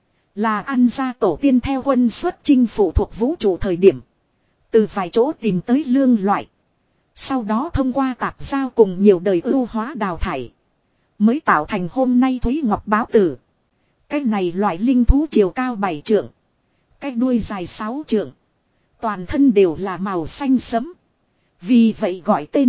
Là ăn ra tổ tiên theo quân xuất chinh phụ thuộc vũ trụ thời điểm. Từ vài chỗ tìm tới lương loại. Sau đó thông qua tạp giao cùng nhiều đời ưu hóa đào thải. Mới tạo thành hôm nay Thúy Ngọc báo tử. Cái này loại linh thú chiều cao bảy trượng. Cái đuôi dài sáu trượng. Toàn thân đều là màu xanh sẫm. Vì vậy gọi tên.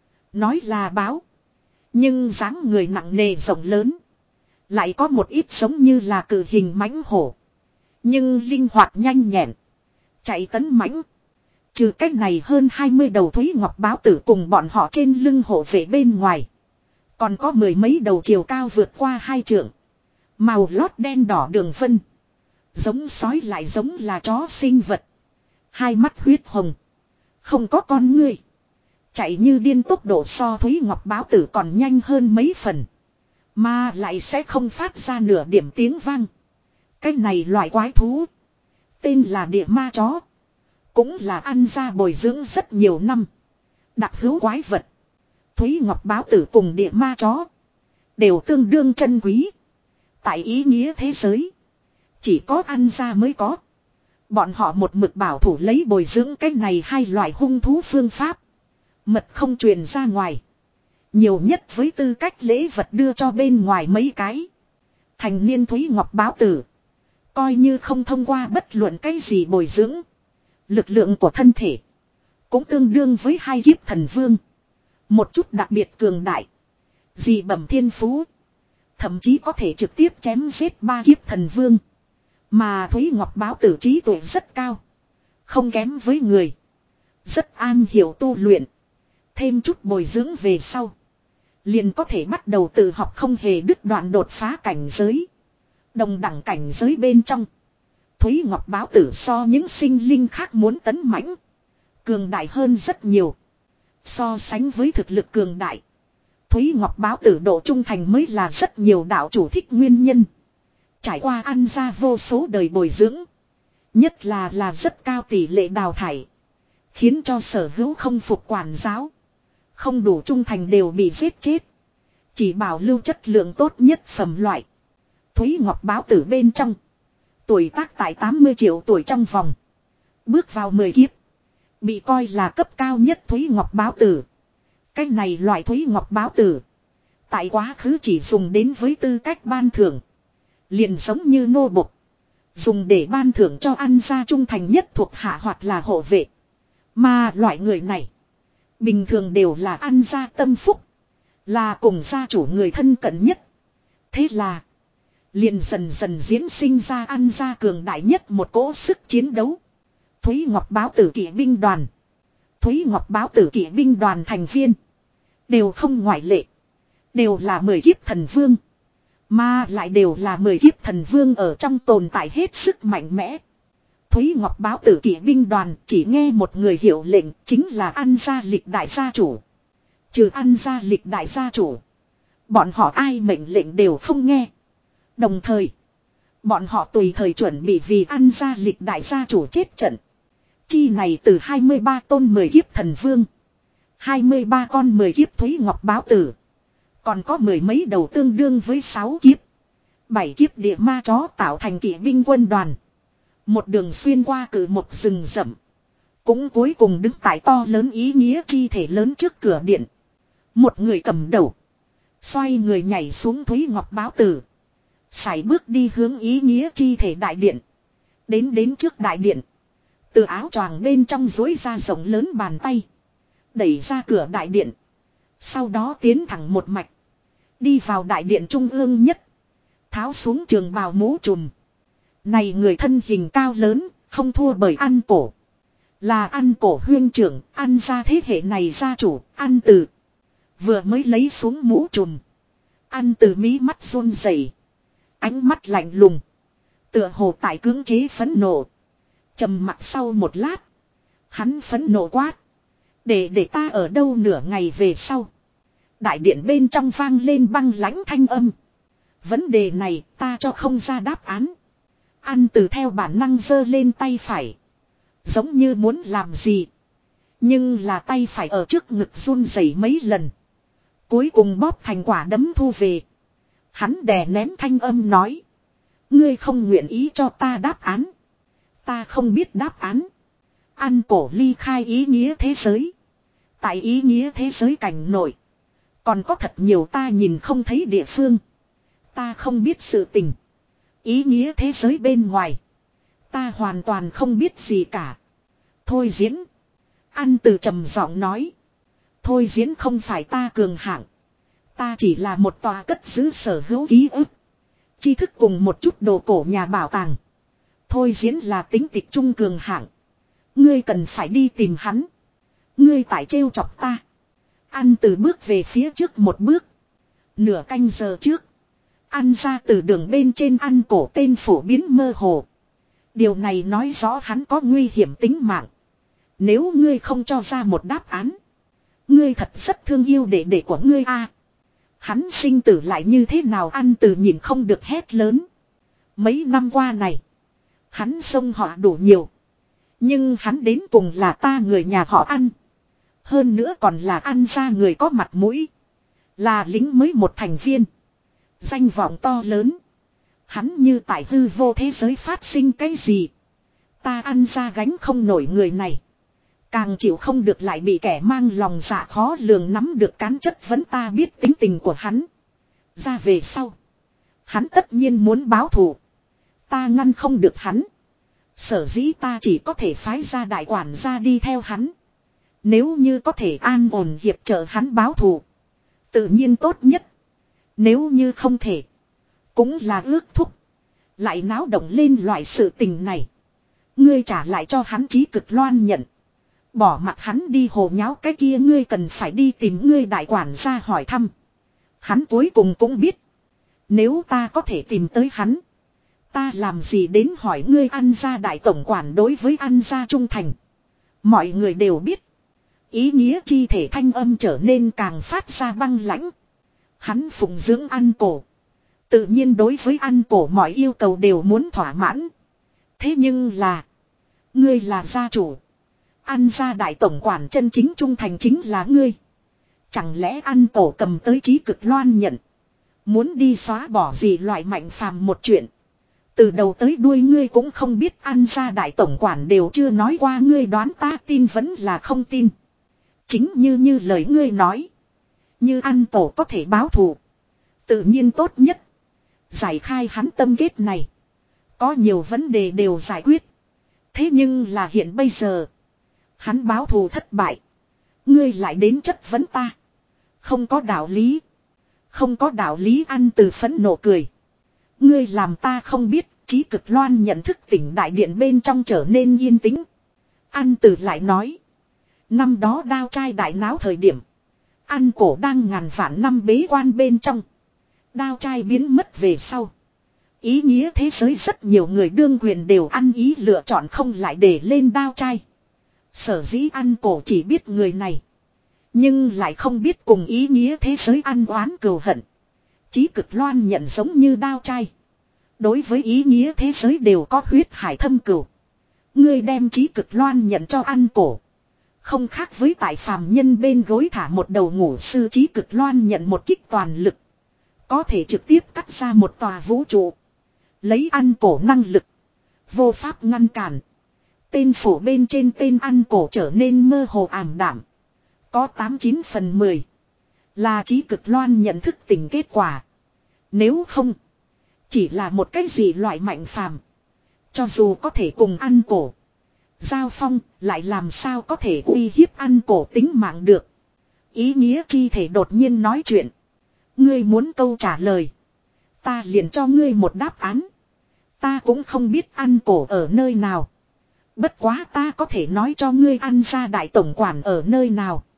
Nói là báo. Nhưng dáng người nặng nề rộng lớn. Lại có một ít giống như là cử hình mãnh hổ. Nhưng linh hoạt nhanh nhẹn. Chạy tấn mãnh. Trừ cách này hơn hai mươi đầu Thúy Ngọc báo tử cùng bọn họ trên lưng hộ vệ bên ngoài. Còn có mười mấy đầu chiều cao vượt qua hai trượng. Màu lót đen đỏ đường vân. Giống sói lại giống là chó sinh vật. Hai mắt huyết hồng. Không có con ngươi. Chạy như điên tốc độ so Thúy Ngọc báo tử còn nhanh hơn mấy phần. Mà lại sẽ không phát ra nửa điểm tiếng vang. Cái này loại quái thú. Tên là địa ma chó. Cũng là ăn ra bồi dưỡng rất nhiều năm. Đặc hữu quái vật. Thúy Ngọc báo tử cùng địa ma chó. Đều tương đương chân quý. Tại ý nghĩa thế giới. Chỉ có ăn ra mới có. Bọn họ một mực bảo thủ lấy bồi dưỡng cái này hai loại hung thú phương pháp. Mật không truyền ra ngoài. Nhiều nhất với tư cách lễ vật đưa cho bên ngoài mấy cái. Thành niên Thúy Ngọc báo tử. Coi như không thông qua bất luận cái gì bồi dưỡng. Lực lượng của thân thể. Cũng tương đương với hai kiếp thần vương. Một chút đặc biệt cường đại. Dị bẩm thiên phú. Thậm chí có thể trực tiếp chém giết ba kiếp thần vương. Mà Thúy Ngọc báo tử trí tuệ rất cao. Không kém với người. Rất an hiểu tu luyện. Thêm chút bồi dưỡng về sau. Liền có thể bắt đầu tự học không hề đứt đoạn đột phá cảnh giới. Đồng đẳng cảnh giới bên trong. Thúy Ngọc báo tử so những sinh linh khác muốn tấn mãnh. Cường đại hơn rất nhiều. So sánh với thực lực cường đại. Thúy Ngọc báo tử độ trung thành mới là rất nhiều đạo chủ thích nguyên nhân. Trải qua ăn ra vô số đời bồi dưỡng. Nhất là là rất cao tỷ lệ đào thải. Khiến cho sở hữu không phục quản giáo. Không đủ trung thành đều bị giết chết. Chỉ bảo lưu chất lượng tốt nhất phẩm loại. Thúy Ngọc báo tử bên trong. Tuổi tác tại tám mươi triệu tuổi trong vòng. Bước vào mười kiếp. Bị coi là cấp cao nhất Thúy Ngọc báo tử. Cái này loại Thúy Ngọc báo tử. Tại quá khứ chỉ dùng đến với tư cách ban thưởng. Liền giống như nô bộc. Dùng để ban thưởng cho ăn gia trung thành nhất thuộc hạ hoặc là hộ vệ. Mà loại người này. Bình thường đều là ăn gia tâm phúc. Là cùng gia chủ người thân cận nhất. Thế là. Liền dần dần diễn sinh ra ăn gia cường đại nhất một cỗ sức chiến đấu. Thúy Ngọc báo tử kỵ binh đoàn. Thúy Ngọc báo tử kỵ binh đoàn thành viên. Đều không ngoại lệ. Đều là mười kiếp thần vương. Mà lại đều là mười kiếp thần vương ở trong tồn tại hết sức mạnh mẽ. Thúy Ngọc báo tử kỵ binh đoàn chỉ nghe một người hiệu lệnh chính là ăn gia lịch đại gia chủ. Trừ ăn gia lịch đại gia chủ. Bọn họ ai mệnh lệnh đều không nghe. Đồng thời. Bọn họ tùy thời chuẩn bị vì ăn gia lịch đại gia chủ chết trận. Chi này từ hai mươi ba tôn mười kiếp thần vương. hai mươi ba con mười kiếp Thúy Ngọc báo tử. Còn có mười mấy đầu tương đương với sáu kiếp. Bảy kiếp địa ma chó tạo thành kỵ binh quân đoàn. Một đường xuyên qua cử một rừng rậm. Cũng cuối cùng đứng tại to lớn ý nghĩa chi thể lớn trước cửa điện. Một người cầm đầu. Xoay người nhảy xuống Thúy Ngọc báo tử. Sải bước đi hướng ý nghĩa chi thể đại điện. Đến đến trước đại điện. Từ áo choàng bên trong duỗi ra rộng lớn bàn tay. Đẩy ra cửa đại điện. Sau đó tiến thẳng một mạch. Đi vào đại điện trung ương nhất. Tháo xuống trường bào mũ trùm. Này người thân hình cao lớn, không thua bởi An Cổ. Là An Cổ huyên trưởng, An gia thế hệ này gia chủ, An Từ. Vừa mới lấy xuống mũ trùm. An Từ mí mắt run rẩy, ánh mắt lạnh lùng. Tựa hồ tại cưỡng chế phẫn nộ. Trầm mặc sau một lát. Hắn phẫn nộ quát. Để để ta ở đâu nửa ngày về sau. Đại điện bên trong vang lên băng lãnh thanh âm. Vấn đề này ta cho không ra đáp án. An Từ theo bản năng giơ lên tay phải. Giống như muốn làm gì. Nhưng là tay phải ở trước ngực run rẩy mấy lần. Cuối cùng bóp thành quả đấm thu về. Hắn đè nén thanh âm nói. Ngươi không nguyện ý cho ta đáp án. Ta không biết đáp án. An Cổ ly khai ý nghĩa thế giới. Tại ý nghĩa thế giới cảnh nội. Còn có thật nhiều ta nhìn không thấy địa phương. Ta không biết sự tình. Ý nghĩa thế giới bên ngoài. Ta hoàn toàn không biết gì cả. Thôi diễn. An Từ trầm giọng nói. Thôi diễn không phải ta cường hạng. Ta chỉ là một tòa cất giữ sở hữu ký ức. Tri thức cùng một chút đồ cổ nhà bảo tàng. Thôi diễn là tính tịch trung cường hạng. Ngươi cần phải đi tìm hắn. Ngươi tại trêu chọc ta. An Từ bước về phía trước một bước. Nửa canh giờ trước. An ra từ đường bên trên An Cổ tên phổ biến mơ hồ. Điều này nói rõ hắn có nguy hiểm tính mạng. Nếu ngươi không cho ra một đáp án. Ngươi thật rất thương yêu đệ đệ của ngươi a. Hắn sinh tử lại như thế nào An Từ nhìn không được hét lớn. Mấy năm qua này. Hắn xông họ đủ nhiều. Nhưng hắn đến cùng là ta người nhà họ An. Hơn nữa còn là An ra người có mặt mũi. Là lính mới một thành viên. Danh vọng to lớn. Hắn như tại hư vô thế giới phát sinh cái gì. Ta An ra gánh không nổi người này. Càng chịu không được lại bị kẻ mang lòng dạ khó lường nắm được cán chất vấn ta biết tính tình của hắn. Ra về sau. Hắn tất nhiên muốn báo thù. Ta ngăn không được hắn. Sở dĩ ta chỉ có thể phái ra đại quản gia đi theo hắn. Nếu như có thể an ổn hiệp trợ hắn báo thù. Tự nhiên tốt nhất. Nếu như không thể. Cũng là ước thúc. Lại náo động lên loại sự tình này. Ngươi trả lại cho hắn chí cực loan nhận. Bỏ mặt hắn đi hồ nháo cái kia ngươi cần phải đi tìm ngươi đại quản gia hỏi thăm. Hắn cuối cùng cũng biết. Nếu ta có thể tìm tới hắn. Ta làm gì đến hỏi ngươi An gia đại tổng quản đối với An gia trung thành. Mọi người đều biết. Ý nghĩa chi thể thanh âm trở nên càng phát ra băng lãnh. Hắn phụng dưỡng An Cổ. Tự nhiên đối với An Cổ mọi yêu cầu đều muốn thỏa mãn. Thế nhưng là. Ngươi là gia chủ. An gia đại tổng quản chân chính trung thành chính là ngươi. Chẳng lẽ An Cổ cầm tới chí cực loan nhận. Muốn đi xóa bỏ gì loại mạnh phàm một chuyện. Từ đầu tới đuôi ngươi cũng không biết An gia đại tổng quản đều chưa nói qua ngươi đoán ta tin vẫn là không tin. Chính như như lời ngươi nói. Như An Cổ có thể báo thù. Tự nhiên tốt nhất. Giải khai hắn tâm kết này. Có nhiều vấn đề đều giải quyết. Thế nhưng là hiện bây giờ. Hắn báo thù thất bại. Ngươi lại đến chất vấn ta. Không có đạo lý. Không có đạo lý An Từ phẫn nộ cười. Ngươi làm ta không biết. Chí cực loan nhận thức tỉnh đại điện bên trong trở nên yên tĩnh. An Từ lại nói. Năm đó đao trai đại náo thời điểm. An Cổ đang ngàn vạn năm bế quan bên trong. Đao trai biến mất về sau. Ý nghĩa thế giới rất nhiều người đương quyền đều ăn ý lựa chọn không lại để lên đao trai. Sở dĩ An Cổ chỉ biết người này. Nhưng lại không biết cùng ý nghĩa thế giới ăn oán cừu hận. Chí cực loan nhận giống như đao trai. Đối với ý nghĩa thế giới đều có huyết hải thâm cửu. Ngươi đem trí cực loan nhận cho ăn cổ. Không khác với tại phàm nhân bên gối thả một đầu ngủ sư trí cực loan nhận một kích toàn lực. Có thể trực tiếp cắt ra một tòa vũ trụ. Lấy ăn cổ năng lực. Vô pháp ngăn cản. Tên phủ bên trên tên ăn cổ trở nên mơ hồ ảm đạm. Có tám chín phần mười. Là trí cực loan nhận thức tình kết quả. Nếu không. Chỉ là một cái gì loại mạnh phàm. Cho dù có thể cùng ăn cổ. Giao phong lại làm sao có thể uy hiếp ăn cổ tính mạng được. Ý nghĩa chi thể đột nhiên nói chuyện. Ngươi muốn câu trả lời. Ta liền cho ngươi một đáp án. Ta cũng không biết ăn cổ ở nơi nào. Bất quá ta có thể nói cho ngươi ăn ra đại tổng quản ở nơi nào.